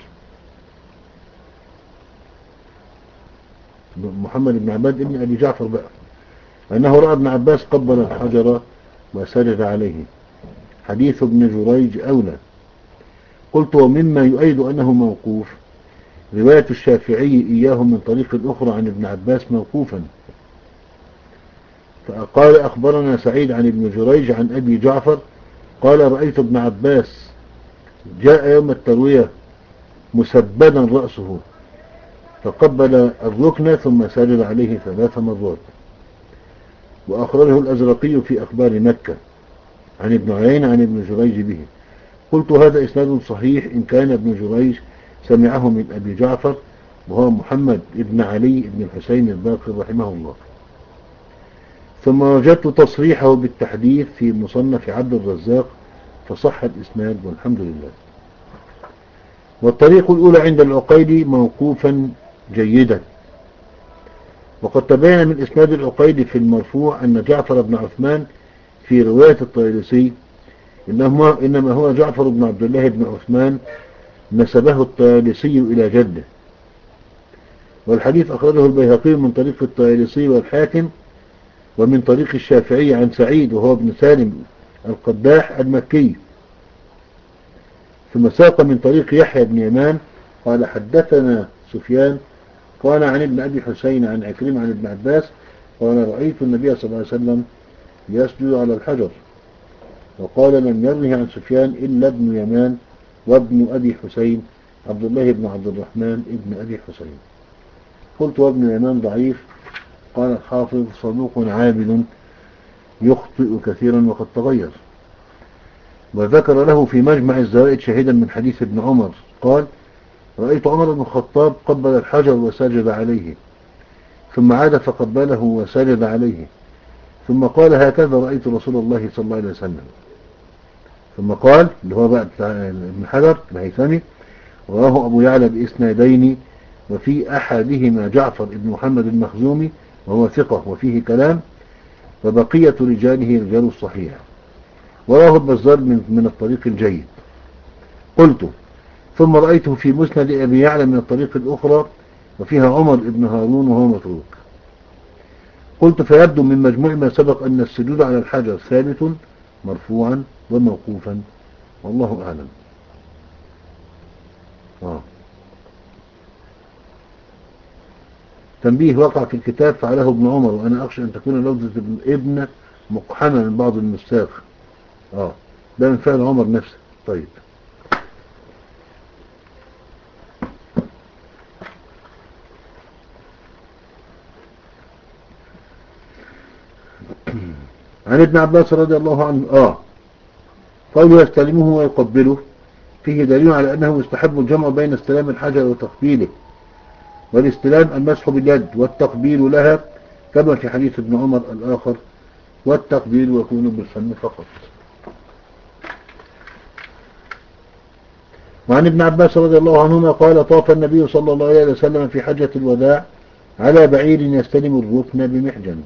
محمد بن عباد ابن أبي جعفر بقى أنه رأى ابن عباس قبل الحجر وسجد عليه. حديث ابن جريج أولى. قلت: ومما يؤيد أنه موقوف رواية الشافعي إياه من طريق أخرى عن ابن عباس موقوفا، فقال: أخبرنا سعيد عن ابن جريج عن أبي جعفر قال: رأيت ابن عباس جاء يوم التروية مسبدا رأسه فقبل الركن ثم سجد عليه ثلاث مرات. وأخرجه الأزرقي في أخبار مكة عن ابن عيين عن ابن جريج به. قلت: هذا إسناد صحيح إن كان ابن جريج سمعه من أبي جعفر وهو محمد ابن علي ابن الحسين الباقر رحمه الله. ثم وجدت تصريحه بالتحديث في مصنف عبد الرزاق فصح الإسناد والحمد لله. والطريق الأولى عند العقيلي موقوفا جيدا. وقد تبين من إسناد العقيلي في المرفوع أن جعفر بن عثمان في رواية الطيالسي إنما هو جعفر بن عبد الله بن عثمان نسبه الطيالسي إلى جده. والحديث أخرجه البيهقي من طريق الطيالسي والحاكم ومن طريق الشافعي عن سعيد وهو ابن سالم القداح المكي، ثم ساق من طريق يحيى بن يمان قال: حدثنا سفيان قال عن ابن أبي حسين عن عكرمة عن ابن عباس قال: رأيت النبي صلى الله عليه وسلم يسجد على الحجر. وقال: لم يروه عن سفيان إلا ابن يمان وابن أبي حسين عبد الله بن عبد الرحمن ابن أبي حسين. قلت: وابن يمان ضعيف. قال الحافظ: صدوق عابد يخطئ كثيرا وقد تغير. وذكر له في مجمع الزوائد شاهدا من حديث ابن عمر قال: رأيت عمر بن الخطاب قبل الحجر وسجد عليه، ثم عاد فقبله وسجد عليه، ثم قال: هكذا رأيت رسول الله صلى الله عليه وسلم. ثم قال اللي هو بقى ابن حجر الهيثمي: رواه أبو يعلى بإسنادين، وفي أحدهما جعفر بن محمد المخزومي وهو ثقة وفيه كلام، وبقية رجاله رجال الصحيح. وراه البزار من, من الطريق الجيد. قلت: ثم رأيته في مسند أبي يعلى من الطريق الأخرى وفيها عمر بن هارون وهو متروك. قلت: فيبدو من مجموع ما سبق أن السجود على الحجر ثابت مرفوعا وموقوفا، والله أعلم. آه. تنبيه وقع في الكتاب فعله ابن عمر، وأنا أخشى أن تكون لفظة ابن مقحمة من بعض النساخ. آه ده من فعل عمر نفسه. طيب، عن ابن عباس رضي الله عنه آه قوله: يستلمه ويقبله، فيه دليل على أنه يستحب الجمع بين استلام الحجر وتقبيله، والاستلام المسح باليد والتقبيل لها، كما في حديث ابن عمر الآخر: والتقبيل يكون بالفم فقط. وعن ابن عباس رضي الله عنهما قال: طاف النبي صلى الله عليه وسلم في حجة الوداع على بعير يستلم الركن بمحجن.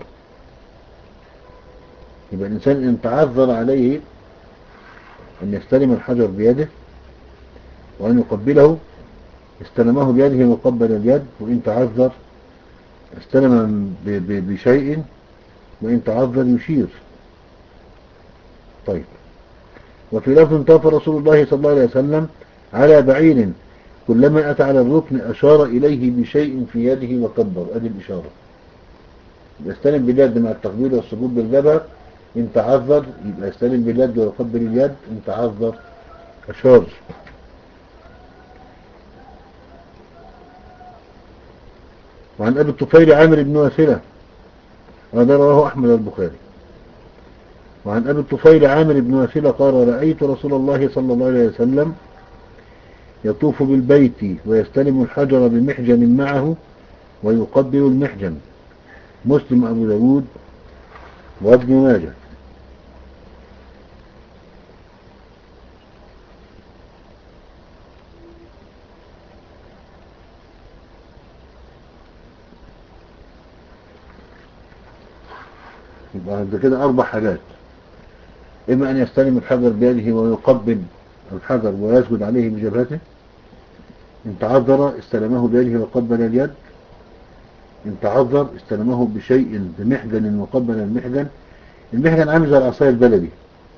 يبقى الإنسان إن تعذر عليه أن يستلم الحجر بيده وأن يقبله استلمه بيده وقبل اليد، وإن تعذر استلم بشيء، وإن تعذر يشير. طيب، وفي لفظ: طاف رسول الله صلى الله عليه وسلم على بعير كلما أتى على الركن أشار إليه بشيء في يده وكبر. أدي الإشارة. يستلم باليد مع التقبيل والسجود بالجبهة. إن تعذر يبقى يستلم باليد ويقبل اليد، إن تعذر أشار. وعن أبي الطفيل عامر بن واسلة، هذا رواه أحمد البخاري. وعن أبي الطفيل عامر بن واسلة قال: رأيت رسول الله صلى الله عليه وسلم يطوف بالبيت ويستلم الحجر بمحجن معه ويقبل المحجن. مسلم أبو داود وابن ماجه. يبقى عند كده أربع حاجات: إما أن يستلم الحجر بيده ويقبل الحجر ويسجد عليه بجبهته، إن تعذر استلمه بيده وقبل اليد، إن تعذر استلمه بشيء بمحجن وقبل المحجن. المحجن عامل زي العصاية البلدي.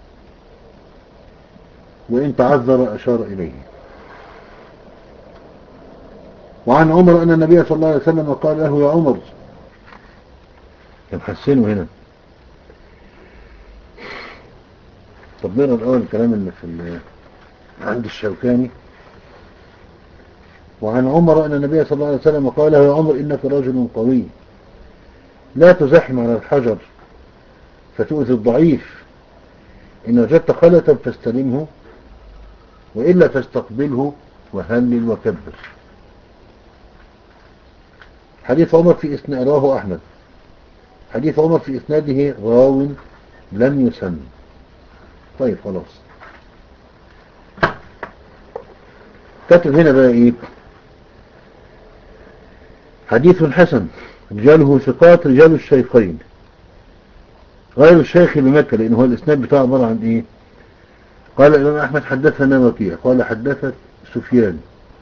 وإن تعذر أشار إليه. وعن عمر أن النبي صلى الله عليه وسلم قال له: يا عمر، كان حسنه هنا. طب نقرأ الأول الكلام اللي في عند الشوكاني. وعن عمر أن النبي صلى الله عليه وسلم قال له: يا عمر، إنك رجل قوي، لا تزحم على الحجر فتؤذي الضعيف، إن وجدت خلة فاستلمه، وإلا فاستقبله وهلل وكبر. حديث عمر في إسناد رواه أحمد. حديث عمر في إسناده راو لم يسن. طيب خلاص، كتب هنا بقى إيه: حديث حسن رجاله ثقات رجال الشيخين غير الشيخ بمكة، لأنه هو الإسناد بتاعه عبارة عن إيه؟ قال الإمام أحمد: حدثنا وكيع قال حدثت سفيان.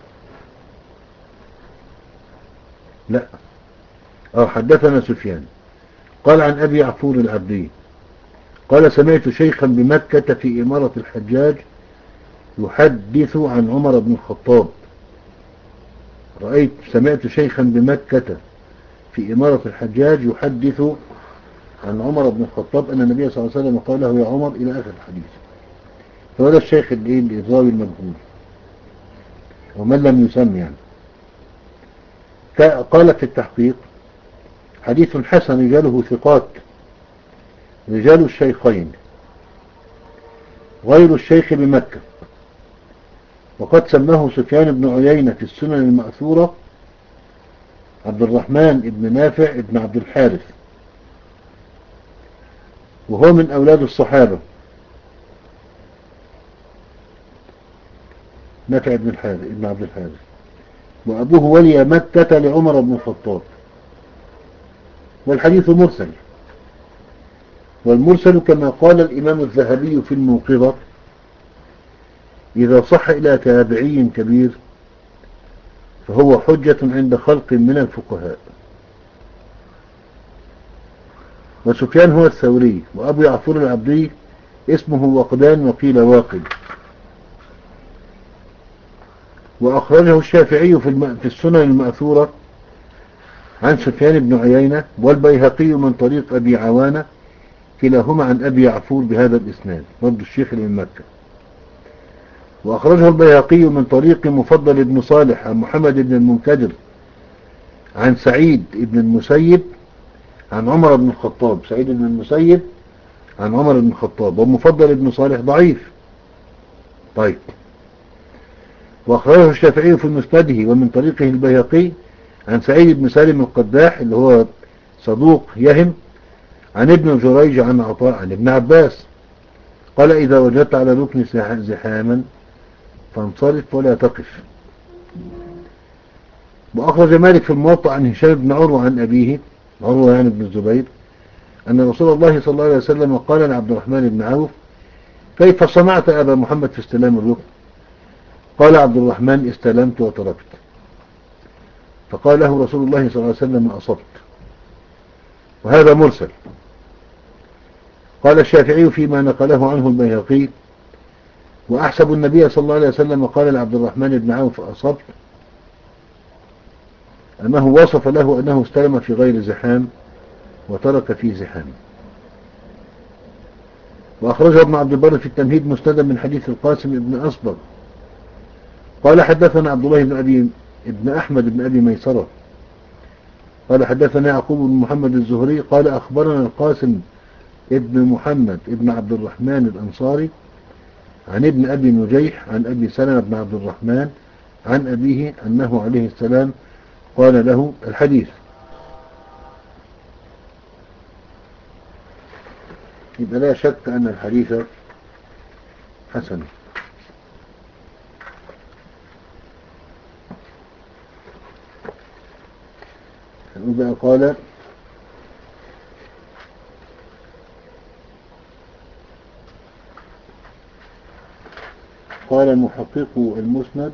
لا أو حدثنا سفيان قال عن أبي عفور العبدي قال: سمعت شيخا بمكة في إمارة الحجاج يحدث عن عمر بن الخطاب. رأيت سمعت شيخا بمكة في إمارة الحجاج يحدث عن عمر بن الخطاب أن النبي صلى الله عليه وسلم قال له: يا عمر، إلى آخر الحديث. فهذا الشيخ الراوي المجهول ومن لم يسمى يعني. قال في التحقيق: حديث حسن رجاله ثقات رجال الشيخين غير الشيخ بمكة، وقد سماه سفيان بن عيينة في السنن المأثورة عبد الرحمن بن نافع بن عبد الحارث، وهو من أولاد الصحابة. نافع بن الحارث بن عبد الحارث، وأبوه ولي مكة لعمر بن الخطاب. والحديث مرسل، والمرسل كما قال الإمام الذهبي في الموقظة إذا صح إلى تابعي كبير فهو حجة عند خلق من الفقهاء. وسفيان هو الثوري، وأبو يعفور العبدي اسمه وقدان وقيل واقد. وأخرجه الشافعي في السنن المأثورة عن سفيان بن عيينة، والبيهقي من طريق أبي عوانة، كلاهما عن أبي يعفور بهذا الإسناد رد الشيخ من مكة. وأخرجه البيهقي من طريق مفضل بن صالح عن محمد بن المنكدر عن سعيد بن المسيب عن عمر بن الخطاب. سعيد بن المسيب عن عمر بن الخطاب، ومفضل بن صالح ضعيف. طيب. وأخرجه الشافعي في مسنده ومن طريقه البيهقي عن سعيد بن سالم القداح اللي هو صدوق يهم عن ابن جريج عن عطاء عن ابن عباس قال إذا وجدت على ركن زحاما فانصرف ولا تقف. وأخرج مالك في الموطأ عن هشام بن عروة عن أبيه عروة يعني بن الزبير أن رسول الله صلى الله عليه وسلم قال لعبد الرحمن بن عوف كيف صنعت أبا محمد في استلام الركن؟ قال عبد الرحمن استلمت وتركت. فقال له رسول الله صلى الله عليه وسلم أصبت. وهذا مرسل. قال الشافعي فيما نقله عنه البيهقي وأحسب النبي صلى الله عليه وسلم قال لعبد الرحمن بن عوف أصبت أنه وصف له أنه استلم في غير زحام وترك في زحام. وأخرجه ابن عبد البر في التمهيد مسندا من حديث القاسم بن أصبغ قال حدثنا عبد الله بن أبي ابن أحمد بن أبي ميسرة قال حدثنا يعقوب بن محمد الزهري قال أخبرنا القاسم ابن محمد ابن عبد الرحمن الأنصاري عن ابن أبي نجيح عن أبي سلمة بن عبد الرحمن عن أبيه أنه عليه السلام قال له الحديث. يبقى لا شك أن الحديث حسن. بقى قال قال محقق المسند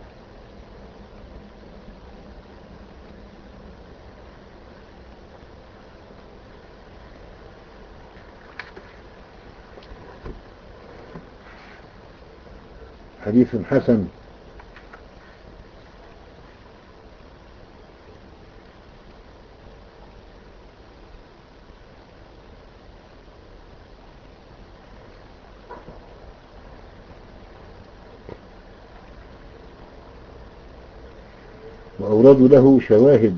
حديث حسن وأوردوا له شواهد.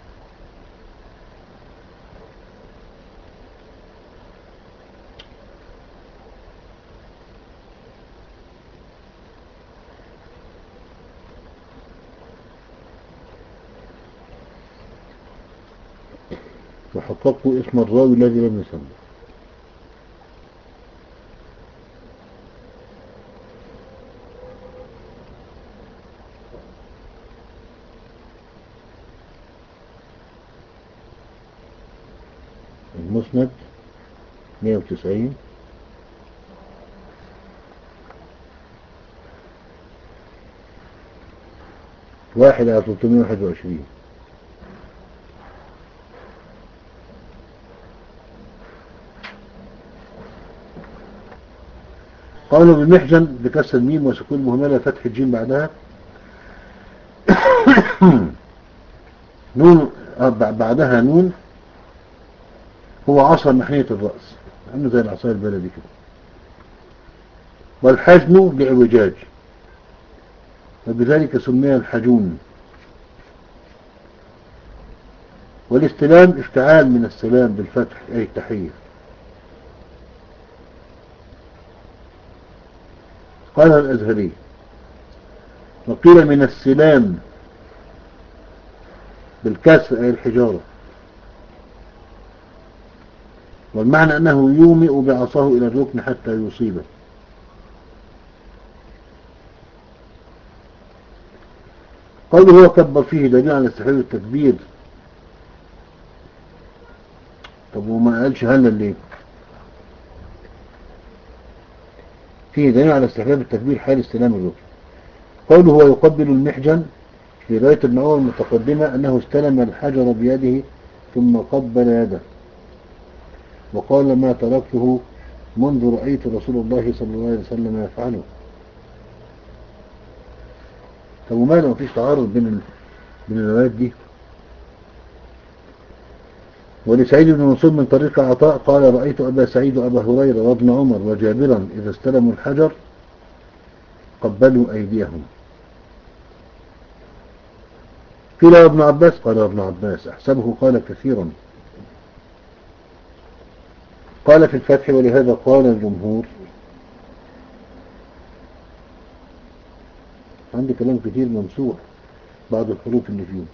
وحققوا اسم الراوي الذي لم يسمى. المسند مئة وتسعين واحد على ثلاثمئة وواحد وعشرين. قالوا بالمحجن بكسر الميم وسكون مهملة فتح الجيم بعدها نون بعدها نون هو عصا ناحية الرأس عامله زي العصاية البلدي كده. والحجن لعوجاج وبذلك سمي الحجون. والاستلام افتعال من السلام بالفتح أي التحية. قالها الأزهري. وقيل من السلام بالكسر أي الحجارة، والمعنى أنه يومئ بعصاه إلى الركن حتى يصيبه. قوله هو كبر فيه دليل على استحباب التكبير. طب وما قالش هلا ليه؟ فيه دليل على استحباب التكبير حال استلام الركن. قوله هو يقبل المحجن، في رواية ابن عمر المتقدمة أنه استلم الحجر بيده ثم قبل يده، وقال ما تركته منذ رأيت رسول الله صلى الله عليه وسلم يفعله. طب وماذا مفيش تعارض بين بين الروايات دي؟ ولسعيد بن منصور من طريق عطاء قال رأيت أبا سعيد وأبا هريرة وابن عمر وجابرا إذا استلموا الحجر قبلوا أيديهم. قيل ابن عباس قال ابن عباس أحسبه قال كثيرا. قال في الفتح ولهذا قال الجمهور. عندي كلام كثير ممسوح بعض الحروف اللي فيه.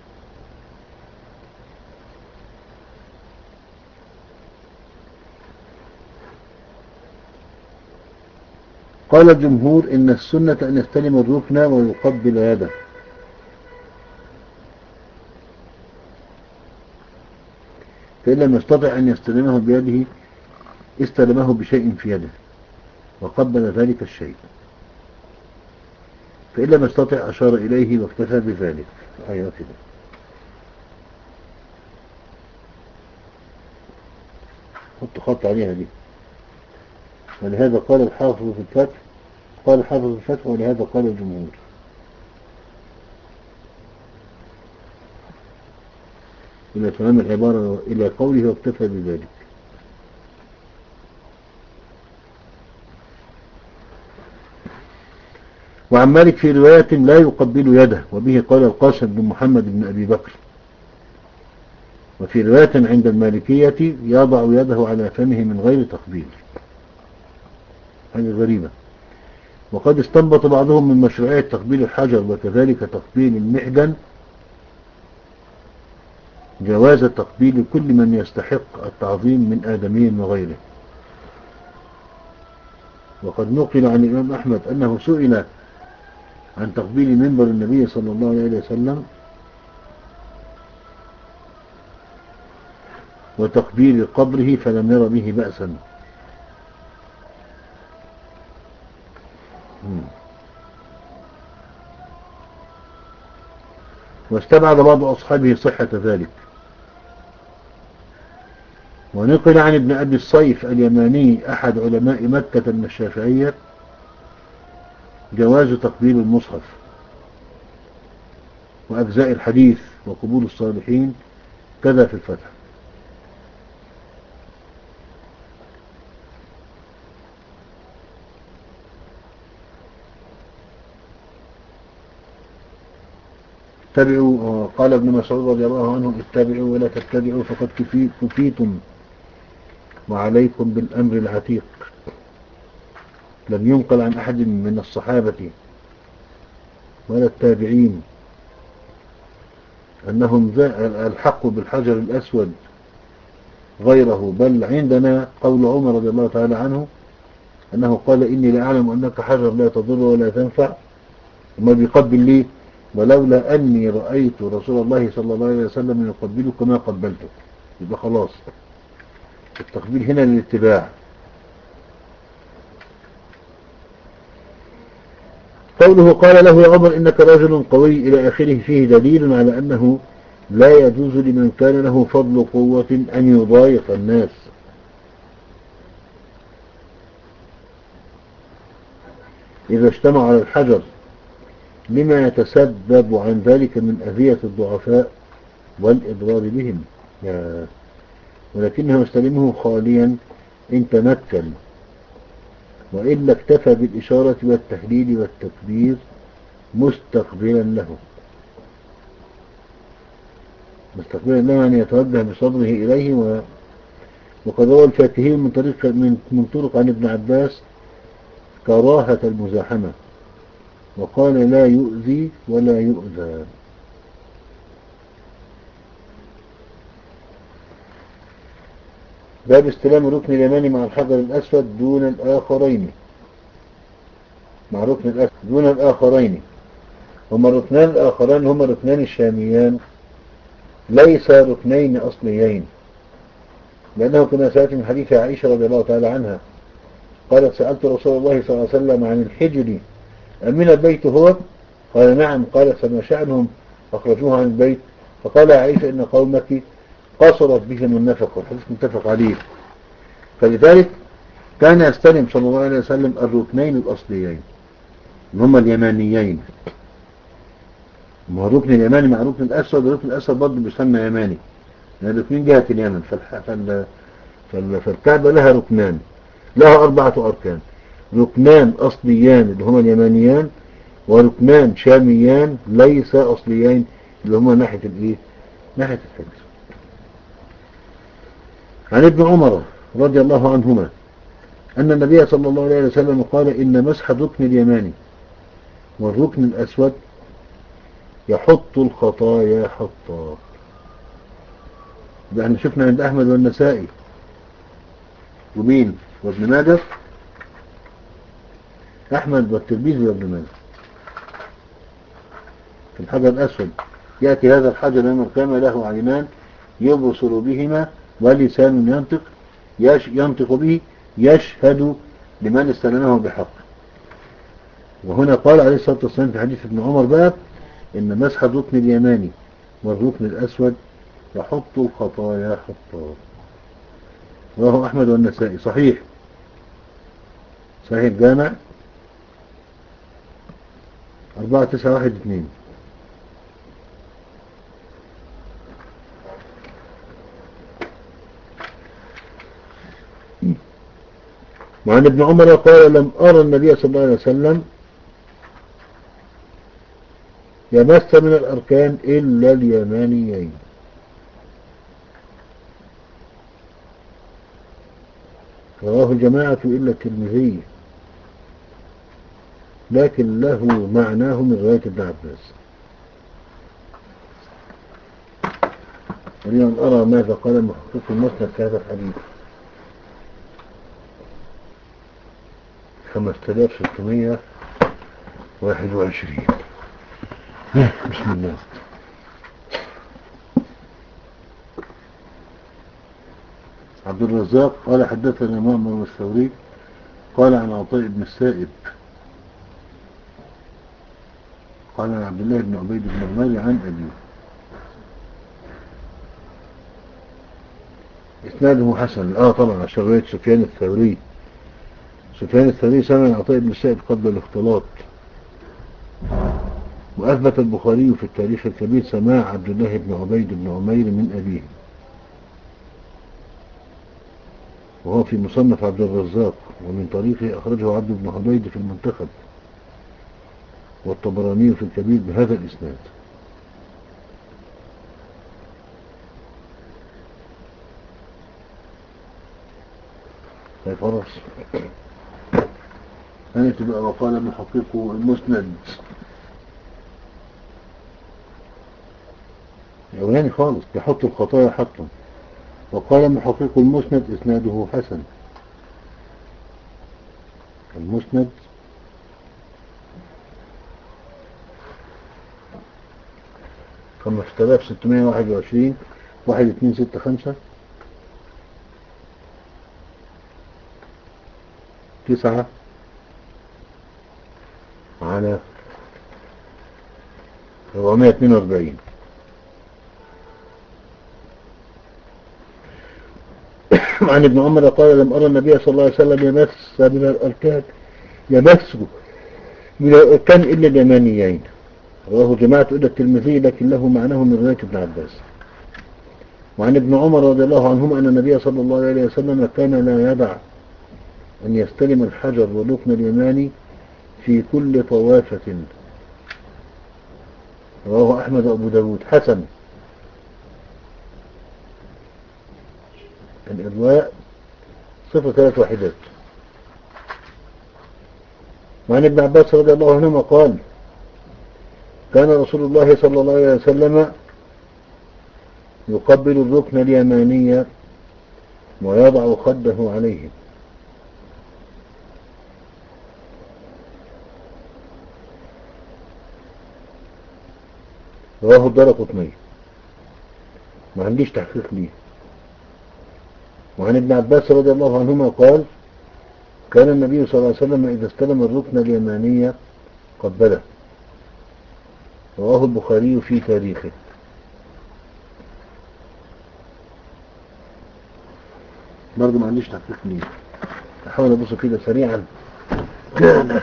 قال الجمهور إن السنة أن يستلم الركن ويقبل يده، فإن لم يستطع أن يستلمه بيده استلمه بشيء في يده وقبل ذلك الشيء، فإن لم يستطع أشار إليه واكتفى بذلك. أيوة كده. حط خط عليها دي. ولهذا قال الحافظ في الفتح قال الحافظ في الفتح ولهذا قال الجمهور. إلى تمام العبارة إلى قوله واكتفى بذلك. وعن مالك في رواية لا يقبل يده، وبه قال القاسم بن محمد بن أبي بكر. وفي رواية عند المالكية يضع يده على فمه من غير تقبيل. هذه غريبة. وقد استنبط بعضهم من مشروعية تقبيل الحجر وكذلك تقبيل المحجن جواز تقبيل كل من يستحق التعظيم من آدمي وغيره. وقد نقل عن الإمام أحمد أنه سئل عن تقبيل منبر النبي صلى الله عليه وسلم وتقبيل قبره فلم ير به بأسا. واستبعد بعض أصحابه صحة ذلك. ونقل عن ابن أبي الصيف اليماني أحد علماء مكة من الشافعية جواز تقبيل المصحف وأجزاء الحديث وقبول الصالحين كذا في الفتح. اتبعوا. قال ابن مسعود رضي الله عنه اتبعوا ولا تتبعوا فقد كفيتم وعليكم بالأمر العتيق. لم ينقل عن أحد من الصحابة ولا التابعين أنهم الحقوا بالحجر الأسود غيره، بل عندنا قول عمر رضي الله تعالى عنه أنه قال إني لأعلم أنك حجر لا تضر ولا تنفع وما بيقبل لي ولولا أني رأيت رسول الله صلى الله عليه وسلم يقبلك ما قبلتك. يبقى خلاص التقبيل هنا للاتباع. قوله قال له يا عمر إنك رجل قوي إلى آخره فيه دليل على أنه لا يجوز لمن كان له فضل قوة أن يضايق الناس، إذا اجتمع على الحجر لما يتسبب عن ذلك من أذية الضعفاء والإضرار بهم، ولكنه يستلمه خاليا إن تمكن، وإلا اكتفى بالإشارة والتهليل والتكبير مستقبلا له. مستقبلا له أن يتوجه بصدره إليه. و... وقد روى الفاتحي من طريق من, من طرق عن ابن عباس كراهة المزاحمة، وقال لا يؤذي ولا يؤذى. باب استلام الركن اليماني مع الحجر الأسود دون الآخرين، مع ركن الأسود دون الآخرين. هما الركنان الآخران هما ركنان الشاميان، ليس ركنين أصليين، لأنه كما سألت من حديث عائشة رضي الله تعالى عنها قالت سألت رسول الله صلى الله عليه وسلم عن الحجر أمن البيت هو؟ قال نعم. قالت فما شأنهم أخرجوها عن البيت؟ فقال عائشة إن قومك قصرت بهم النفق، والحديث متفق عليه. فلذلك كان يستلم صلى الله عليه وسلم الركنين الأصليين هما اليمانيين. ما هو الركن اليماني مع الركن الأسود، والركن الأسود برضه بيسمى يماني، يعني الاثنين جهة اليمن. فالح... فال... فال... فالكعبة لها ركنان، لها أربعة أركان: ركنان أصليان اللي هما اليمانيان، وركنان شاميان ليس أصليين اللي هما ناحية الإيه؟ ناحية الحجر. عن ابن عمر رضي الله عنهما أن النبي صلى الله عليه وسلم قال إن مسح الركن اليماني والركن الأسود يحط الخطايا حطا. ده احنا شفنا عند أحمد والنسائي ومين وابن ماجه، أحمد والترمذي وابن ماجه في الحجر الأسود يأتي هذا الحجر يوم القيامة له عينان يبصر بهما ولسان ينطق يش ينطق به يشهد لمن استلمه بحق. وهنا قال عليه الصلاة والسلام في حديث ابن عمر بقى إن مسح الركن اليماني والركن الأسود يحط الخطايا حطا. رواه أحمد والنسائي، صحيح صحيح الجامع أربعة تسعة واحد اثنين. وعن ابن عمر قال لم أرى النبي صلى الله عليه وسلم يمس من الأركان إلا اليمانيين. رواه الجماعة إلا الترمذي، لكن له معناه من رواية ابن عباس. أريد أن أرى ماذا قال محقق المسند في هذا الحديث. خمسة آلاف وستمائة وواحد وعشرين. بسم الله. عبد الرزاق قال حدثنا مأمر الثوري قال عن عطاء بن السائب قال عن عبد الله بن عبيد بن عمير عن أبيه. إسناده حسن. آه طبعا عشان رواية سفيان الثوري. سفيان الثوري سمع عطاء بن السائب قبل الاختلاط. وأثبت البخاري في التاريخ الكبير سماع عبد الله بن عبيد بن عمير من أبيه، وهو في مصنف عبد الرزاق، ومن طريقه أخرجه عبد بن عبيد في المنتخب، والطبراني في الكبير بهذا الإسناد. طيب خلاص هنأتي بقى وقال محقق المسند يعني خالص يحط الخطايا حطا. وقال محقق المسند إسناده حسن. المسند خمسة آلاف وستمائة وواحد وعشرين واحد اثنين ستة خمسة تسعة على أربعمائة واثنين وأربعين. عن ابن عمر قال لم أرى النبي صلى الله عليه وسلم يمس من الأركان يمس من الأركان إلا اليمانيين. رواه جماعة إلى الترمذي، لكن له معناه من رواية ابن عباس. وعن ابن عمر رضي الله عنهما أن النبي صلى الله عليه وسلم كان لا يدع أن يستلم الحجر والركن اليماني في كل طوافة. رواه أحمد وأبو داود حسن. الإرواء صفر ثلاث وحدات. وعن ابن عباس رضي الله عنهما قال كان رسول الله صلى الله عليه وسلم يقبل الركن اليماني ويضع خده عليه. رواه الدارقطني، ما عنديش تحقيق ليه. وعن ابن عباس رضي الله عنهما قال كان النبي صلى الله عليه وسلم إذا استلم الركن اليماني قبله. رواه البخاري في تاريخه. برضه ما عنديش تحقيق ليه، احاول ابص كده سريعا. كان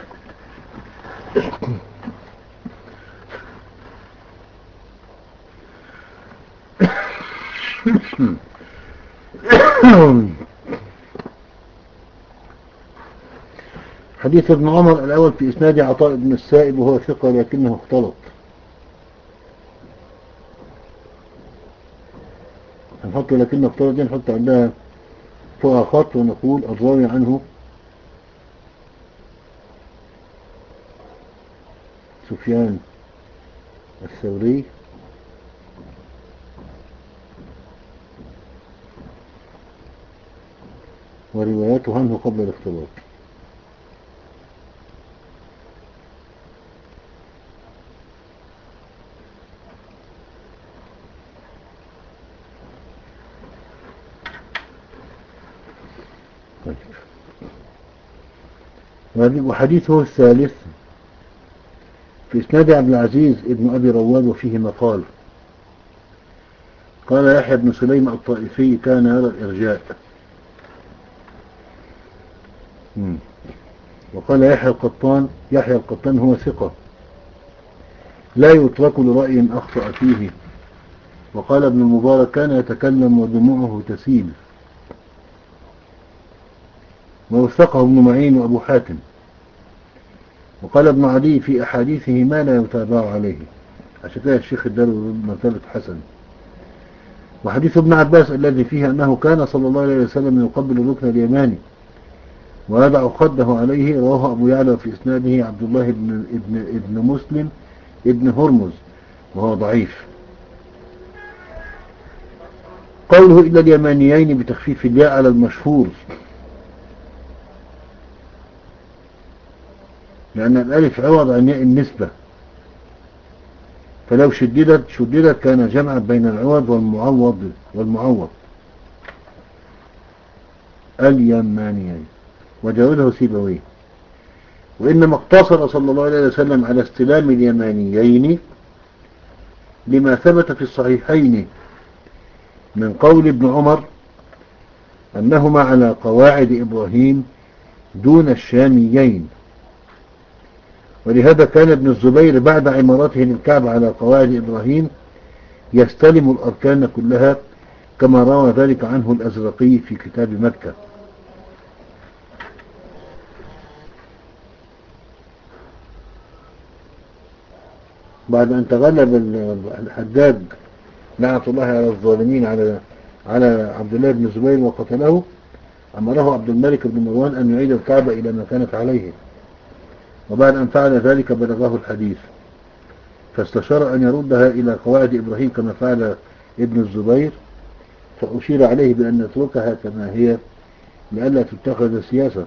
حديث ابن عمر الأول في إسناد عطاء بن السائب وهو ثقة لكنه اختلط. هنحط لكنه اختلط دي نحط عندها فوق خط ونقول الراوي عنه سفيان الثوري ورواياته عنه قبل الاختلاط. طيب، وحديثه الثالث في إسناد عبد العزيز ابن أبي رواد وفيه مقال. قال يحيى بن سليم الطائفي كان يرى الإرجاء. مم. وقال يحيى القطان يحيى القطان هو ثقة لا يترك لرأي أخطأ فيه. وقال ابن المبارك كان يتكلم ودموعه تسيل. ووثقه ابن معين وأبو حاتم. وقال ابن عدي في أحاديثه ما لا يتابع عليه، عشان كده الشيخ اداله مرتبة حسن. وحديث ابن عباس الذي فيه أنه كان صلى الله عليه وسلم يقبل الركن اليماني ويضع خده عليه رواه أبو يعلى في إسناده عبد الله ابن, ابن, ابن مسلم ابن هرمز وهو ضعيف. قوله إلا اليمانيين بتخفيف الياء على المشهور، لأن الألف عوض عن ياء النسبة، فلو شددت شددت كان جمعا بين العوض والمعوض والمعوض اليمانيين، وجاوزه سيبويه. وإنما اقتصر صلى الله عليه وسلم على استلام اليمانيين لما ثبت في الصحيحين من قول ابن عمر أنهما على قواعد إبراهيم دون الشاميين. ولهذا كان ابن الزبير بعد عمارته للكعبة على قواعد إبراهيم يستلم الأركان كلها، كما روى ذلك عنه الأزرقي في كتاب مكة. بعد أن تغلب الحجاج لعنة الله على الظالمين على على عبد الله بن الزبير وقتله، أمره عبد الملك بن مروان أن يعيد الكعبة إلى ما كانت عليه. وبعد أن فعل ذلك بلغه الحديث فاستشار أن يردها إلى قواعد إبراهيم كما فعل ابن الزبير، فأشير عليه بأن نتركها كما هي لئلا تتخذ سياسة.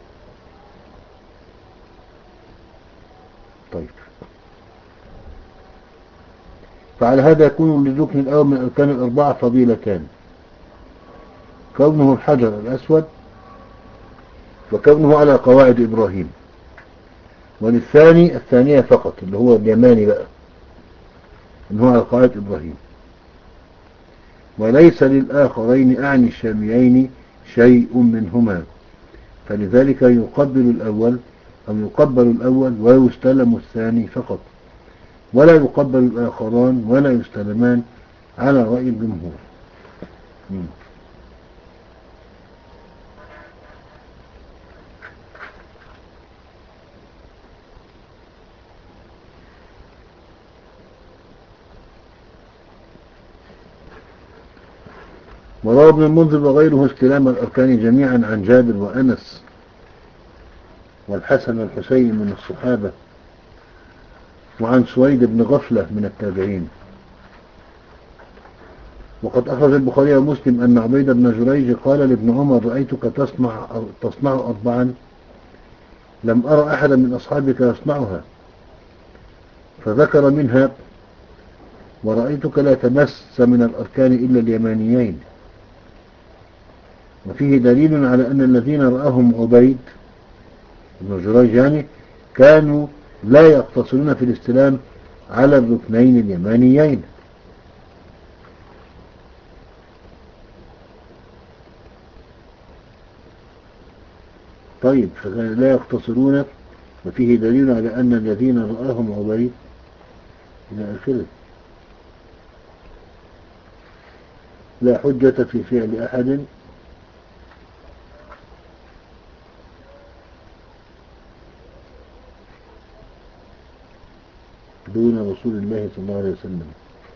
طيب، فعلى هذا يكون للركن الأول من الأركان الأربعة فضيلتان: كونه الحجر الأسود، وكونه على قواعد إبراهيم. وللثاني الثانية فقط اللي هو اليماني بقى، إن هو على قواعد إبراهيم. وليس للآخرين أعني الشاميين شيء منهما، فلذلك يقبل الأول أو يقبل الأول ويستلم الثاني فقط، ولا يقبل الآخران ولا يستلمان على رأي الجمهور. مم. وروى ابن المنذر وغيره استلام الأركان جميعا عن جابر وأنس والحسن والحسين من الصحابة، وعن سويد بن غفلة من التابعين. وقد أخرج البخاري ومسلم أن عبيد بن جريج قال لابن عمر: رأيتك تصنع, تصنع أربعا لم أرى أحدا من أصحابك يصنعها، فذكر منها: ورأيتك لا تمس من الأركان إلا اليمانيين. وفيه دليل على أن الذين رآهم عبيد بن جريج يعني كانوا لا يقتصرون في الاستلام على الركنين اليمانيين. طيب، لا يقتصرون، وفيه دليل على أن الذين رآهم عبيد إلى آخره. لا حجة في فعل أحد دون رسول الله صلى الله عليه وسلم.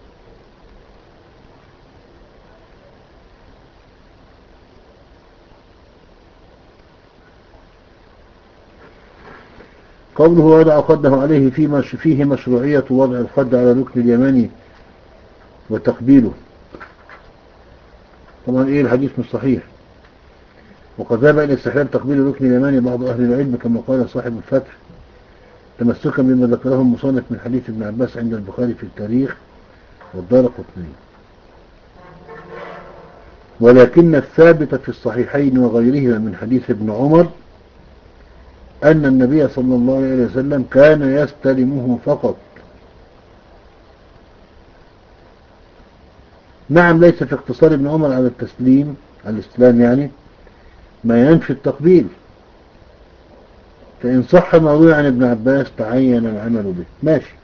قوله: وضع خده عليه فيه مشروعية وضع الخد على الركن اليماني وتقبيله. طبعا ايه الحديث مش صحيح. وقد ذهب الى استحباب تقبيل الركن اليماني بعض اهل العلم كما قال صاحب الفتح، تمسكا بما ذكره المصنف من حديث ابن عباس عند البخاري في التاريخ والدارقطني. ولكن الثابت في الصحيحين وغيرهما من حديث ابن عمر أن النبي صلى الله عليه وسلم كان يستلمه فقط. نعم، ليس في اقتصار ابن عمر على التسليم على الاستلام يعني ما ينفي التقبيل، فإن صح ما روي عن ابن عباس تعين العمل به. ماشي.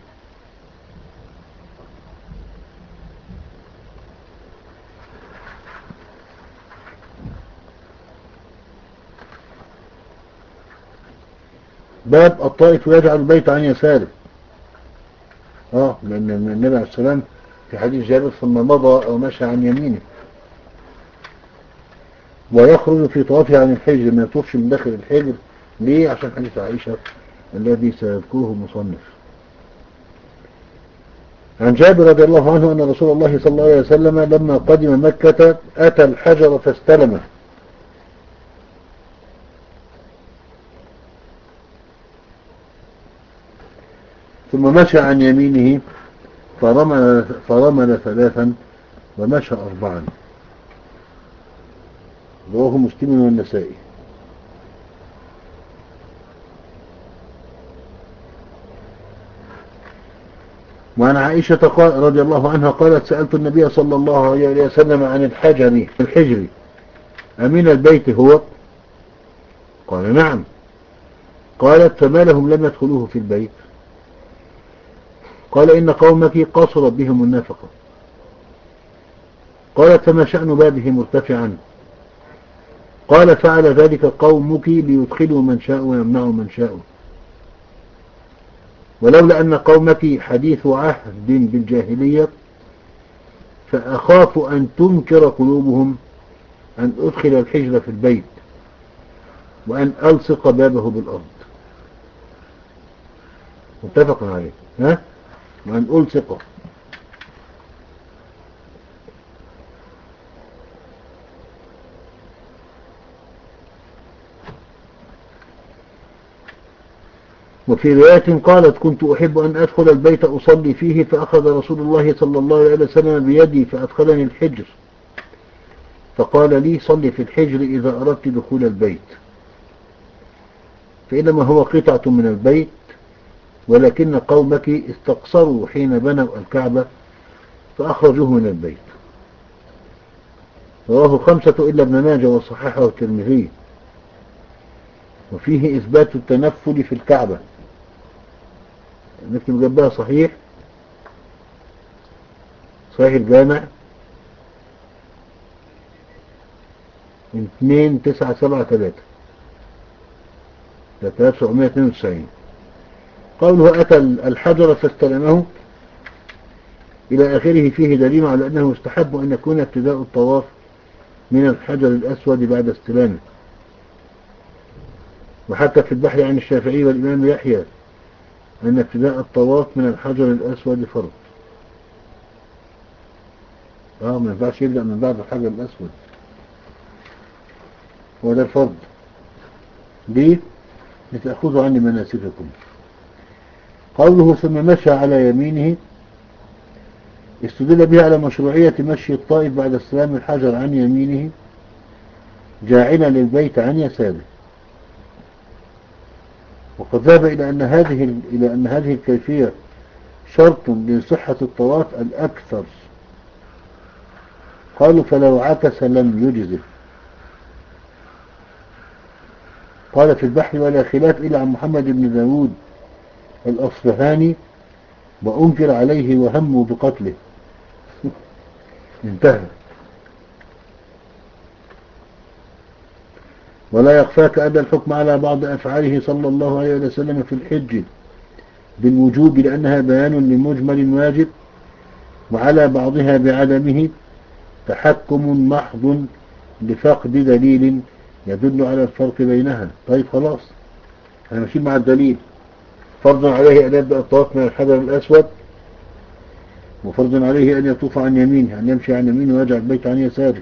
باب الطائف يجعل البيت عن يساره. اه لأن النبي عليه السلام في حديث جابر: ثم مضى أو مشى عن يمينه. ويخرج في طوافه عن الحجر، ما يطوفش من داخل الحجر. ليه؟ عشان حديث عائشة الذي سيذكره المصنف. عن جابر رضي الله عنه أن رسول الله صلى الله عليه وسلم لما قدم مكة أتى الحجر فاستلمه، ثم مشى عن يمينه فرمل, فرمل ثلاثا ومشى أربعا. رواه مسلم والنسائي. وعن عائشة رضي الله عنها قالت: سألت النبي صلى الله عليه وسلم عن الحجر الحجر أمين البيت هو؟ قال: نعم. قالت: فما لهم لم يدخلوه في البيت؟ قال: إن قومك قصرت بهم النفقة. قالت: فما شأن بابه مرتفعا؟ قال: فعل ذلك قومك ليدخلوا من شاء ويمنعوا من شاء، ولولا أن قومك حديث عهد بالجاهلية فأخاف أن تنكر قلوبهم أن أدخل الحجر في البيت وأن ألصق بابه بالأرض. متفق عليه. ها؟ وأن ألصقه. وفي رواية قالت: كنت أحب أن أدخل البيت أصلي فيه، فأخذ رسول الله صلى الله عليه وسلم بيدي فأدخلني الحجر، فقال لي: صلي في الحجر إذا أردت دخول البيت، فإنما هو قطعة من البيت، ولكن قومك استقصروا حين بنوا الكعبة فأخرجوه من البيت. رواه خمسة إلا ابن ماجه وصححه الترمذي. وفيه إثبات التنفل في الكعبة. نكتب جنبها صحيح صحيح الجامع اثنين تسعة سبعة ثلاثة ثلاثة آلاف وسبعمائة واثنين وتسعين. قوله: أتى الحجر فاستلمه إلى آخره فيه دليل على أنه يستحب أن يكون ابتداء الطواف من الحجر الأسود بعد استلامه. وحتى في البحر عن الشافعي والإمام يحيى أن ابتداء الطواف من الحجر الأسود فرض. اه ما ينفعش يبدأ من بعد الحجر الأسود، هو ده الفرض. ليه؟ لتأخذوا عني مناسككم. قوله ثم مشى على يمينه استدل به على مشروعية مشي الطائف بعد استلام الحجر عن يمينه جاعلا للبيت عن يساره. وقد ذهب إلى أن هذه إلى أن هذه الكيفية شرط لصحة الطواف الأكثر. قالوا فلو عكس لم يجزه. قال في البحر ولا خلاف إلا عن محمد بن داود الأصفهاني وأنكر عليه وهموا بقتله. انتهى. ولا يخفاك أن الحكم على بعض أفعاله صلى الله عليه وسلم في الحج بالوجوب لأنها بيان لمجمل واجب، وعلى بعضها بعدمه تحكم محض لفقد دليل يدل على الفرق بينها. طيب خلاص احنا ماشيين مع الدليل. فرض عليه أن يبدأ الطواف من الحجر الأسود، وفرض عليه أن يطوف عن يمينه، أن يمشي عن يمينه ويجعل البيت عن يساره.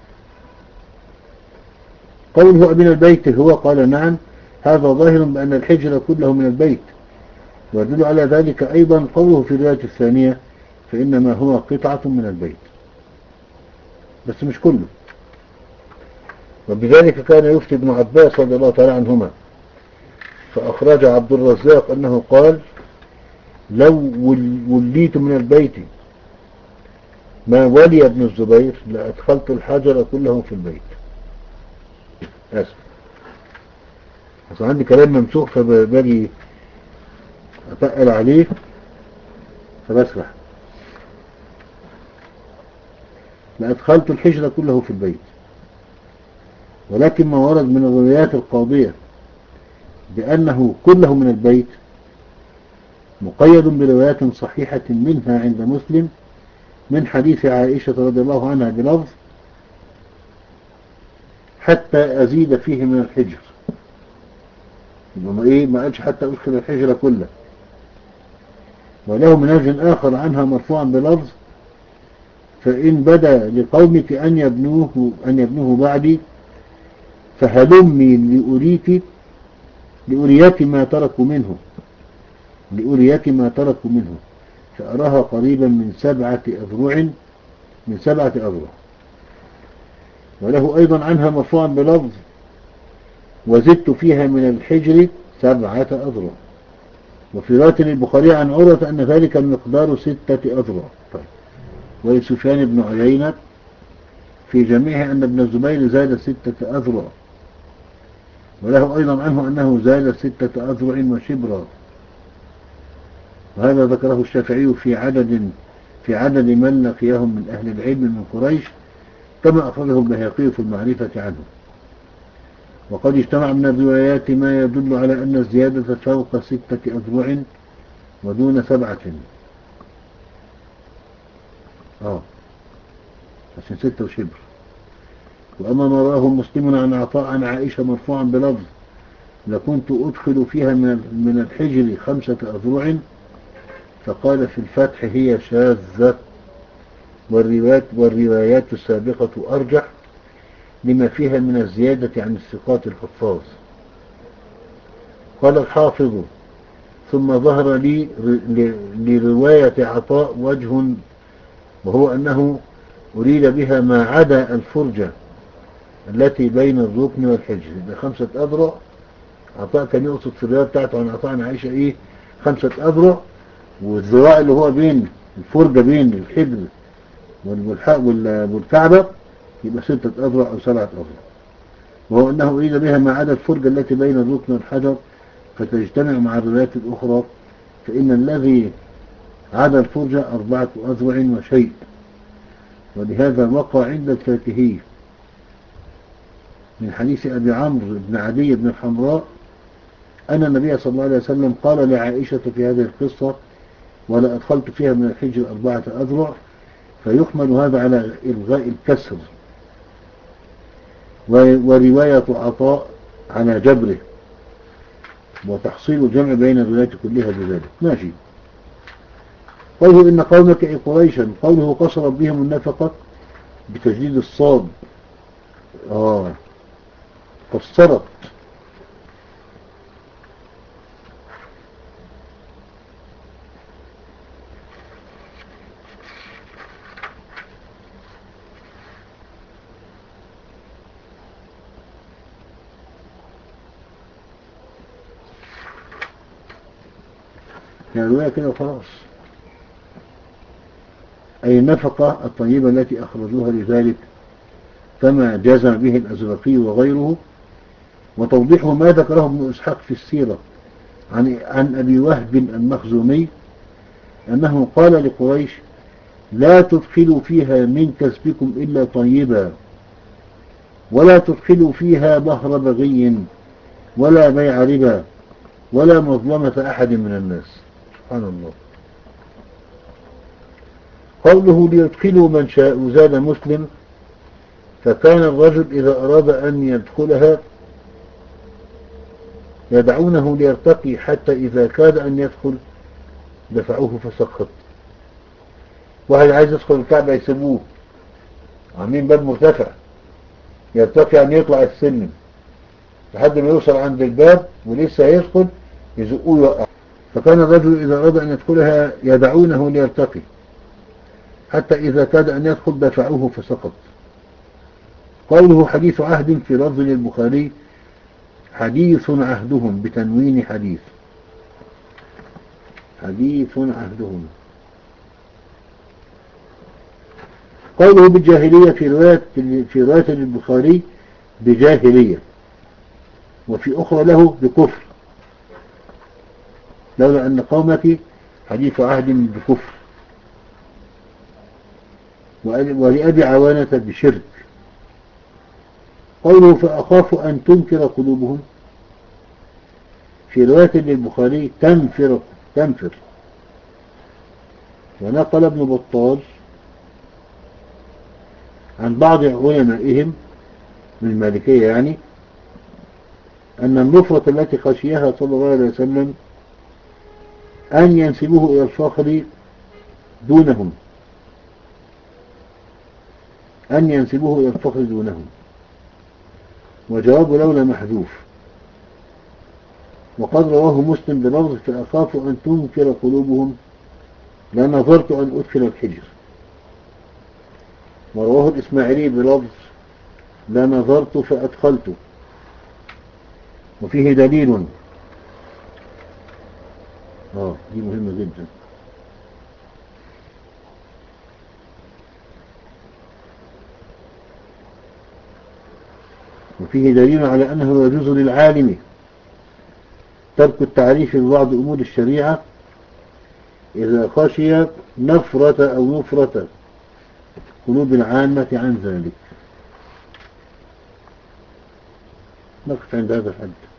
قوله من البيت هو قال نعم، هذا ظاهر بأن الحجر كله من البيت، ويدل على ذلك أيضا قوله في الرواية الثانية فإنما هو قطعة من البيت، بس مش كله. وبذلك كان يفتي ابن عباس رضي الله تعالى عنهما، فأخرج عبد الرزاق أنه قال لو وليت من البيت ما ولي ابن الزبير لأدخلت الحجر كله في البيت. آسف، أصلا عندي كلام ممسوح فباجي أتقل عليه فبسرح. لأدخلت الحجر كله في البيت، ولكن ما ورد من الروايات القاضية بأنه كله من البيت مقيد بروايات صحيحة منها عند مسلم من حديث عائشة رضي الله عنها بلفظ حتى أزيد فيه من الحجر. يبقى إيه؟ ما قالش حتى أدخل الحجر كله. وله منهج آخر عنها مرفوعا بلفظ فإن بدا لقومك أن يبنوه أن يبنوه بعدي فهلمي لأريك لأريك ما تركوا منه لأريك ما تركوا منه فأراها قريبا من سبعة أذرع من سبعة أذرع. وله أيضا عنها مرفوعا بلفظ وزدت فيها من الحجر سبعة أذرع. وفي رواية البخاري عن عروة أن ذلك المقدار ستة أذرع. طيب. ولسفيان بن عيينة في جميعه أن ابن الزبير زاد ستة أذرع. وله أيضا عنه أنه زاد ستة أذرع وشبرا. وهذا ذكره الشافعي في عدد في عدد من لقيهم من أهل العلم من قريش، كما أخرجه البيهقي في المعرفة عنه. وقد اجتمع من الروايات ما يدل على أن الزيادة فوق ستة أذرع ودون سبعة. آه عشان ستة وشبر. وأما ما راه مسلم عن عطاء عن عائشة مرفوعا بلفظ لكنت أدخل فيها من الحجر خمسة أذرع، فقال في الفتح هي شاذة، والروايات, والروايات السابقة أرجح لما فيها من الزيادة عن الثقات الحفاظ. قال الحافظ ثم ظهر لي لرواية عطاء وجه، وهو أنه أريد بها ما عدا الفرجة التي بين الركن والحجر. بخمسة أذرع عطاء كان يقصد في الرواية بتاعته عن عطاء عن عائشة إيه خمسة أذرع، والذراع اللي هو بين الفرجة بين الحجر والكعبة يبقى ستة أذرع أو سبعة أذرع. وهو أنه أريد بها ما عدا الفرجة التي بين الركن والحجر فتجتمع مع الروايات الأخرى، فإن الذي عدا الفرجة أربعة أذرع وشيء. ولهذا وقع عند الفاكهي من حديث أبي عمرو بن عدي بن الحمراء أن النبي صلى الله عليه وسلم قال لعائشة في هذه القصة ولا أدخلت فيها من الحجر أربعة أذرع، فيحمل هذا على إلغاء الكسر، ورواية عطاء على جبره، وتحصيل الجمع بين الروايات كلها بذلك. ماشي. قوله إن قومك أي قريشا، قوله قصر بهم النفقة بتجديد الصاد. آه قصرت. يعني رواية كده وخلاص. أي النفقة الطيبة التي أخرجوها لذلك كما جزم به الأزرقي وغيره. وتوضيح ما ذكره ابن إسحاق في السيرة عن, عن أبي وهب المخزومي أنه قال لقريش لا تدخلوا فيها من كسبكم إلا طيبا، ولا تدخلوا فيها بهر بغي ولا بيع ربا ولا مظلمة أحد من الناس. سبحان الله. قوله ليدخلوا من شاء زاد مسلم فكان الرجل إذا أراد أن يدخلها يدعونه ليرتقي حتى إذا كاد أن يدخل دفعوه فسقط. واحد عايز يدخل الكعبة يسيبوه، عاملين باب مرتفع يرتقي أن يطلع السلم لحد ما يوصل عند الباب ولسه يدخل يزقوه يوقع. فكان الرجل إذا أراد أن يدخلها يدعونه ليرتقي حتى إذا كاد أن يدخل دفعوه فسقط. قوله حديث عهد في لفظ للبخاري حديث عهدهم بتنوين حديث. حديث عهدهم. قوله بالجاهلية في رواية في رواية للبخاري بجاهلية، وفي أخرى له بكفر، لولا أن قومك حديث عهد بكفر. ولأبي عوانة بشرك. قوله فأخاف أن تنكر قلوبهم في رواية للبخاري تنفر تنفر. ونقل ابن بطال عن بعض علمائهم من المالكية يعني أن النفرة التي خشيها صلى الله عليه وسلم أن ينسبوه إلى الفخر دونهم أن ينسبوه إلى الفخر دونهم. وجواب لولا محذوف. وقد رواه مسلم بلفظ فأخاف أن تنكر قلوبهم لنظرت أن أدخل الحجر. ورواه الإسماعيلي بلفظ لنظرت فأدخلت. وفيه دليل. آه دي مهمة جدا. وفيه دليل على أنه يجوز للعالم ترك التعريف ببعض أمور الشريعة إذا خشي نفرة أو نفرة قلوب العامة عن ذلك. نقف عند هذا الحد.